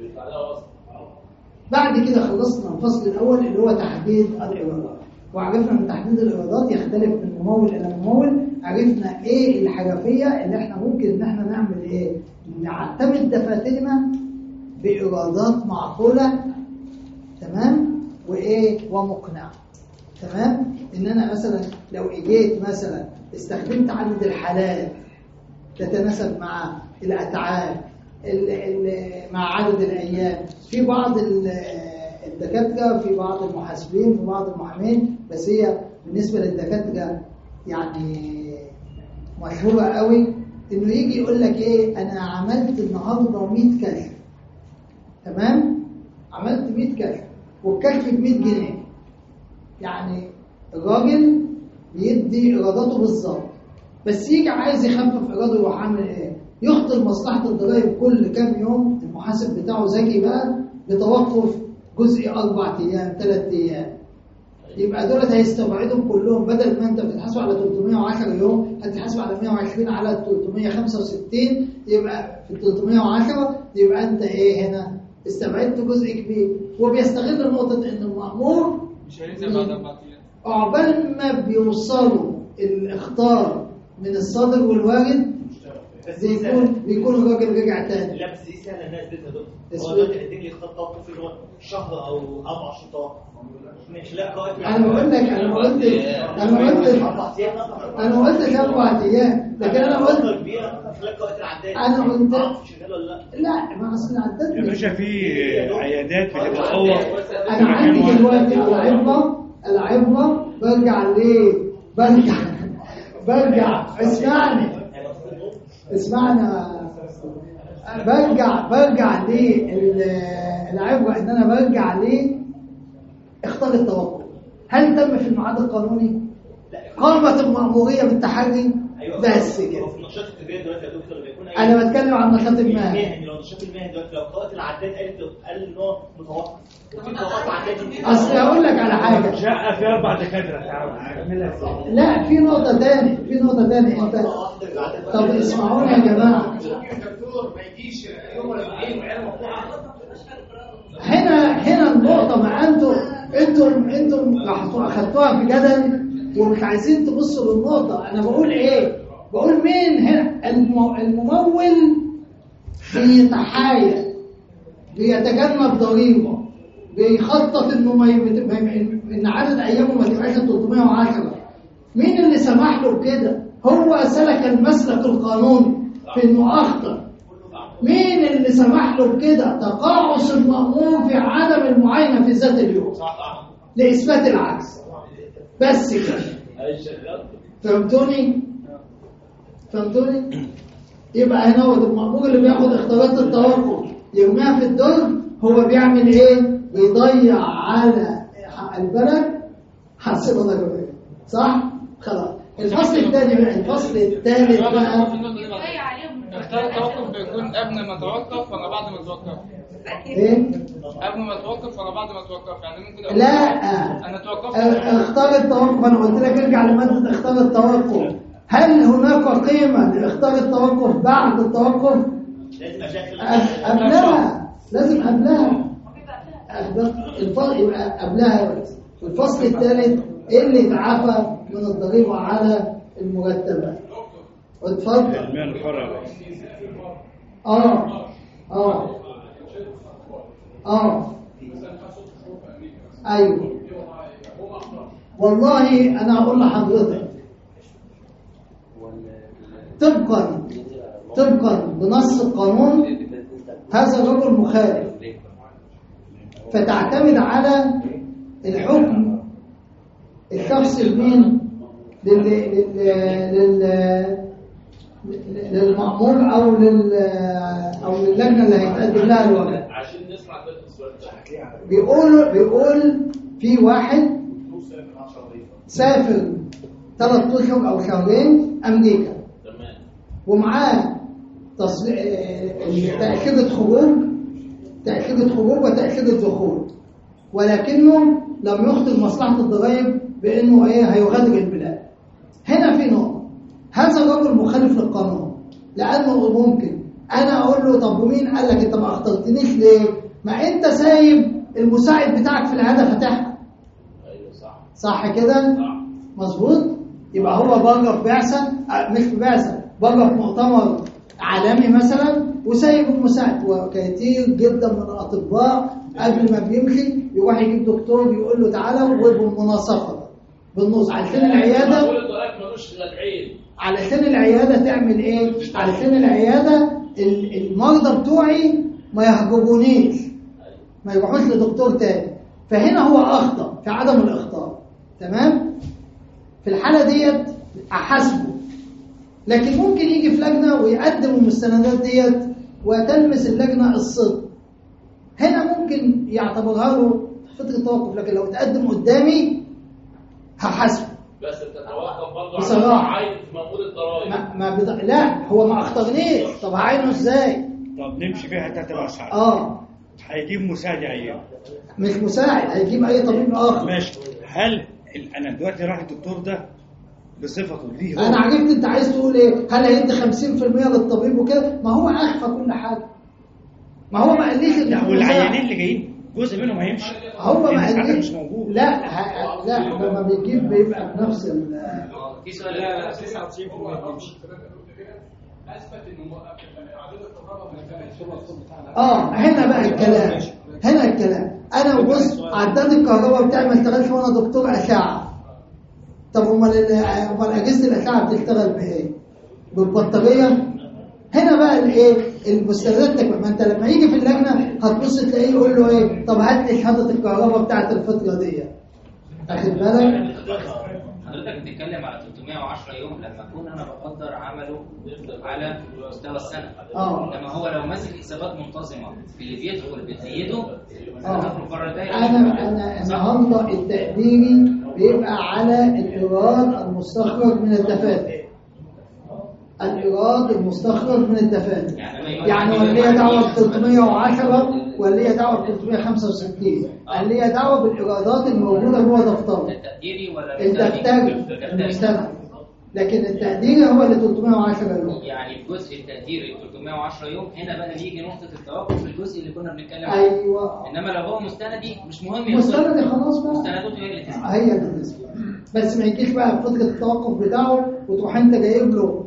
بعد كده خلصنا الفصل الاول اللي هو تحديد الايرادات، وعرفنا ان تحديد الايرادات يختلف من ممول الى ممول. عرفنا ايه الحرفيه اللي احنا ممكن ان احنا نعمل ايه، نعتمد دفاترنا بايرادات معقوله، تمام، وايه ومقنعه. تمام؟ ان انا مثلا لو اجيت مثلا استخدمت عدد الحالات تتناسب مع الاتعاب مع عدد الايام، في بعض الدكاتره، في بعض المحاسبين، في بعض المحامين، بس هي بالنسبه للدكاتره يعني مشهوره قوي، انه يجي يقول لك ايه، انا عملت النهارده مية كشف، تمام، عملت مية كشف والكشف ب مية جنيه، يعني الراجل بيدي ايراداته بالظبط، بس يجي عايز يخفف ايراده يروح عامل ايه، يخطر مصلحه الضرائب كل كام يوم، المحاسب بتاعه ذكي بقى، بتوقف جزئي اربع ايام ثلاث ايام، يبقى دولت هيستبعدهم كلهم، بدل ما انت بتتحاسب على ثلاثمية وعشرة يوم هتتحاسب على مية وعشرين على ثلاثمية وخمسة وستين، يبقى في ثلاثمية وعشرة يبقى انت ايه هنا استبعدت جزء كبير. وبيستغل نقطه ان المأمور مش هينزل بعد اربع ايام، عقبال ما بيوصلوا الاخطار من الصادر والوارد بيكون بيكون الراجل رجع تاني. لا بس دي سهله الناس دي يا دكتور. اسمه هو دلوقتي هيديك لي خط توقف اللي هو شهر او اربع شهور توقف. مش لا قائد. انا بقول لك انا ما قلتش انا ما قلتش انا ما قلتش اربع ايام، لكن انا قلت انا قلت لا ما اصل العداد يا باشا في عيادات بتتطور. انا عندي دلوقتي العبره العبره برجع ليه برجع برجع اسمعني اسمعني برجع برجع ليه العبره ان انا برجع ليه اختار التوقف. هل تم في الميعاد القانوني؟ قامت المأمورية بالتحري بس كده. النشاط التجاري دلوقتي يا دكتور بيكون انا بتكلم عن النشاط المهني. لو النشاط المهني دلوقتي لو قائد العداد قالت قال ان هو متوقف وفي توقف عداد. اصل هقول لك على حاجه شقه في اربع دكاتره تعالوا. لا في نقطه ثانيه في نقطه ثانيه انت طب اسمعوني يا جماعه. الدكتور ما يجيش يوم ولا يومين وعيال مقطوعه. هنا هنا النقطه مع انتوا انتم انتم راحوا اخدتوها في جدل ومش عايزين تبصوا للنقطه. انا بقول ايه؟ بقول مين هنا الممول بيتحايل بيتجنب ضريبه بيخطط انه ما ان عدد ايامه ما تبقاش ثلاثمائة وعشرة. مين اللي سمح له بكده؟ هو سلك المسلك القانوني في انه اخطر. مين اللي سمح له بكده؟ تقاعس المأمور في عدم المعاينه في ذات اليوم لاثبات العكس. بس كده. فهمتوني؟ فهمتوني؟ يبقى هنا هو المأمور اللي بياخد اختيارات التوقف يرميها في الدرج هو بيعمل ايه؟ بيضيع على البلد حاسبه ضريبيه. صح؟ خلاص. الفصل الثاني بقى الفصل الثالث بقى اختار التوقف بيكون قبل ما توقف ولا بعد ما توقف؟ ايه؟ قبل ما توقف ولا بعد ما توقف؟ يعني ممكن لا انا توقفت اختار التوقف. انا قلت لك ارجع لماده اختار التوقف. هل هناك قيمه لاختار التوقف بعد التوقف؟ قبلها لازم قبلها الفصل يبقى قبلها. الفصل الثالث ايه اللي يتعافى من الضريبه على المرتبات. اتفضل. المال الحرة. اه اه اه ايوه والله انا هقول لحضرتك طبقا طبقا بنص القانون هذا الرجل مخالف فتعتمد على الحكم الشخصي لمين لل لل للمأمور او لل او للجنه اللي هيتقدم لها الورق. عشان نسمع السؤال ده. بيقول بيقول في واحد سافر ثلاث اشهر او شهرين امريكا تمام ومعاه تأشيرة خروج تأشيرة خروج وتأشيرة دخول ولكنه لم يخطر مصلحة الضرائب بانه ايه هيغادر البلاد. هنا في نقطة هذا الرجل مخالف للقانون لانه ممكن انا اقول له طب ومين قال لك انت ما اخترتنيش ليه؟ ما انت سايب المساعد بتاعك في العياده فاتحها. ايوه صح صح كده؟ صح مظبوط. يبقى هو بره في بعثه مش في بعثه بره في مؤتمر عالمي مثلا وسايب المساعد. وكثير جدا من الاطباء قبل ما بيمشي يروح يجيب دكتور يقول له تعالى وبالمناصفه بالنص علشان العياده علشان العياده تعمل ايه؟ علشان العياده المرضى بتوعي ما يهجبونيش ما يروحوش لدكتور تاني. فهنا هو اخطا في عدم الاخطاء. تمام؟ في الحاله ديت احاسبه لكن ممكن يجي في لجنه ويقدم المستندات ديت وتلمس اللجنه الصدق. هنا ممكن يعتبرها له فتره توقف لكن لو تقدم قدامي هحاسبه. بس تتوقف برضه بصراحه عايز مأمور الضرايب ما, ما بد... لا هو ما اختارنيش. طب هعينه ازاي؟ طب نمشي فيها حتى تبع ساعات. اه هيجيب مساعد ايام مش مساعد هيجيب اي طبيب اخر. ماشي. هل انا دلوقتي راح الدكتور ده بصفته ليه هو؟ انا عرفت انت عايز تقول ايه. هل هيدي خمسين في المية للطبيب وكده؟ ما هو اخفى كل حاجه. ما هو ما قاليش لا والعيانين اللي جايين جزء منهم هيمشي. هو ما قاليش مش موجود. لا ه... لا لما بيجيب بيبقى بنفس ال في سؤال لا لا تسعة وتسعين بالمية بيمشي. اثبت انه عدد الكهرباء ما اه هنا بقى الكلام هنا الكلام انا بص عداد الكهرباء بتاعي ما اشتغلش وانا دكتور اشعه. طب امال امال اجهزه الاشعه بتشتغل بايه؟ بالبطاريه. هنا بقى الايه المستندات تكمل. ما انت لما يجي في اللجنه هتبص تلاقيه يقول له ايه طب هات لي شهاده الكهرباء بتاعت الفتره دي. اخد بالك؟ حضرتك بتتكلم على ثلاثمائة وعشرة يوم لما اكون انا بقدر عمله على مستوى السنه. اه لما هو لو ماسك حسابات منتظمه في اللي بيدخل بتزيده اه هتخرج بره الدايره. انا انا النهارده التقديري بيبقى على الايراد المستخرج من الدفاتر. الايراد المستخرج من الدفاتر يعني واللي هي دعوه ب ثلاثمائة وعشرة واللي هي دعوه ب ثلاثمائة وخمسة وستين اللي هي دعوه بالايرادات الموجوده جوه دفتر التقديري ولا الدفتر المستند. لكن التقديري هو اللي ثلاثمائة وعشرة يوم. يعني الجزء التقديري ثلاثمائة وعشرة يوم. هنا بقى يجي نقطه التوقف في الجزء اللي كنا بنتكلم عنه. ايوه. انما لو هو مستندي مش مهم مستندي خلاص بقى مستنداته هي اللي تسمع. هي اللي تسمع. بس ما يجيش بقى في فتره التوقف بتاعه وتروح انت جايب له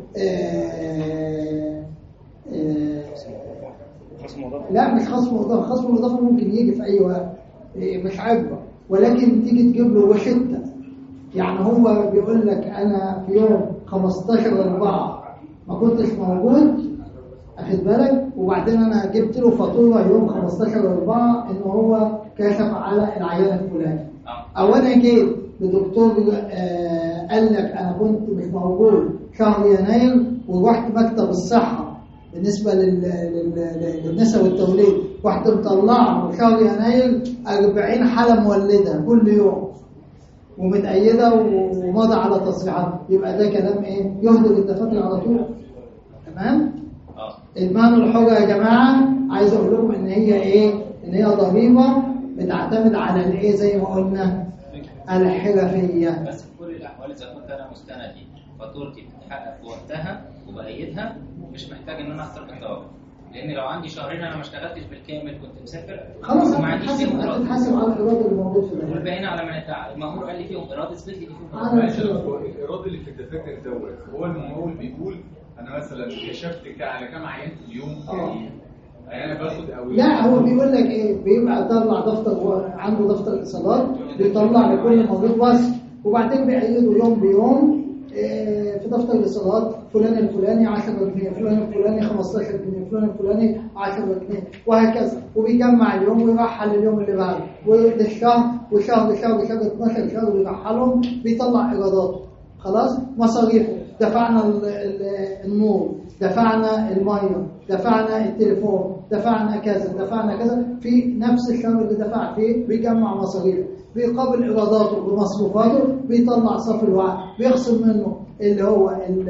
آه آه خصم مضاف. لا مش خصم مضاف. خصم مضاف ممكن يجي في اي وقت مش عيبه ولكن تيجي تجيب له وشته. يعني هو بيقول لك انا في يوم خمستاشر أربعة ما كنتش موجود اخد بالك وبعدين انا جبت له فاتوره يوم خمستاشر أربعة ان هو كشف على العيان الفلاني. او انا جيت لدكتور آه قال لك انا كنت مش موجود شهر يناير ورحت مكتب الصحه بالنسبه للنساء والتوليد رحت مطلع شهر يناير أربعين حاله مولده كل يوم ومتأيده ومضى على تصريحات. يبقى ده كلام ايه يهدر الدفاتر على طول. تمام. المهن الحرة يا جماعه عايز اقول لكم ان هي ايه ان هي ضريبه بتعتمد على الايه زي ما قلنا الحرفيه. بس في كل الاحوال اذا كنت انا مستندي فاتورتي بتتحقق في وقتها وبأيدها مش محتاج ان انا اختار التوقف. لان لو عندي شهرين انا ما اشتغلتش بالكامل كنت مسافر خلاص ما عنديش فيهم ايراد. هتتحاسب على الايراد اللي موجود في البلد. والباقيين على من ادعى. المأمور قال لي فيهم ايراد اثبت لي فيهم ايراد. الايراد اللي في الدفاتر دوت هو الممول بيقول انا مثلا كشفت على كام عيان في اليوم يعني انا باخد او لا هو بيقول لك ايه بيبقى طلع دفتر عنده دفتر اتصالات بيطلع لكل مريض وصف وبعدين بيعيده يوم بيوم إيه في دفتر الاتصالات فلان الفلاني عشرة جنيه فلان الفلاني خمستاشر جنيه فلان الفلاني عشرة جنيه وهكذا وبيجمع اليوم ويرحل اليوم اللي بعده والشهر وشهر شهر شهر اتناشر شهر بيرحلهم بيطلع ايراداته. خلاص مصاريفه دفعنا النور دفعنا الميه دفعنا التليفون دفعنا كذا دفعنا كذا في نفس الشهر اللي دفع فيه بيجمع مصاريفه بيقابل ايراداته بمصروفاته بيطلع صافي الوعي بيخصم منه اللي هو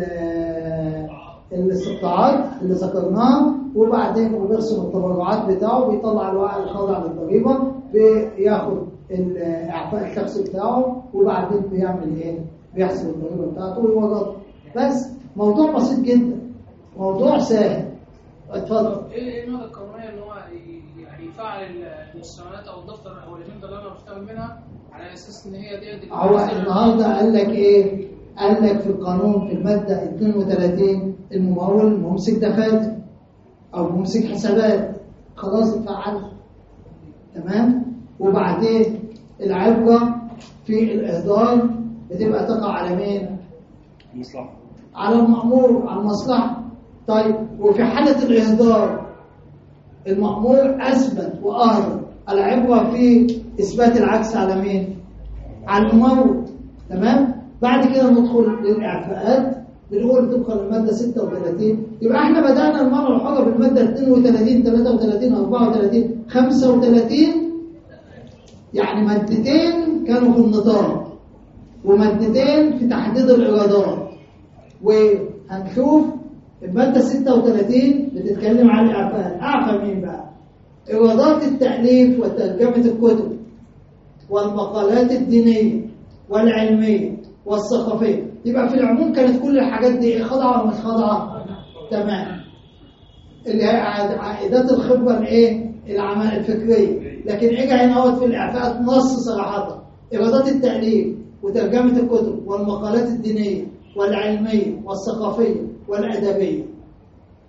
الاستقطاعات اللي ذكرناها وبعدين بيرسم التبرعات بتاعه بيطلع الوعي الخاضع للضريبه بياخد الاعفاء الشخصي بتاعه وبعدين بيعمل ايه بيحسب الضريبه بتاعته ويورطها. بس موضوع بسيط جدا موضوع سهل. اتفضل. ايه النقطه القانونيه ان هو يعني يفعل المستندات او الدفتر او الاجنده اللي انا بشتغل منها على اساس ان هي دي هو النهارده قال لك ايه قال لك في القانون في الماده اثنين وثلاثين الممول ممسك دفاتر او ممسك حسابات خلاص اتفعل. تمام. وبعدين العبره في الاهدار بتبقى تقع على مين؟ المصلحه. على المأمور على المصلحه. طيب وفي حاله الاهدار المأمور اثبت واهدر العبره في اثبات العكس على مين؟ على الممول. تمام. بعد كده ندخل للاعفاءات بنقول تدخل الماده ستة وثلاثين. يبقى احنا بدانا المره الحره بالماده اثنين وثلاثين ثلاثة وثلاثين أربعة وثلاثين خمسة وثلاثين يعني مادتين كانوا في النطاق ومادتين في تحديد الايرادات. وهنشوف الماده ستة وثلاثين بتتكلم عن الاعفاء. اعفى مين بقى؟ ايرادات التاليف وترجمه الكتب والمقالات الدينيه والعلميه والثقافيه. يبقى في العموم كانت كل الحاجات دي خاضعه ولا مش خاضعه؟ تمام. اللي هي عائدات الخبره الايه؟ العمل الفكريه. لكن اجى هنا اهوت في الاعفاءات نص صراحه ايرادات التاليف وترجمه الكتب والمقالات الدينيه والعلميه والثقافيه والادبيه.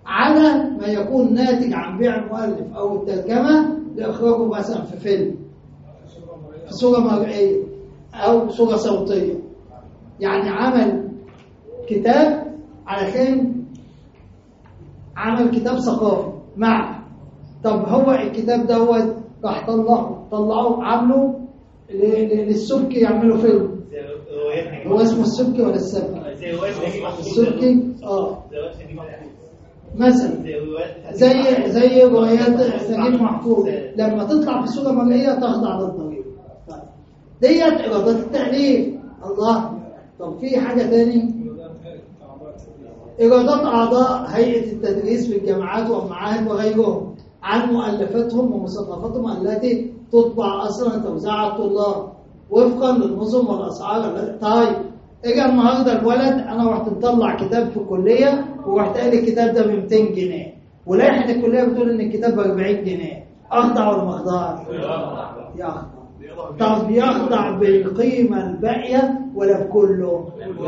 على ما يكون ناتج عن بيع المؤلف أو الترجمة لإخراجه مثلا في فيلم، في صورة مرئية أو صورة صوتية. يعني عمل كتاب علشان عمل كتاب ثقافي مع، طب هو الكتاب ده هو راح طلعه طلعه عامله للسبكي يعملوا فيلم، هو اسمه السبكي ولا السبكي؟ السبكي اه مثلا زي زي روايات نجيب محفوظ لما تطلع في صورة مرئية تخضع للضريبة. ديت إيرادات التأليف. الله، طب في حاجة تاني، إيرادات أعضاء هيئة التدريس في الجامعات والمعاهد وغيرهم عن مؤلفاتهم ومصنفاتهم التي تطبع أصلا توزيع على الطلاب وفقا للنظم والأسعار. طيب اجى النهارده الولد انا رحت مطلع كتاب في الكليه ورحت قال الكتاب ده ب مئتين جنيه، ولائحه الكليه بتقول ان الكتاب ب أربعين جنيه، اخضع ولا ما اخضعش؟ يخضع. طب يخضع بالقيمه الباقيه ولا بكله؟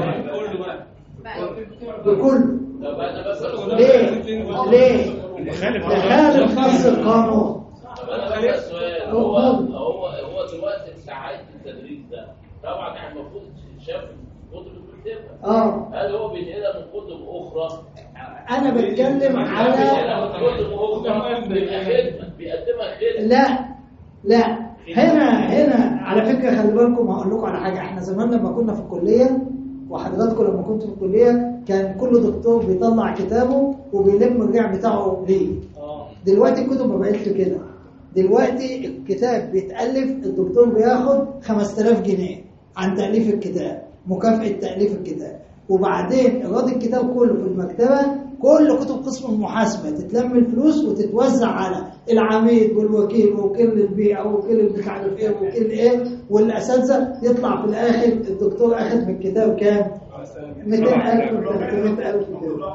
بكله. ليه؟ ليه؟ لخالف نص القانون. هو هو هو دلوقتي ساعات التدريس ده طبعا احنا المفروض شاف كتب بنكتبها. اه هل هو بينقلها من كتب اخرى؟ انا بتكلم على كتب اخرى بيقدمها خدمه. لا لا هنا هنا على فكره خلي بالكم، هقول لكم على حاجه. احنا زمان لما كنا في الكليه وحضراتكم لما كنتوا في الكليه كان كل دكتور بيطلع كتابه وبيلم الرجع بتاعه ليه. دلوقتي الكتب ما بقتش كده. دلوقتي الكتاب بيتألف الدكتور بياخد خمسة آلاف جنيه عن تأليف الكتاب، مكافأة تأليف الكتاب، وبعدين إيراد الكتاب كله في المكتبة، كل كتب قسم المحاسبة تتلم الفلوس وتتوزع على العميد والوكيل ووكيل البيع ووكيل مش عارف ايه ووكيل ايه والأساتذة، يطلع في الآخر الدكتور أخذ من الكتاب كام؟ مئتين ألف وثلاثمئة ألف كده.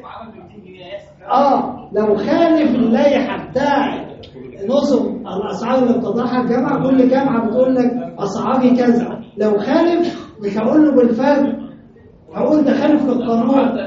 اه لو خالف اللائحة بتاع نظم الأسعار اللي بتضعها الجامعة، كل جامعة بتقول لك أسعاري كذا، لو خالف مش هقول له بالفرق، هقول ده خالف للقانون.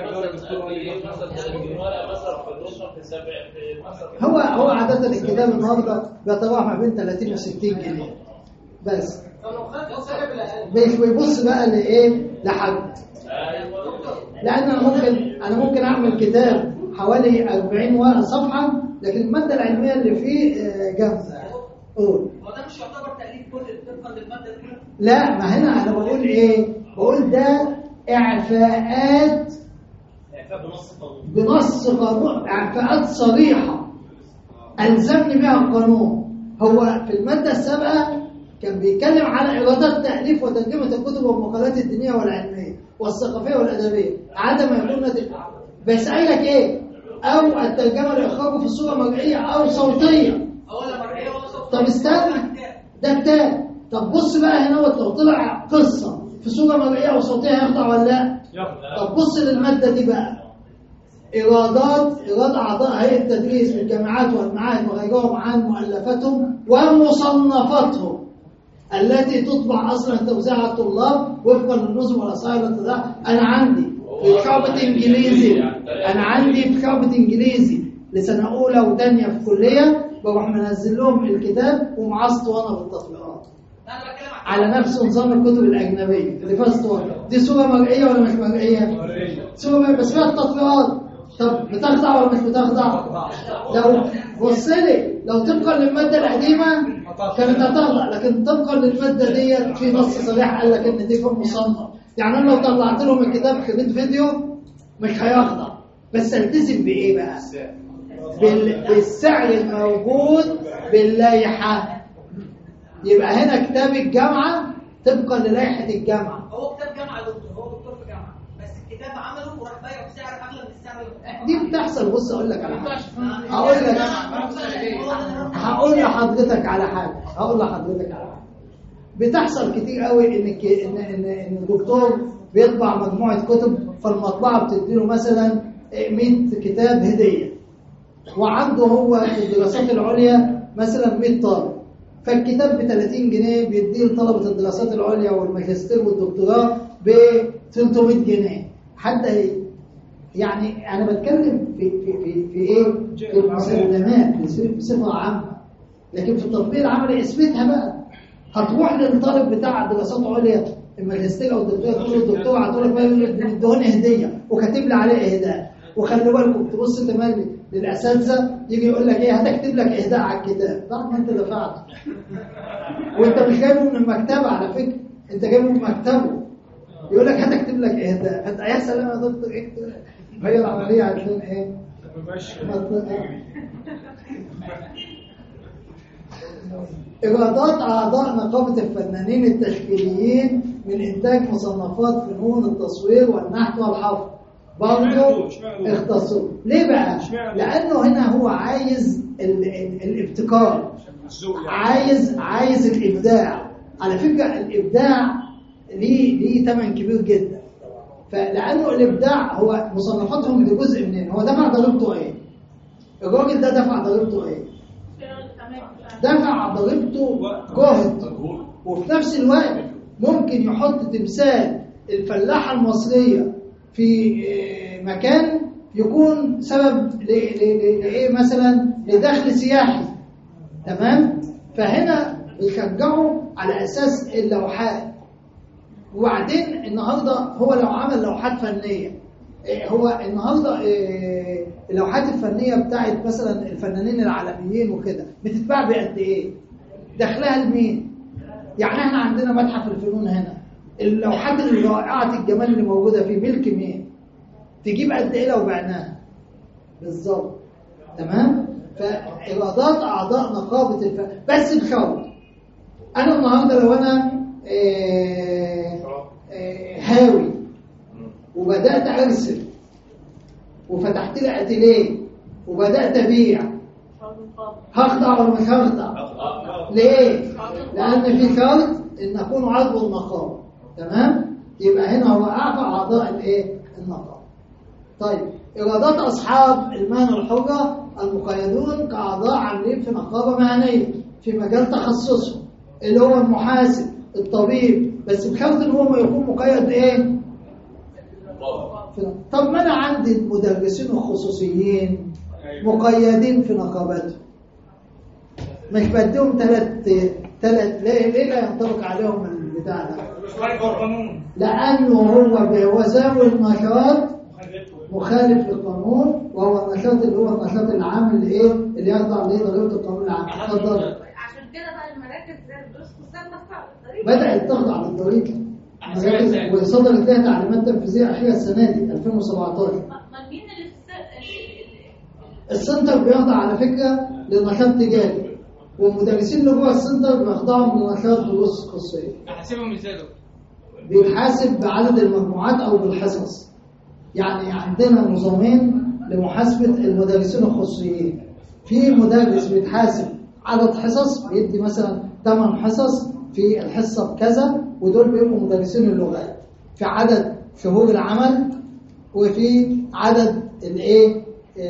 هو هو عادة الكتاب النهارده بيتراوح ما بين ثلاثين وستين جنيه بس، مش بيبص بقى لايه لحد. لان انا ممكن انا ممكن اعمل كتاب حوالي أربعين صفحه لكن الماده العلميه اللي فيه جامده. قول هو ده مش يعتبر تأليف كتب طبقا للماده دي؟ لا، ما هنا انا بقول ايه، بقول ده اعفاءات بنص قانون، اعفاءات صريحه الزمني بها القانون. هو في الماده السابقه كان بيتكلم على ايرادات تاليف وترجمه الكتب والمقالات الدينيه والعلميه والثقافيه والادبيه عدم يكون بس قايل لك ايه، او الترجمه لاخراجه في صوره مرئيه او صوتيه. ولا مرئيه ولا صوتيه. طب استنى، ده كتاب. طب بص بقى هنا، لو طلع قصه في صوره مرئيه او صوتيه هيخضع ولا لا؟ طب بص للماده دي بقى، ايرادات ايراد اعضاء هيئه التدريس في الجامعات والمعاهد وغيرهم عن مؤلفاتهم ومصنفاتهم التي تطبع اصلا توزيع على الطلاب وفقا للنظم والاسعار التي انا عندي في شعبة انجليزي انا عندي في شعبة انجليزي لسنه اولى وثانيه في كليه، بروح منزل لهم الكتاب ومعاه اسطوانه بالتطبيقات على نفس نظام الكتب الاجنبيه اللي فيها اسطوانه. دي صوره مرئيه ولا مش مرئيه؟ صوره مرئيه بس فيها التطبيقات. طب بتخضع ولا مش بتخضع؟ لو بص لي، لو طبقا للماده القديمه كانت هتخضع، لكن طبقا للماده ديت في نص صريح قال لك ان دي فيلم مصنف. يعني انا لو طلعت لهم الكتاب خليت فيديو مش هيخضع، بس التزم بايه بقى؟ بال... بالسعر الموجود باللائحه. يبقى هنا كتاب الجامعه طبقا للائحه الجامعه. هو كتاب جامعه يا دكتور، هو دكتور في جامعه بس الكتاب عمله وراح بايعه بسعر اغلى من السعر دي بتحصل. بص اقول لك على حاجه، هقول لك هقول لحضرتك على حاجه هقول لحضرتك على حاجه بتحصل كتير قوي. ان ان ان ان الدكتور بيطبع مجموعه كتب، فالمطبعه بتديله مثلا مئة كتاب هديه، وعنده هو في الدراسات العليا مثلا مئة طالب، فالكتاب ب ثلاثين جنيه بيديه لطلبه الدراسات العليا والماجستير والدكتوراه ب ثلاثمئة جنيه. حد يعني انا بتكلم في في في, في ايه؟ في المسلمات بصفه عامه، لكن في التطبيق العملي اثبتها بقى. هتروح للطالب بتاع دراسات عليا الماجستير او الدكتوراه تقول له الدكتور هتقول لك مديهوني هديه وكاتب لي عليه اهداء، وخلي بالكم تبص تملي للاساتذه يجي يقول لك ايه هتكتب لك اهداء على الكتاب، طبعا انت دفعت وانت مش جايبه من المكتبه على فكره، انت جايبه من مكتبه يقول لك هتكتب لك اهداء، فانت يا سلام يا دكتور اكتب. هي العمليه عشان ايه؟ إيرادات أعضاء نقابة الفنانين التشكيليين من إنتاج مصنفات فنون التصوير والنحت والحفر برضه اختصروا. ليه بقى؟ لأنه هنا هو عايز ال ال الابتكار، عايز عايز الإبداع. على فكرة الإبداع ليه ليه ثمن كبير جدا، فلأنه الإبداع هو مصنفاتهم دي جزء منين؟ هو دفع ضريبته إيه؟ الراجل ده دفع ضريبته إيه؟ دفع ضريبته جهد، وفي نفس الوقت ممكن يحط تمثال الفلاحة المصرية في مكان يكون سبب لإيه مثلا لدخل سياحي. تمام؟ فهنا بيشجعوا على أساس اللوحات. وبعدين النهاردة هو لو عمل لوحات فنية، هو النهاردة اللوحات الفنية بتاعت مثلا الفنانين العالميين وكده بتتباع بقد ايه؟ دخلها لمين؟ يعني احنا عندنا متحف الفنون هنا، اللوحات الرائعة الجمال اللي موجودة فيه ملك مين؟ تجيب قد ايه لو بعناها؟ بالظبط. تمام؟ فإيرادات أعضاء نقابة الفن بس بشرط. أنا النهاردة لو أنا آه آه هاوي وبدأت أرسم وفتحت لي أتيليه وبدأت أبيع، هخضع ولا مش هخضع؟ ليه؟ لأن في شرط إن أكون عضو النقابة. تمام؟ يبقى هنا هو أعفى أعضاء الإيه؟ النقابة. طيب إيرادات أصحاب المهنة الحرة المقيدون كأعضاء عاملين في نقابة مهنية في مجال تخصصهم اللي هو المحاسب الطبيب، بس بشرط إن هو ما يكون مقيد إيه؟ طب ما أنا عندي المدرسين الخصوصيين مقيدين في نقابتهم، مش بديهم ثلاث ثلاث ليه ليه لا ينطبق عليهم البتاع ده؟ لأنه هو بوزاوي النشاط مخالف للقانون، وهو النشاط اللي هو النشاط العام اللي ايه اللي يخضع لضريبه القانون العام. اتفضل. عشان كده بقى المراكز زي الدروس خصوصا بدات تخضع للضريبه وصدرت لها تعليمات تنفيذيه اخيره السنه دي ألفين وسبعتاشر. امال مين اللي السنتر بيخضع على فكره لنشاط تجاري، والمدرسين اللي جوه السنتر بيخضعوا لنشاط دروس خصوصيه. احاسبهم ازاي دول؟ بيتحاسب بعدد المجموعات او بالحصص. يعني عندنا نظامين لمحاسبه المدرسين الخصوصيين. في مدرس بيتحاسب عدد حصص، بيدي مثلا ثمان حصص في الحصه بكذا، ودول بيبقوا مدرسين اللغات. في عدد شهور العمل، وفي عدد الايه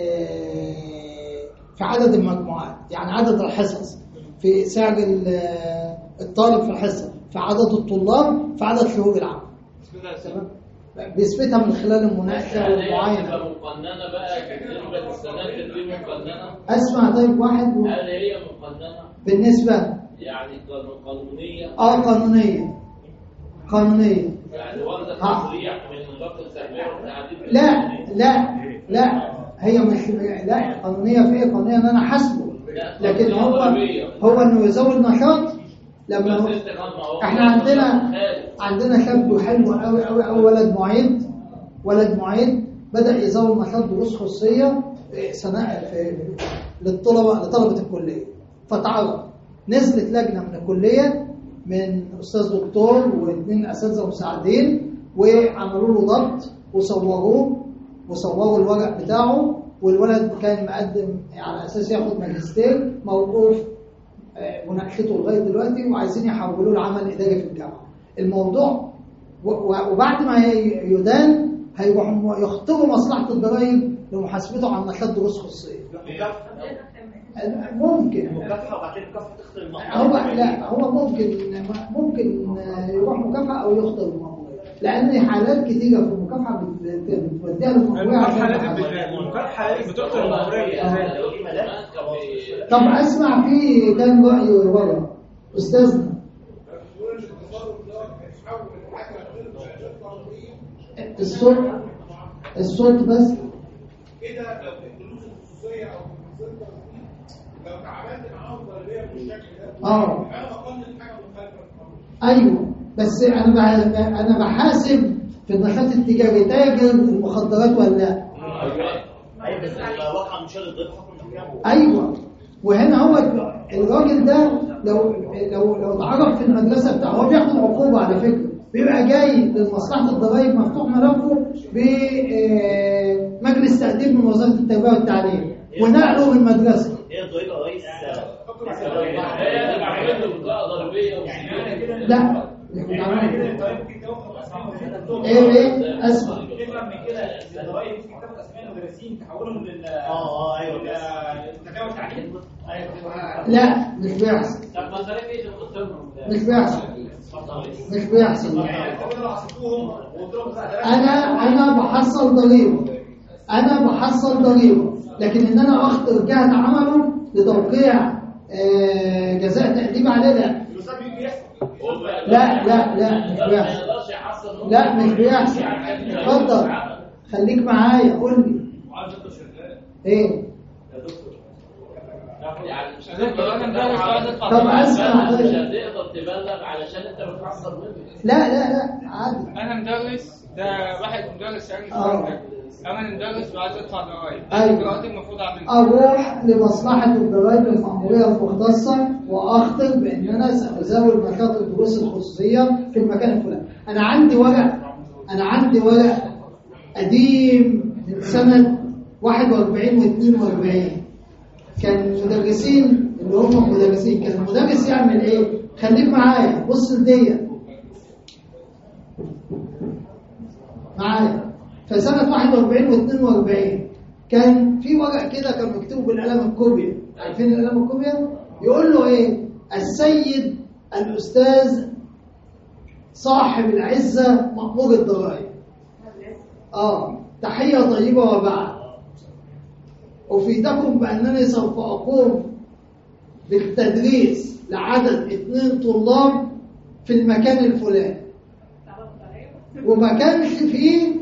في عدد المجموعات، يعني عدد الحصص في سعر الطالب في الحصه، في عدد الطلاب، في عدد شهور العمل. تمام؟ بيثبتها من خلال المناقشه والمعاينه. مقننه بقى بالنسبه للسنوات دي مقننه. اسمع طيب واحد هل هي مقننه؟ بالنسبه يعني قانونيه؟ اه قانونيه قانونيه. يعني واخده تصريح من وزاره التربيه والتعليم؟ لا لا لا هي مش لا قانونيه في ايه؟ قانونيه ان انا حاسبه، لكن هو هو انه يزود نشاط. لما احنا عندنا عندنا شاب حلو قوي قوي قوي، ولد معيد ولد معيد بدا يزود نشاط دروس خصوصيه سنه في للطلبه لطلبه الكليه، فتعرض نزلت لجنه من الكليه من استاذ دكتور واثنين اساتذه مساعدين، وعملوا له ضبط وصوروه وصوروا الورق بتاعه، والولد كان مقدم على اساس ياخد ماجستير، موقوف مناقشته لغايه دلوقتي، وعايزين يحولوه لعمل اداري في الجامعه. الموضوع وبعد ما يدان هيروحوا يخطبوا مصلحه الضرائب لمحاسبته عن نشاط دروس خصوصيه. ممكن مكافاه وبعدين مكافاه تخطر المأمور. هو لا هو ممكن ممكن يروح مكافاه او يخطر المأمور. لان حالات كتيره في المكافحه بتوديها للمقويه. المكافحه بتقتل المقويه. طب اسمع في كام راي ورا استاذنا. الصوت الصوت بس كده الفلوس الخصوصيه او السنتر دي لو تعاملت معاهم ضريبيه بالشكل ده اه انا بقنن حاجه مخالفه. ايوه بس انا بح... انا بحاسب في النشاط التجاري تاجر المخدرات ولا لا. ايوه بس الواقع مش هيقدر يحكم. ايوه وهنا هو الراجل ده لو لو لو اتعرف في المدرسه بتاعه هو بياخد عقوبه على فكره، بيبقى جاي لمصلحه الضرائب مفتوح ملفه بمجلس تقديم من وزاره التربيه والتعليم ونقله من المدرسه. هي الضريبه رئيس لا ايه ايه اسمع تحولهم لل اه ايوه للتربيه والتعليم. لا مش بيحصل. طب ما الضريبه ايه اللي بتطلبهم؟ مش بيحصل مش بيحصل انا انا بحصل ضريبه انا بحصل ضريبه لكن ان انا اخطر جهه عمله لتوقيع آه جزاء تأديب عليه لا لا لا لا مش بيحصل. لا مش بيحصل. اتفضل خليك معايا قول لي ايه. طب اسمع مش هتقدر تبلغ علشان انت بتحصل منه. لا لا لا عادي. انا مدرس ده واحد مدرس يعني انا مدرس وعايز ادفع ضرائب. ايوه المفروض اعمل اروح لمصلحه الضرائب المأموريه المختصه واخطر بان انا سازاول نشاط الدروس الخصوصيه في المكان الفلاني. انا عندي ورق انا عندي ورق قديم من سنه واحد وأربعين واثنين وأربعين كان مدرسين اللي هم مدرسين كان المدرس يعمل ايه؟ خليك معايا بص لديت معايا. فسنة واحد وأربعين واثنين وأربعين كان في ورق كده كان مكتوب بالقلم الكوبيا. عارفين القلم الكوبيا؟ يقول له ايه؟ السيد الأستاذ صاحب العزة مأمور الضرائب. اه تحية طيبة وبعد أفيدكم بأنني سوف أقوم بالتدريس لعدد اثنين طلاب في المكان الفلاني وما كانش فيه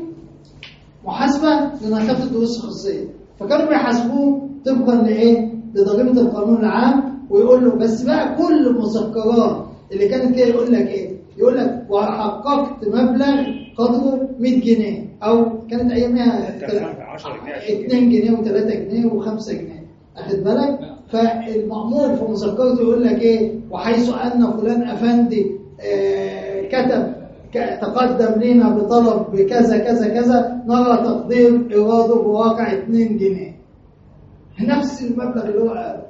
محاسبة لنشاط الدروس الخصوصية فكانوا بيحاسبوه طبقا لإيه؟ لضريبة القانون العام ويقول له بس بقى كل المذكرات اللي كانت كده يقول لك إيه؟ يقول لك وحققت مبلغ قدره مية جنيه أو كانت أيامها اتنين جنيه وثلاثة جنيه وخمسة جنيه أخد بالك؟ فالمأمور في مذكرته يقول لك إيه؟ وحيث أن فلان أفندي آه كتب تقدم لنا بطلب بكذا كذا كذا نرى تقديم إيراده بواقع اتنين جنيه نفس المبلغ اللي هو قاله.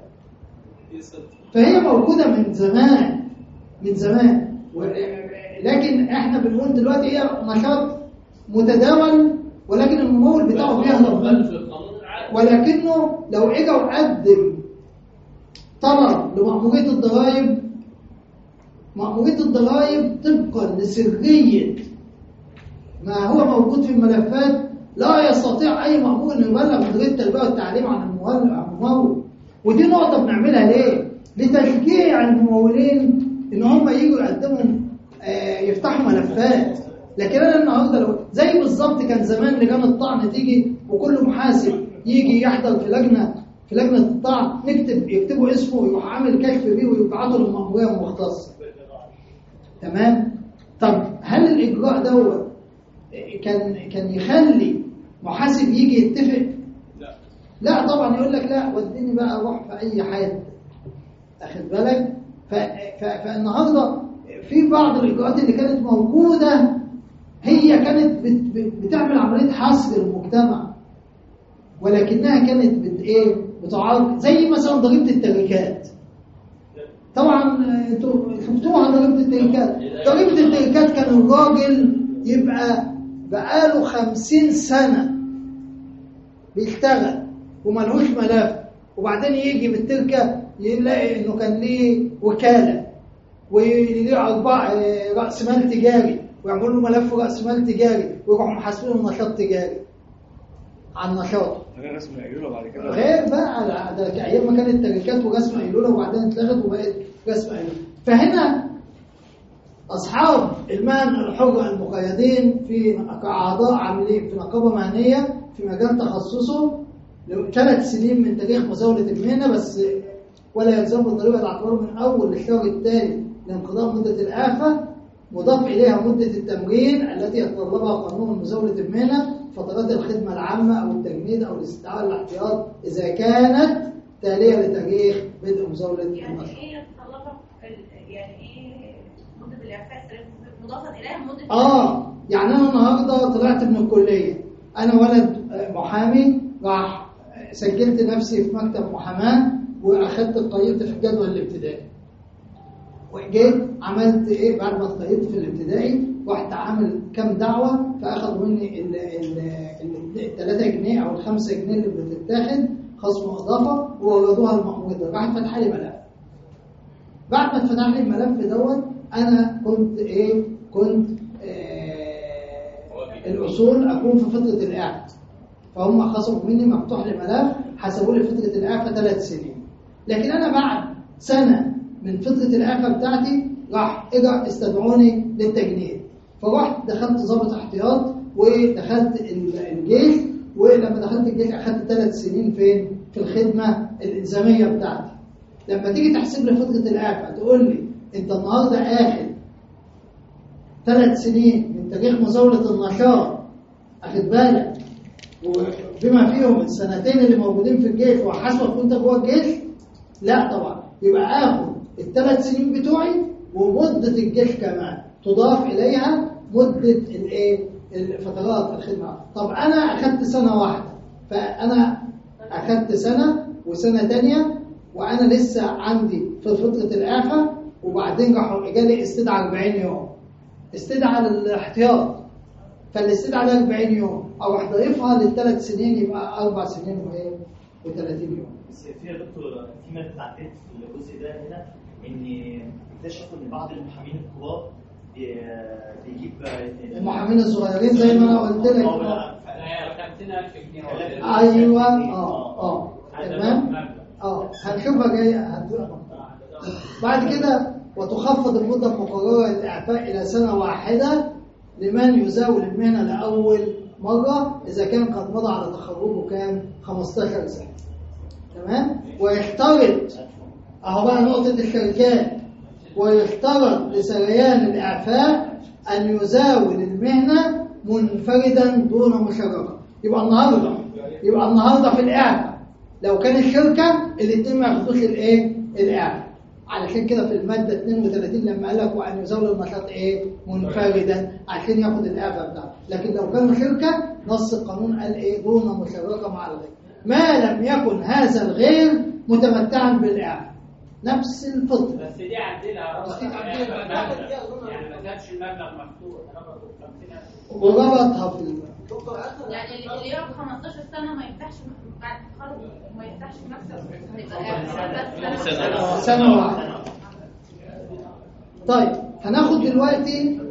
فهي موجودة من زمان من زمان لكن احنا بنقول دلوقتي هي نشاط متداول ولكن الممول بتاعه بيهرب ولكنه لو اجى وقدم طلب لمأمورية الضرائب مأمورية الضرائب طبقا لسرية ما هو موجود في الملفات لا يستطيع أي مأمور أن يبلغ مديرية التربية والتعليم عن الممول. ودي نقطة بنعملها ليه؟ لتشجيع الممولين إن هم ييجوا يقدموا آه يفتحوا ملفات. لكن أنا النهارده لو زي بالظبط كان زمان لجان الطعن تيجي وكل محاسب يجي يحضر في لجنة في لجنة الطعن نكتب يكتبوا اسمه ويروح عامل كشف بيه ويبعته للمأمورية المختصة. تمام؟ طب هل الإجراء دوت كان كان يخلي محاسب يجي يتفق؟ لا لا طبعا يقول لك لا وديني بقى اروح في اي حد. اخد بالك؟ فالنهارده في بعض الاجراءات اللي كانت موجوده هي كانت بت بتعمل عمليه حصر للمجتمع ولكنها كانت بت ايه بتعارض زي مثلا ضريبه التركات. طبعا انتوا شفتوها ضريبه التركات. ضريبه التركات كان الراجل يبقى بقاله خمسين سنة بيشتغل وملهوش ملف وبعدين يجي بالتركة يلاقي انه كان ليه وكالة وليه أربع رأس مال تجاري ويعملوا له ملف راس مال تجاري ويروحوا محاسبينه نشاط تجاري عن نشاطه. غير رسم الأيلولة بعد كده. غير بقى ده ايام ما كانت تركات ورسم ايلوله وبعدين اتلغت وبقت رسم ايلوله. فهنا اصحاب المهن الحره المقيدين في كاعضاء عاملين في نقابه مهنيه في مجال تخصصه ثلاث سنين من تاريخ مزاوله المهنه بس، ولا يلزم الضريبه الاعتبار من اول الشهر الثاني لانقضاء مده الاعفاء، مضاف اليها مده التمرين التي يتطلبها قانون مزاوله المهنه، فترات الخدمه العامه او التجنيد او الاستدعاء الاحتياط اذا كانت تاليه لتاريخ بدء مزاوله النشاط. يعني ايه يتطلبها يعني ايه مده الاعفاء مضافه اليها مده اه يعني انا النهارده طلعت من الكليه، انا ولد محامي، راح سجلت نفسي في مكتب محاماه واخدت اتقيدت في الجدول الابتدائي، وجيت عملت ايه بعد ما اتقيدت في الابتدائي، رحت عامل كام دعوه فاخدوا مني ال ال ثلاثة جنيه او ال خمسة جنيه اللي بتتاخد خصم اضافه ووردوها المأمور، راحت فتح لي ملف. بعد ما اتفتح لي الملف دوت انا كنت ايه كنت آه الاصول اكون في فتره الاعفاء، فهم خصموا مني مفتوح لي ملف حسبوا لي فتره الاعفاء ثلاث سنين. لكن انا بعد سنه من فتره الاعفاء بتاعتي راح اجا استدعوني للتجنيد، فرحت دخلت ضابط احتياط ودخلت الجيش، ولما دخلت الجيش اخدت ثلاث سنين فين في الخدمه الالزاميه بتاعتي. لما تيجي تحسب لي فتره الاعفاء تقول لي انت النهارده اخد ثلاث سنين من تاريخ مزاوله النشاط، اخد بالك، وبما فيهم السنتين اللي موجودين في الجيش وحسبك وانت جوه الجيش، لا طبعا، يبقى اخد الثلاث سنين بتوعي ومده الجيش كمان تضاف اليها مده الايه الفترات الخدمه. طب انا اخدت سنه واحده، فانا اخدت سنه وسنه ثانيه وانا لسه عندي في فتره الاعفاء، وبعدين راحوا جالي استدعاء أربعين يوم، استدعاء للاحتياط، فالاستدعاء ده أربعين يوم او هضيفها للثلاث سنين يبقى اربع سنين وايه و30 يوم. بس في يا دكتور في ماده تعديت في الجزء ده هنا ان اكتشفوا ان بعض المحامين الكبار بيجيب المحامين الصغيرين زي ما انا قلت لك خمسين ألف جنيه. ايوه اه اه تمام اه هنشوفها جايه هتبقى بعد كده. وتخفض المده المقرره للاعفاء الى سنه واحده لمن يزاول المهنه لاول مره اذا كان قد مضى على تخرجه كام خمستاشر سنه. تمام. ويشترط اهو بقى نقطه الشركات، ويشترط لسريان الاعفاء ان يزاول المهنه منفردا دون مشاركه. يبقى النهارده يبقى النهارده في الاعفاء لو كان الشركه الاثنين ما ياخدوش الايه الاعفاء، علشان كده في الماده اثنين وثلاثين لما قال لك وان يزاول النشاط ايه منفردا عشان ياخد الاعفاء بتاعه. لكن لو كانوا شركه نص القانون قال ايه دون مشاركه مع الغير، ما لم يكن هذا الغير متمتعا بالاعفاء. نفس الفطره. بس دي عندنا ربط يعني ما كانش المبلغ مفتوح ربط خمسين ألف وربطها في يعني اللي يقعد خمستاشر سنه ما يفتحش بعد التخرج ما يفتحش مكتب هيبقى سنه واحده. طيب هناخد دلوقتي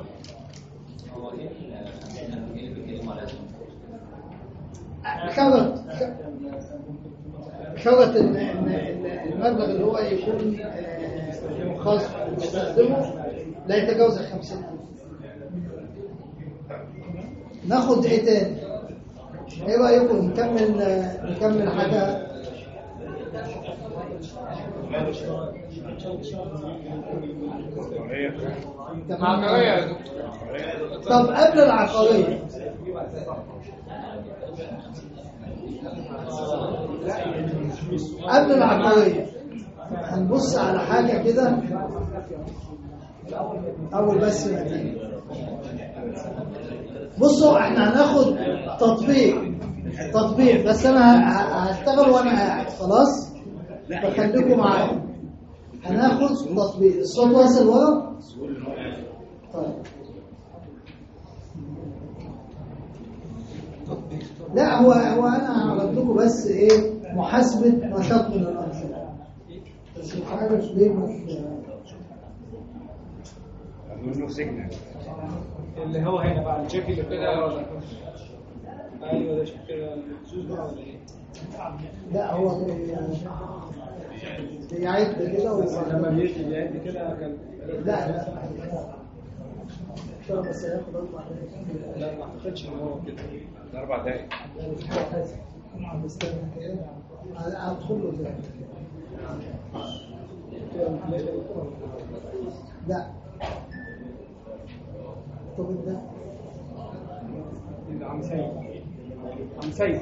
شرط شرط المبلغ اللي هو يكون خاص بمستخدمه لا يتجاوز خمسين ألف. ناخد ايه تاني؟ ايه رأيكم نكمل نكمل حاجة؟ عقارية. طب قبل العقارية قبل العقارية هنبص على حاجة كده أول بس نتيجة. بصوا احنا هناخد تطبيق تطبيق بس انا هشتغل وانا قاعد خلاص، فخليكم معايا. هناخد تطبيق. الصوت واصل ورا؟ طيب لا هو هو انا هعرض لكم بس ايه محاسبه نشاط من الانشطه، بس مش عارف ليه مش منه سجن اللي هو هنا بقى الشكل اللي كده ولا ايوه ده شكل السوس ده ولا ايه؟ لا هو بيعد كده لما بيجي بيعد كده كان لا لا شو بس ياخد اربع دقايق. لا ما اعتقدش ان هو كده اربع دقايق. مستني كده انا ادخل له ازاي؟ لا طب ده عم سيد عم سيد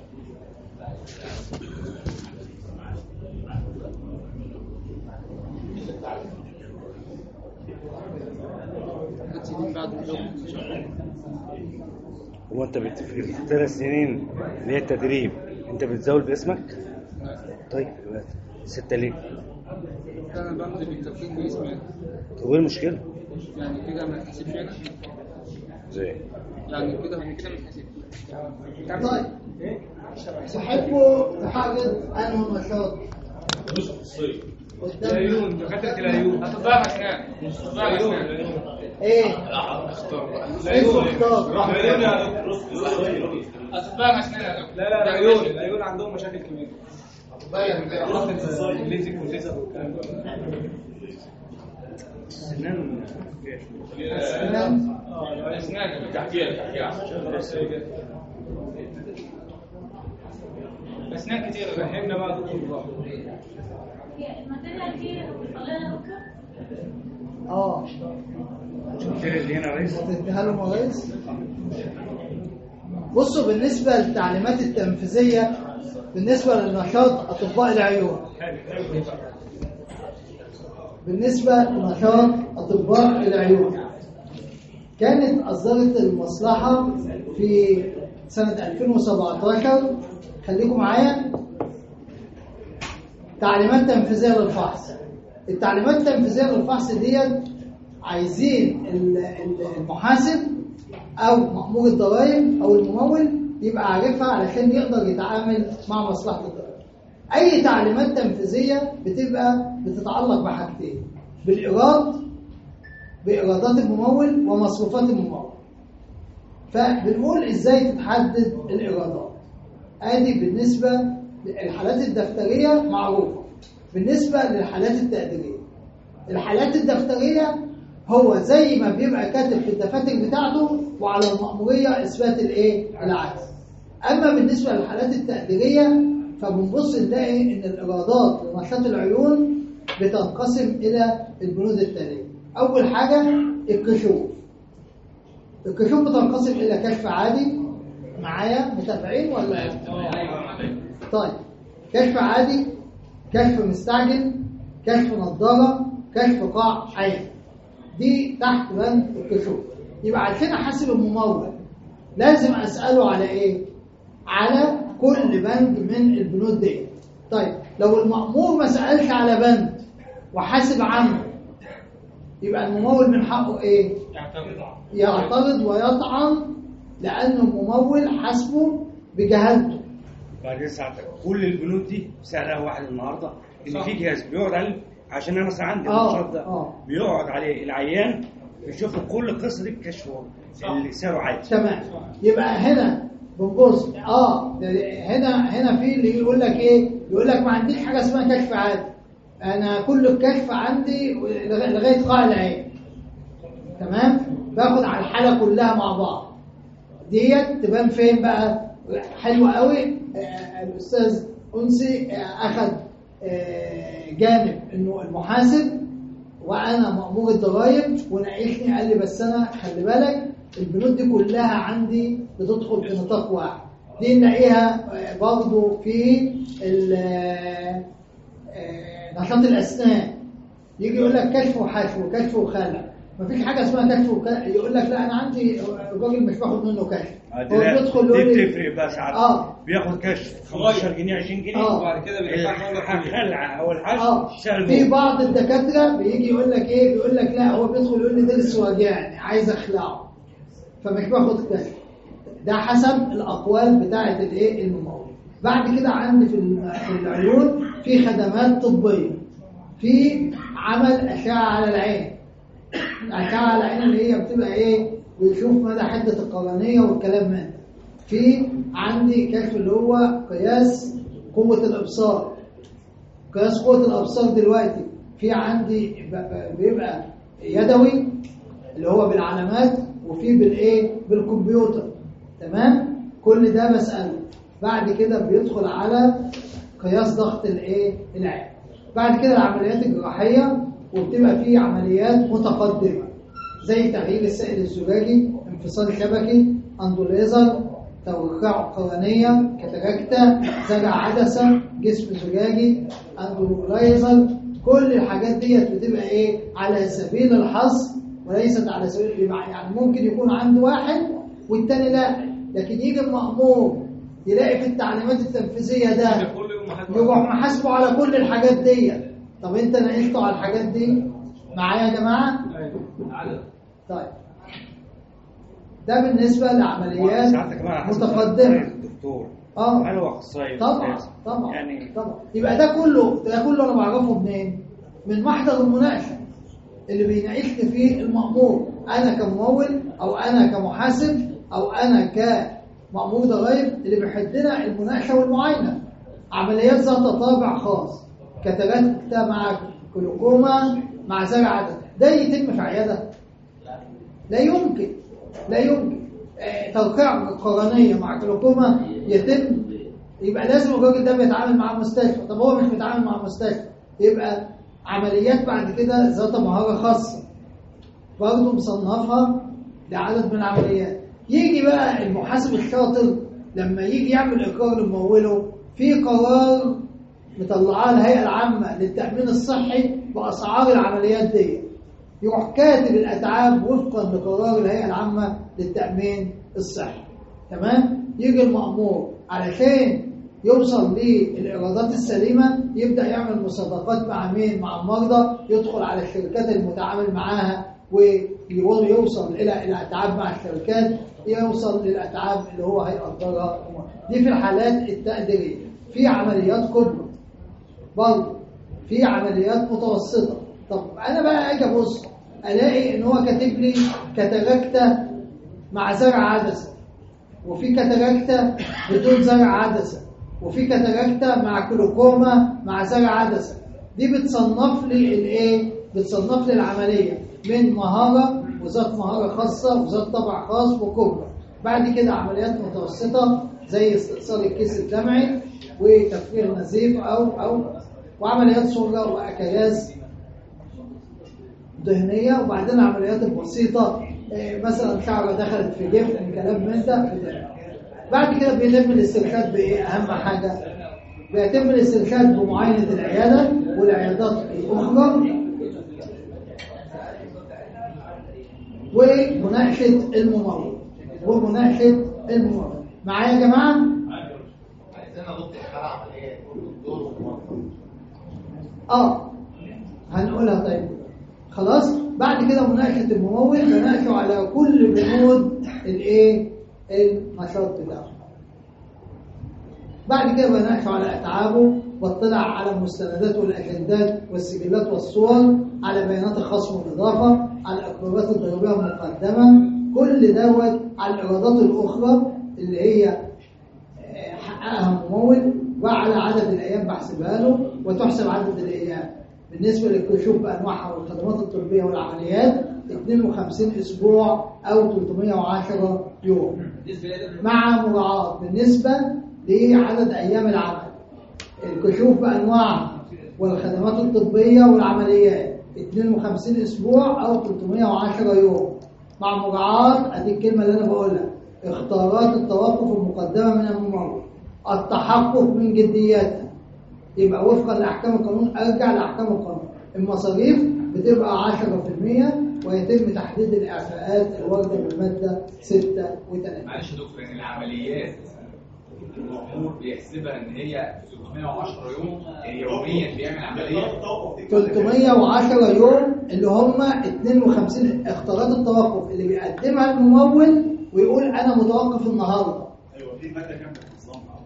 هو انت بت- في الثلاث سنين اللي هي التدريب انت بتزود باسمك؟ طيب ستة ليه؟ انا بمضي بالتوكيل باسمي هو ايه المشكلة؟ يعني كده ما تحسبش هنا زي يعني كده من كده ما تحسبش. طيب تحبوا تحدد انه نشاط دروس خصوصيه العيون دكاتره العيون هتطبع اسنان هتطبع اسنان ايه العيون العيون يا دكتور هتطبع اسنان يا دكتور. لا لا العيون العيون عندهم مشاكل كبيره الليزك والليزر والكلام ده سنان اسنان اه اسنان تحكيها تحكيها اسنان كتير فهمنا بقى دكتور هي الماتيريال دي بتصليها دكتور؟ اه المشكلة اللي هنا يا ريس تديها لهم يا ريس. بصوا بالنسبه للتعليمات التنفيذيه بالنسبه لنشاط اطباء العيون بالنسبه لنشاط اطباء العيون كانت اصدرت المصلحه في سنه ألفين وسبعتاشر خليكم معايا تعليمات تنفيذيه للفحص. التعليمات التنفيذيه للفحص ديت عايزين المحاسب او مأمور الضرائب او الممول يبقى عارفها علشان يقدر يتعامل مع مصلحه الضرائب. اي تعليمات تنفيذيه بتبقى بتتعلق بحاجتين بالايراد بايرادات الممول ومصروفات الممول. فبنقول ازاي تتحدد الايرادات. ادي بالنسبه للحالات الدفتريه معروفه. بالنسبه للحالات التقديريه الحالات الدفتريه هو زي ما بيبقى كاتب في الدفاتر بتاعته وعلى المأمورية إثبات الإيه؟ العجز. أما بالنسبة للحالات التقديرية فبنبص نلاقي إن الإيرادات لنشاط العيون بتنقسم إلى البنود التالية. أول حاجة الكشوف. الكشوف بتنقسم إلى كشف عادي معايا متابعين ولا؟ طيب كشف عادي، كشف مستعجل، كشف نظارة، كشف قاع عين. دي تحت بند الكشوف. يبقى عشان احاسب الممول لازم اساله على ايه؟ على كل بند من البنود دي. طيب لو المأمور ما سالش على بند وحاسب عنه يبقى الممول من حقه ايه؟ يعترض ويطعن لانه الممول حاسبه بجهالته. بعد ساعتك كل البنود دي سألها واحد النهارده ان في جهاز بيقعد عليه عشان انا مثلا عندي النشاط ده بيقعد عليه العيان يشوف كل القصه دي بكشف اللي سعره عادي. تمام. يبقى هنا بنبص اه هنا هنا في اللي يقول لك ايه؟ يقول لك ما عنديش حاجه اسمها كشف عادي. انا كل الكشف عندي لغايه قاع العين. تمام؟ باخد على الحاله كلها مع بعض. ديت تبان فين بقى؟ حلوه قوي. آه الاستاذ انسي آه اخذ آه جانب انه المحاسب وانا مأمور الضرائب وناقشني قال لي بس انا خلي بالك البنود دي كلها عندي بتدخل في نطاق واحد. دي نلاقيها برضه في نشاط الاسنان. يجي يقول لك كشف وحشو كشف وخلع. مفيش حاجه اسمها كشف وخلع. يقول لك لا انا عندي الراجل مش باخد منه كشف. هو بيدخل يقول لي دي بتفرق بقى ساعات. اه بياخد كشف خمستاشر جنيه عشرين جنيه آه. وبعد كده بيدفع خلع او الحشو اه في بعض الدكاتره بيجي يقول لك ايه؟ بيقول لك لا هو بيدخل يقول لي ضرس واجعني عايز اخلعه فمش باخد كشف. ده حسب الاقوال بتاعه الايه الممول. بعد كده عندي في العيون في خدمات طبيه، في عمل اشعه على العين، يعني كان على عين اللي هي بتبقى ايه ويشوف مدى حده القرنيه والكلام من في عندي كشف اللي هو قياس قوه الابصار. قياس قوه الابصار دلوقتي في عندي بيبقى يدوي اللي هو بالعلامات وفي بالايه بالكمبيوتر. تمام. كل ده مساله. بعد كده بيدخل على قياس ضغط الايه العين. بعد كده العمليات الجراحيه وبتبقى فيه عمليات متقدمه زي تغيير السائل الزجاجي، انفصال شبكي، اندوليزر، توقيع قرنيه، كاتاراكتا، زرع عدسه، جسم زجاجي، اندوليزر. كل الحاجات ديت بتبقى ايه على سبيل الحظ وليست على سبيل المعنى. يعني ممكن يكون عنده واحد والتاني لا، لكن يجي المأمور يلاقي في التعليمات التنفيذيه ده يروح محاسبه على كل الحاجات ديت. طب انت ناقشته على الحاجات دي معايا يا جماعه؟ طيب ده بالنسبه لعمليات متقدمه. الدكتور اه هل هو اخصائي؟ طبعا طبعا يعني طبعا. يبقى ده كله ده كله انا بعرفه منين؟ من محضر المناقشه اللي بيناقشني فيه المأمور، انا كممول او انا كمحاسب او انا كمأمور ضرائب اللي بيحدنا المناقشه والمعاينه. عمليات ذات طابع خاص، كاتاراكتا مع كلوكوما مع زرع عدسه، ده يتم في عياده؟ لا يمكن لا يمكن. آه، توقيع قرنيه مع كلوكوما يتم، يبقى لازم الراجل ده بيتعامل مع مستشفى. طب هو مش بيتعامل مع مستشفى، يبقى عمليات بعد كده ذات مهاره خاصه برضه مصنفها لعدد من العمليات. يجي بقى المحاسب الشاطر لما يجي يعمل اقرار لمموله في قرار مطلعاه الهيئه العامه للتامين الصحي باسعار العمليات دي، يروح كاتب الاتعاب وفقا لقرار الهيئه العامه للتامين الصحي. تمام. يجي المأمور علشان يوصل للايرادات السليمه يبدا يعمل مصادقات مع مين؟ مع المرضى، يدخل على الشركات المتعامل معاها ويوصل الى الاتعاب مع الشركات، يوصل للاتعاب اللي هو هيقدرها. دي في الحالات التقديريه. في عمليات كبرى برضه، في عمليات متوسطه. طب انا بقى اجي ابص الاقي ان هو كاتب لي كاتاراكتا مع زرع عدسه، وفي كاتاراكتا بدون زرع عدسه، وفي كاتاراكتا مع كلوكوما مع زرع عدسه. دي بتصنف لي الايه؟ بتصنف لي العمليه من مهاره وذات مهاره خاصه وذات طبع خاص وكبرى. بعد كده عمليات متوسطه زي استئصال الكيس الدمعي وتفريغ نزيف او او وعمليات صوره واكياس دهنيه. وبعدين العمليات البسيطه مثلا شعره دخلت في جفن كلام من ده. بعد كده بيتم الاسترشاد بايه؟ اهم حاجه بيتم الاسترشاد بمعاينه العياده والعيادات الاخرى ومناقشه الممرض ومناقشه الممرض. معايا يا جماعه؟ اه هنقولها. طيب خلاص. بعد كده مناقشه الممول بناقشه على كل بنود الايه النشاط بتاعه. بعد كده بناقشه على اتعابه واطلع على المستندات والاجندات والسجلات والصور، على بيانات الخصم والاضافه، على الاقرارات الضريبيه المقدمه، كل دوت على الايرادات الاخرى اللي هي حققها الممول، وعلى عدد الايام بحسبها له وتحسب عدد الايام. بالنسبه للكشوف بانواعها والخدمات الطبيه والعمليات اثنين وخمسين اسبوع او ثلاثمائة وعشرة يوم، مع مراعاه بالنسبه لعدد ايام العمل. الكشوف بانواعها والخدمات الطبيه والعمليات اثنين وخمسين اسبوع او ثلاثمائة وعشرة يوم، مع مراعاه ادي الكلمه اللي انا بقولها اختيارات التوقف المقدمه من الممول، التحقق من جدياتها. يبقى وفقا لاحكام القانون ارجع لاحكام القانون. المصاريف بتبقى عشرة بالمئة ويتم تحديد الاعفاءات الوارده بالماده ستة وثلاثين. معلش يا دكتور، يعني العمليات المأمور بيحسبها ان هي ثلاثمائة وعشرة يوم، يعني يوميا بيعمل عمليه ثلاثمائة وعشرة يوم اللي هم اثنين وخمسين اختيارات التوقف اللي بيقدمها الممول ويقول انا متوقف النهارده. ايوه دي ماده كام بتنظمها؟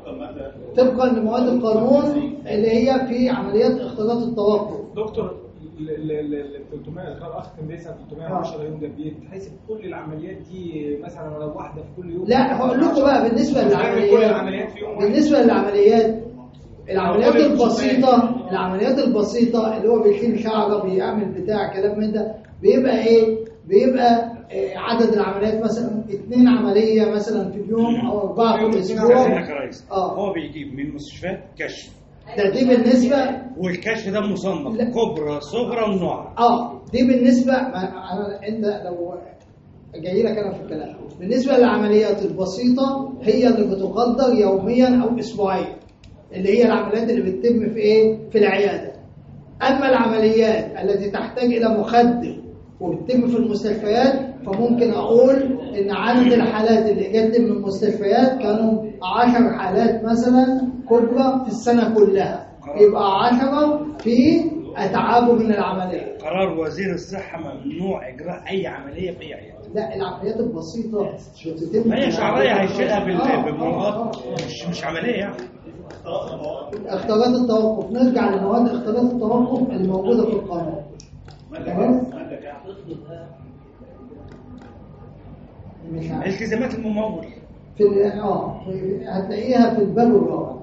طبقا لمواد القانون اللي هي في عمليات اختيارات التوقف. دكتور ال ال ال ثلاثمية الاخ كان بيسال ثلاثمية وعشرة يوم ده بيتحسب كل العمليات دي مثلا ولو واحده في كل يوم؟ لا هقول لكم بقى بالنسبه للعمليات بالنسبه للعمليات العمليات البسيطه العمليات البسيطه اللي هو بيشيل شعره بيعمل بتاع كلام من ده بيبقى ايه؟ بيبقى إيه عدد العمليات مثلا اثنين عمليه مثلا في اليوم او اربعه في الاسبوع. اه هو بيجيب من المستشفيات كشف ده دي بالنسبه والكشف ده مصنف كبرى صغرى ونوع. اه دي بالنسبه انا انت لو جاي لك انا في الكلام بالنسبه للعمليات البسيطه هي اللي بتقدر يوميا او اسبوعيا اللي هي العمليات اللي بتتم في ايه في العياده. اما العمليات التي تحتاج الى مخدر وبتتم في المستشفيات فممكن اقول ان عدد الحالات اللي جت من المستشفيات كانوا عشر حالات مثلا كبرى في السنه كلها يبقى عشرة في اتعابوا من العمليه. قرار وزير الصحه ممنوع اجراء اي عمليه في اي عياده. لا العمليات البسيطه بتتم هي شعريه هيشيلها بالمرات مش مش عمليه يعني. اختيارات التوقف نرجع لمواد اختيارات التوقف اللي موجوده في القانون. التزامات الممول في اه هتلاقيها في الباب الرابع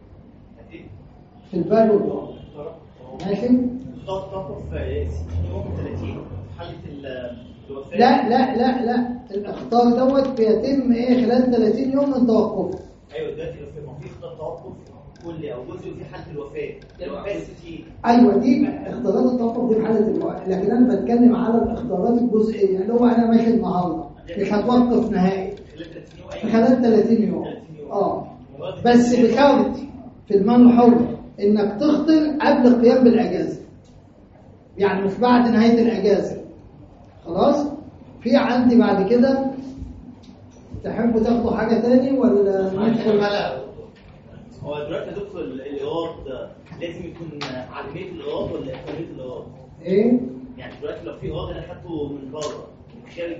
في الباب الرابع ماشي. توقف ستين يوم ثلاثين حاله الوفاه. لا لا لا لا الاخطار دوت بيتم ايه خلال ثلاثين يوم من توقفه. ايوه دلوقتي لو في في اختيار توقف كلي او جزء في حاله الوفاه الوفاه ستين. ايوه دي اختيارات التوقف دي في حاله الوفاه لكن انا بتكلم على الاختيارات الجزئيه اللي هو انا ماشي النهارده مش هتوقف نهائي في خلال ثلاثين يوم. اه بس بشرط في المال الحر انك تخطر قبل القيام بالاجازه يعني مش بعد نهايه الاجازه. خلاص في عندي بعد كده تحبوا تاخدوا حاجه تاني ولا ندخل؟ هو دلوقتي يا دكتور الايراد لازم يكون عدميه الايراد ولا اقاميه الايراد؟ ايه؟ يعني دلوقتي لو في ايراد انا خدته من بره خارج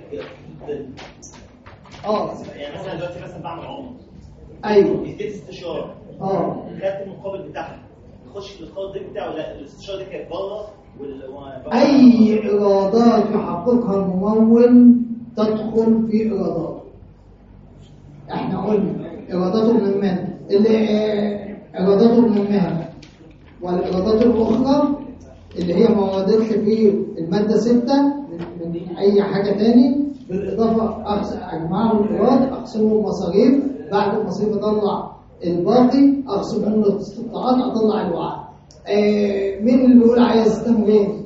اه يعني مثلا دلوقتي مثلا بعمل عمره ايوه اديت استشاره اه خدت المقابل بتاعها يخش في الاختيار ده بتاعه لا الاستشاره دي كانت بره وال... اي ايرادات يحققها الممول تدخل في ايرادات. احنا قلنا ايراداته من المهنه اللي ايراداته من المهنه والايرادات الاخرى اللي هي ما وردتش في الماده ستة من, من اي حاجه تاني بالاضافه اجمعه الايراد اقسمه المصاريف بعد المصاريف اطلع الباقي اقسمه الاستقطاعات اطلع الوعاء. آه مين اللي بيقول عايز تمرين؟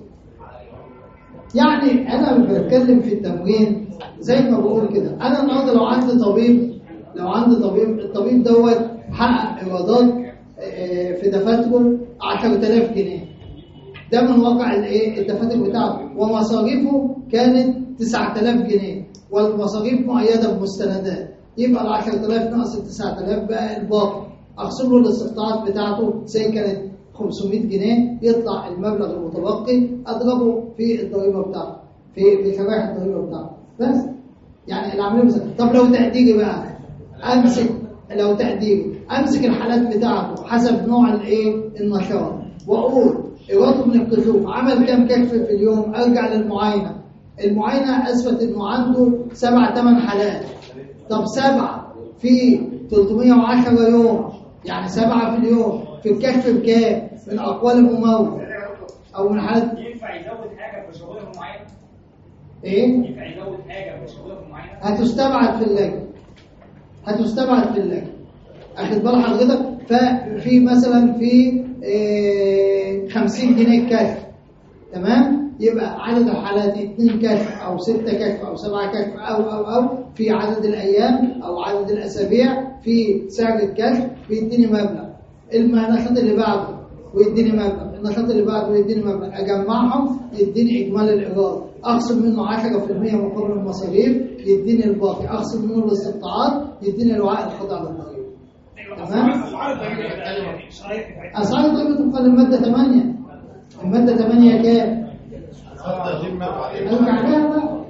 يعني انا بتكلم في التمرين زي ما بقول كده انا النهارده لو عندي طبيب لو عندي طبيب الطبيب دوت حقق ايرادات آه في دفاتره عشرة آلاف جنيه ده من واقع الايه الدفاتر بتاعته ومصاريفه كانت تسعة آلاف جنيه والمصاريف مؤيده بمستندات يبقى ال عشرة آلاف ناقص ال تسعة آلاف بقى الباقي اخصم له الاستقطاعات بتاعته زي كانت خمسمائة جنيه يطلع المبلغ المتبقي اضربه في الضريبه بتاعته في في شرائح الضريبه بتاعته بس يعني العمليه بس. طب لو تقديري بقى امسك لو تقديري امسك الحالات بتاعته حسب نوع الايه النشاط واقول ايراده من الكشوف عمل كام كشف في اليوم ارجع للمعاينه المعاينه اثبت انه عنده سبع ثمان حالات. طب سبعه في ثلاثمائة وعشرة يوم يعني سبعه في اليوم في الكشف بكام من اقوال الممول او من حالات. ينفع يزود حاجه في شغله معينه؟ ايه ينفع يزود حاجه في شغله معينه؟ هتستبعد في اللجنه هتستبعد في اللجنه اخد بال حضرتك. ففي مثلا في إيه خمسين جنيه كشف تمام يبقى عدد الحالات اثنين كشف او ستة كشف او سبعة كشف او او او في عدد الايام او عدد الاسابيع في سعر الكشف بيديني مبلغ. النشاط اللي بعده ويديني مبلغ النشاط اللي بعده ويديني مبلغ اجمعهم يديني اجمالي الايراد اقسم منه عشرة في المئة مقابل المصاريف يديني الباقي اقسم منه الاستقطاعات يديني الوعاء الخاضع للضريبه. تمام اسعار الضريبه طبقا للماده ثمانية الماده ثمانية كام؟ ارجع لها بقى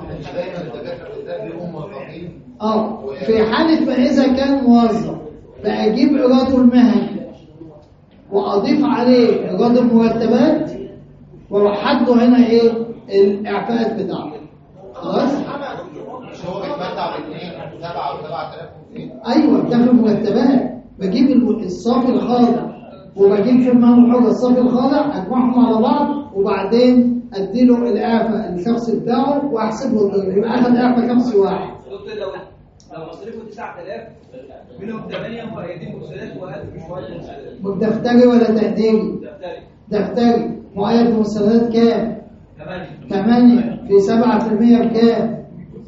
اه في حاله ما اذا كان موظف بأجيب إيراده المهني وأضيف عليه إيراد المرتبات ووحد له هنا ايه الاعفاءات بتاعته. خلاص مش هو بيتمتع باثنين سبعة و سبعة آلاف ومئتين؟ ايوه ده في المرتبات، بجيب الصافي الخاضع وبجيب في المال الحر الصافي الخاضع اجمعهم على بعض وبعدين اديله الاعفاء الشخصي بتاعه واحسب له الضريبه، يبقى اخد اعفاء شخصي واحد. لو لو مصاريفه تسعة آلاف منهم ثمانية مؤيدين مسدسات وأقل مش مؤيد مسدسات. دفتري ولا تقديري؟ دفتري. دفتري مؤيد مسدسات كام؟ ثمانية. ثمانية في سبعة في المية بكام؟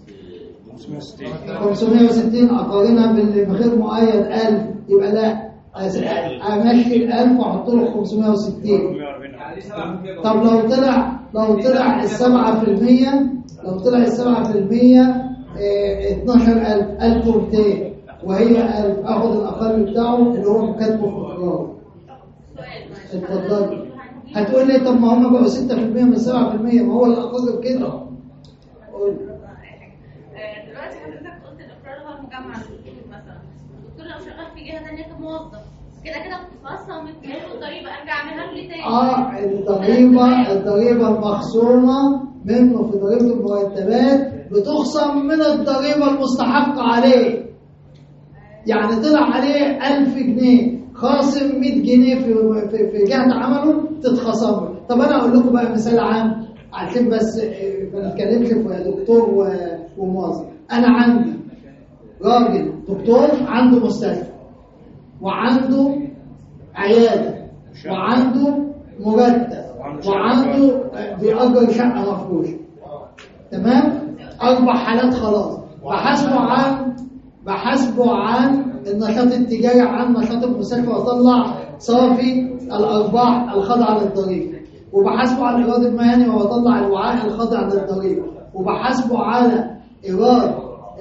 خمسمائة وستين. أقارنها بالغير مؤيد ألف، يبقى لا أمشي الألف وأحط له خمسمائة وستين. طب لو طلع لو طلع السبعة في المية لو طلع السبعة في المية اتناشر ألف ألف ومئتين وهي ألف، أخذ الأقل بتاعه اللي هو مكاتبه في القرار. اتفضل. هتقول لي طب ما هم بقوا ستة في المية من سبعة في المية، ما هو الأقل بكده. قول. دلوقتي حضرتك قلت الإقرار هو المجمع للدكتور مثلا، الدكتور لو شغال في جهة ثانية كموظف كده كده بتتفصل ومتكافئ الضريبة أرجع أعملها له ليه تاني؟ اه الضريبة الضريبة المخصومة منه في ضريبة المرتبات بتخصم من الضريبة المستحقة عليه. يعني طلع عليه ألف جنيه خاصم مئة جنيه في في, في جهة عمله تتخصم له. طب أنا أقول لكم بقى مثال عام عشان بس ما نتكلمش في دكتور وموظف. أنا عندي راجل دكتور عنده مستشفى وعنده عيادة وعنده مرتب وعنده بيأجر شقة مفروشة، تمام؟ أربع حالات خلاص. بحاسبه عن بحاسبه عن النشاط التجاري عن نشاط المستشفى وأطلع صافي الأرباح الخاضعة للضريبة، وبحاسبه على الإيراد المهني وأطلع الوعاء الخاضع للضريبة، وبحاسبه على إيراد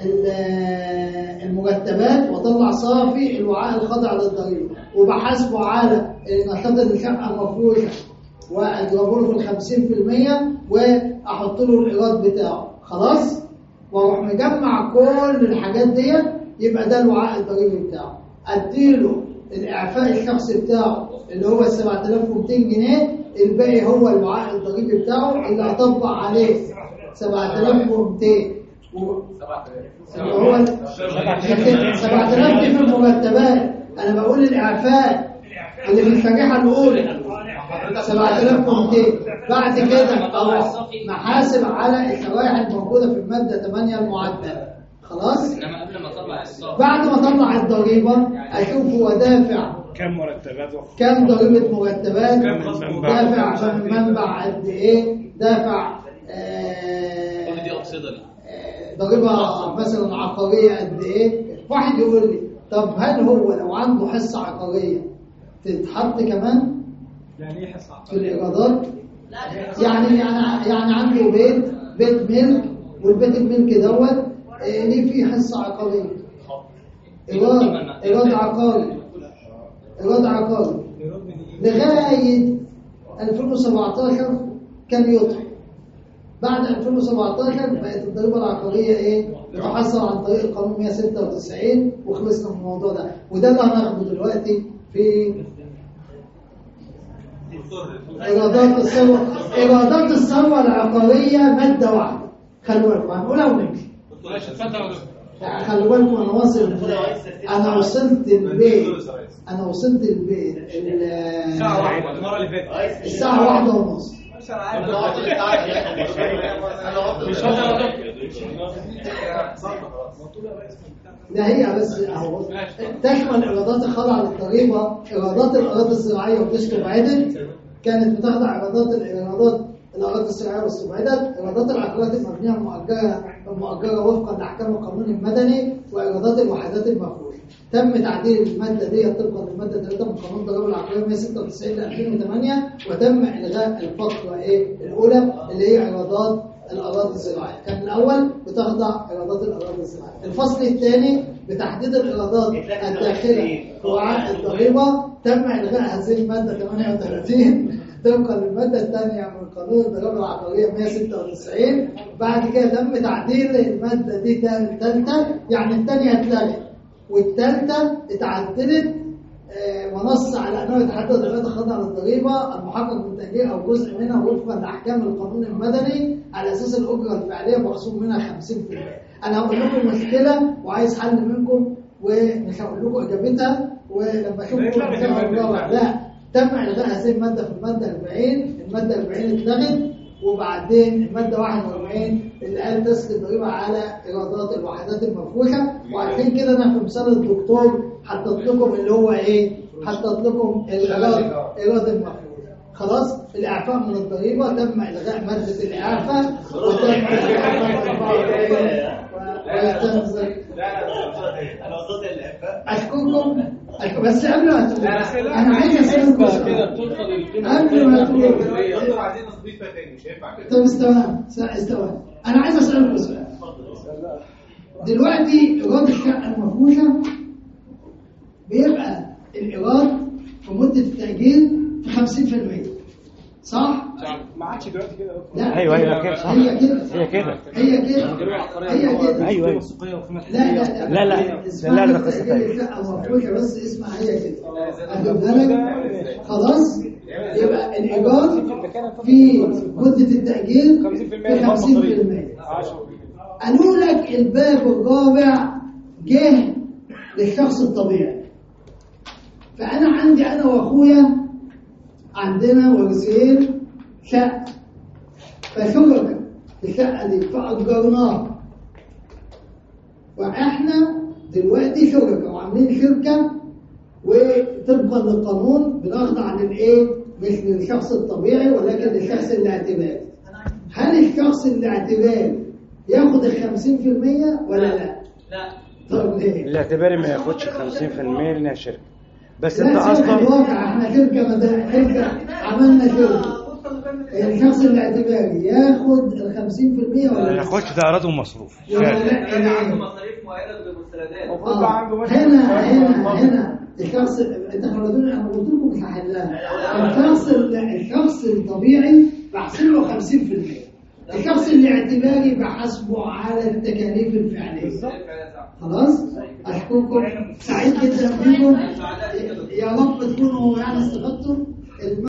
المرتبات وطلع صافي الوعاء الخاضع للضريبه، وبحاسبه على نشاط الشقه المفروشه واضربه له في الخمسين في المية واحط له الايراد بتاعه. خلاص واروح مجمع كل الحاجات ديت، يبقى ده الوعاء الضريبي بتاعه. اديله الاعفاء الشخصي بتاعه اللي هو سبعة آلاف ومئتين جنيه، الباقي هو الوعاء الضريبي بتاعه اللي هطبق عليه سبعة آلاف ومئتين اللي هو سبعة آلاف دي في المرتبات. انا بقول الاعفاء اللي في الشريحه الاولى سبعة آلاف ومئتين. بعد كده اروح محاسب على الشرائح الموجوده في الماده ثمانية المعدله. خلاص. انما قبل ما اطلع الصافي بعد ما اطلع الضريبه اشوف هو دافع كم مرتبات كم ضريبه مرتبات، دافع عشان المنبع قد ايه، دافع كل دي اقصده لي ضريبه مثلا عقاريه قد ايه. واحد يقول لي طب هل هو لو عنده حصه عقاريه تتحط كمان يعني ايه حصه عقاريه في الايرادات؟ يعني يعني يعني عنده بيت بيت ملك والبيت الملك دوت ليه فيه حصه عقاريه، ايراد ايراد عقاري ايراد عقاري لغايه ألفين وسبعتاشر كان يطلع. بعد ألفين وسبعتاشر بقت الضريبه العقاريه ايه؟ بتحصل عن طريق القانون مئة وستة وتسعين وخلصنا من الموضوع ده. وده اللي هناخده دلوقتي في ايرادات الثروه. ايرادات الثروه العقاريه ماده واحده، خلوا بالكم هنقولها ونمشي. خلوا بالكم انا واصل انا وصلت البيت انا وصلت البيت الساعه واحدة المره اللي فاتت الساعه واحدة ونص. ده هي بس اهو تشمل ايرادات الخاضعه للضريبه، ايرادات الاراضي الزراعيه وتستبعدت، كانت بتخضع ايرادات الايرادات الاراضي الزراعيه واستبعدت، ايرادات العقارات المبنيه المؤجره المؤجره وفقا لاحكام القانون المدني، وايرادات الوحدات المفروشه. تم تعديل الماده دي طبقا للماده ثلاثة من قانون الضرائب العقاريه مئة وستة وتسعين ل ألفين وثمانية، وتم الغاء الفقره ايه الاولى اللي هي ايرادات الاراضي الزراعيه. كان الاول بتخضع ايرادات الاراضي الزراعيه. الفصل الثاني بتحديد الايرادات الداخله في وعاء الضريبه تم الغاء هذه الماده ثمانية وثلاثين طبقا للماده الثانيه من قانون الضرائب العقاريه مئة وستة وتسعين. بعد كده تم تعديل الماده دي الثالثه، يعني الثانيه اتلغت والثالثه اتعدلت منصة على أنه يتحدد الرياضة خاضعة للضريبة المحقق من تأجير أو جزء منها وفقا لأحكام القانون المدني على أساس الأجرة الفعلية مخصوم منها خمسين بالمئة. أنا هقول لكم مشكلة وعايز حل منكم ومش هقول لكم إجابتها ولما أشوفكم لا تم إلغاء هذه المادة في المادة أربعين، المادة أربعين اتلغت وبعدين المادة واحد وأربعين اللي قال تسقي الضريبة على إيرادات الوحدات المفروشة. وعشان كده أنا في مثال الدكتور حطيت لكم اللي هو إيه؟ حطيت لكم الإيراد المفروش. خلاص الإعفاء من الضريبة تم إلغاء مادة الإعفاء وتم انا وصلت للإعفاء. أشكركم أشكر بس قبل ما تقول أنا عايز أسألكم سؤال قبل ما تقول عايزين نضيفها تاني مش هينفع كده. طب استوى استوى أنا عايز أسألكم سؤال. دلوقتي إيراد الشقة المفروشة بيبقى الإيراد في مدة التأجير في خمسين بالمئة صح؟ ما عادش دلوقتي كده. لا ايوه ايوه كده صح. هي كده هي كده هي كده هي كده ايوه ايوه لا لا لا لا لا لا قصه ثانيه الشقة مفروشة بس اسمها هي كده أجيبها لك خلاص. يبقى الإيجار في مدة التأجير في خمسين بالمئة. قالوا لك الباب الرابع جه للشخص الطبيعي. فأنا عندي أنا وأخويا عندنا ورثين شقة فشركة الشقة دي فأجرناها وإحنا دلوقتي شركة وعاملين شركة وطبقا للقانون بنخضع للإيه؟ مش للشخص الطبيعي ولكن للشخص الاعتباري. هل الشخص الاعتباري ياخد الخمسين في المية ولا لا؟ لا. طب ليه؟ الاعتباري ما ياخدش خمسين في المية لأنها شركة. بس لا انت اصلا الواقع احنا شركة مدى شركة عملنا شركة. الشخص الاعتباري ياخد الخمسين في المية ولا ما لا؟ ياخدش ده ايراد ومصروف. عنده مصاريف معينة بالمستندات. هنا هنا هنا الشخص انت خلدوني انا قلت لكم مش هحلها. الشخص الشخص الطبيعي بحسب له خمسين في المية. الشخص الاعتباري بحسبه على التكاليف الفعليه. خلاص اشكركم سعيد جدا بكم يا رب تكونوا يعني استفدتم.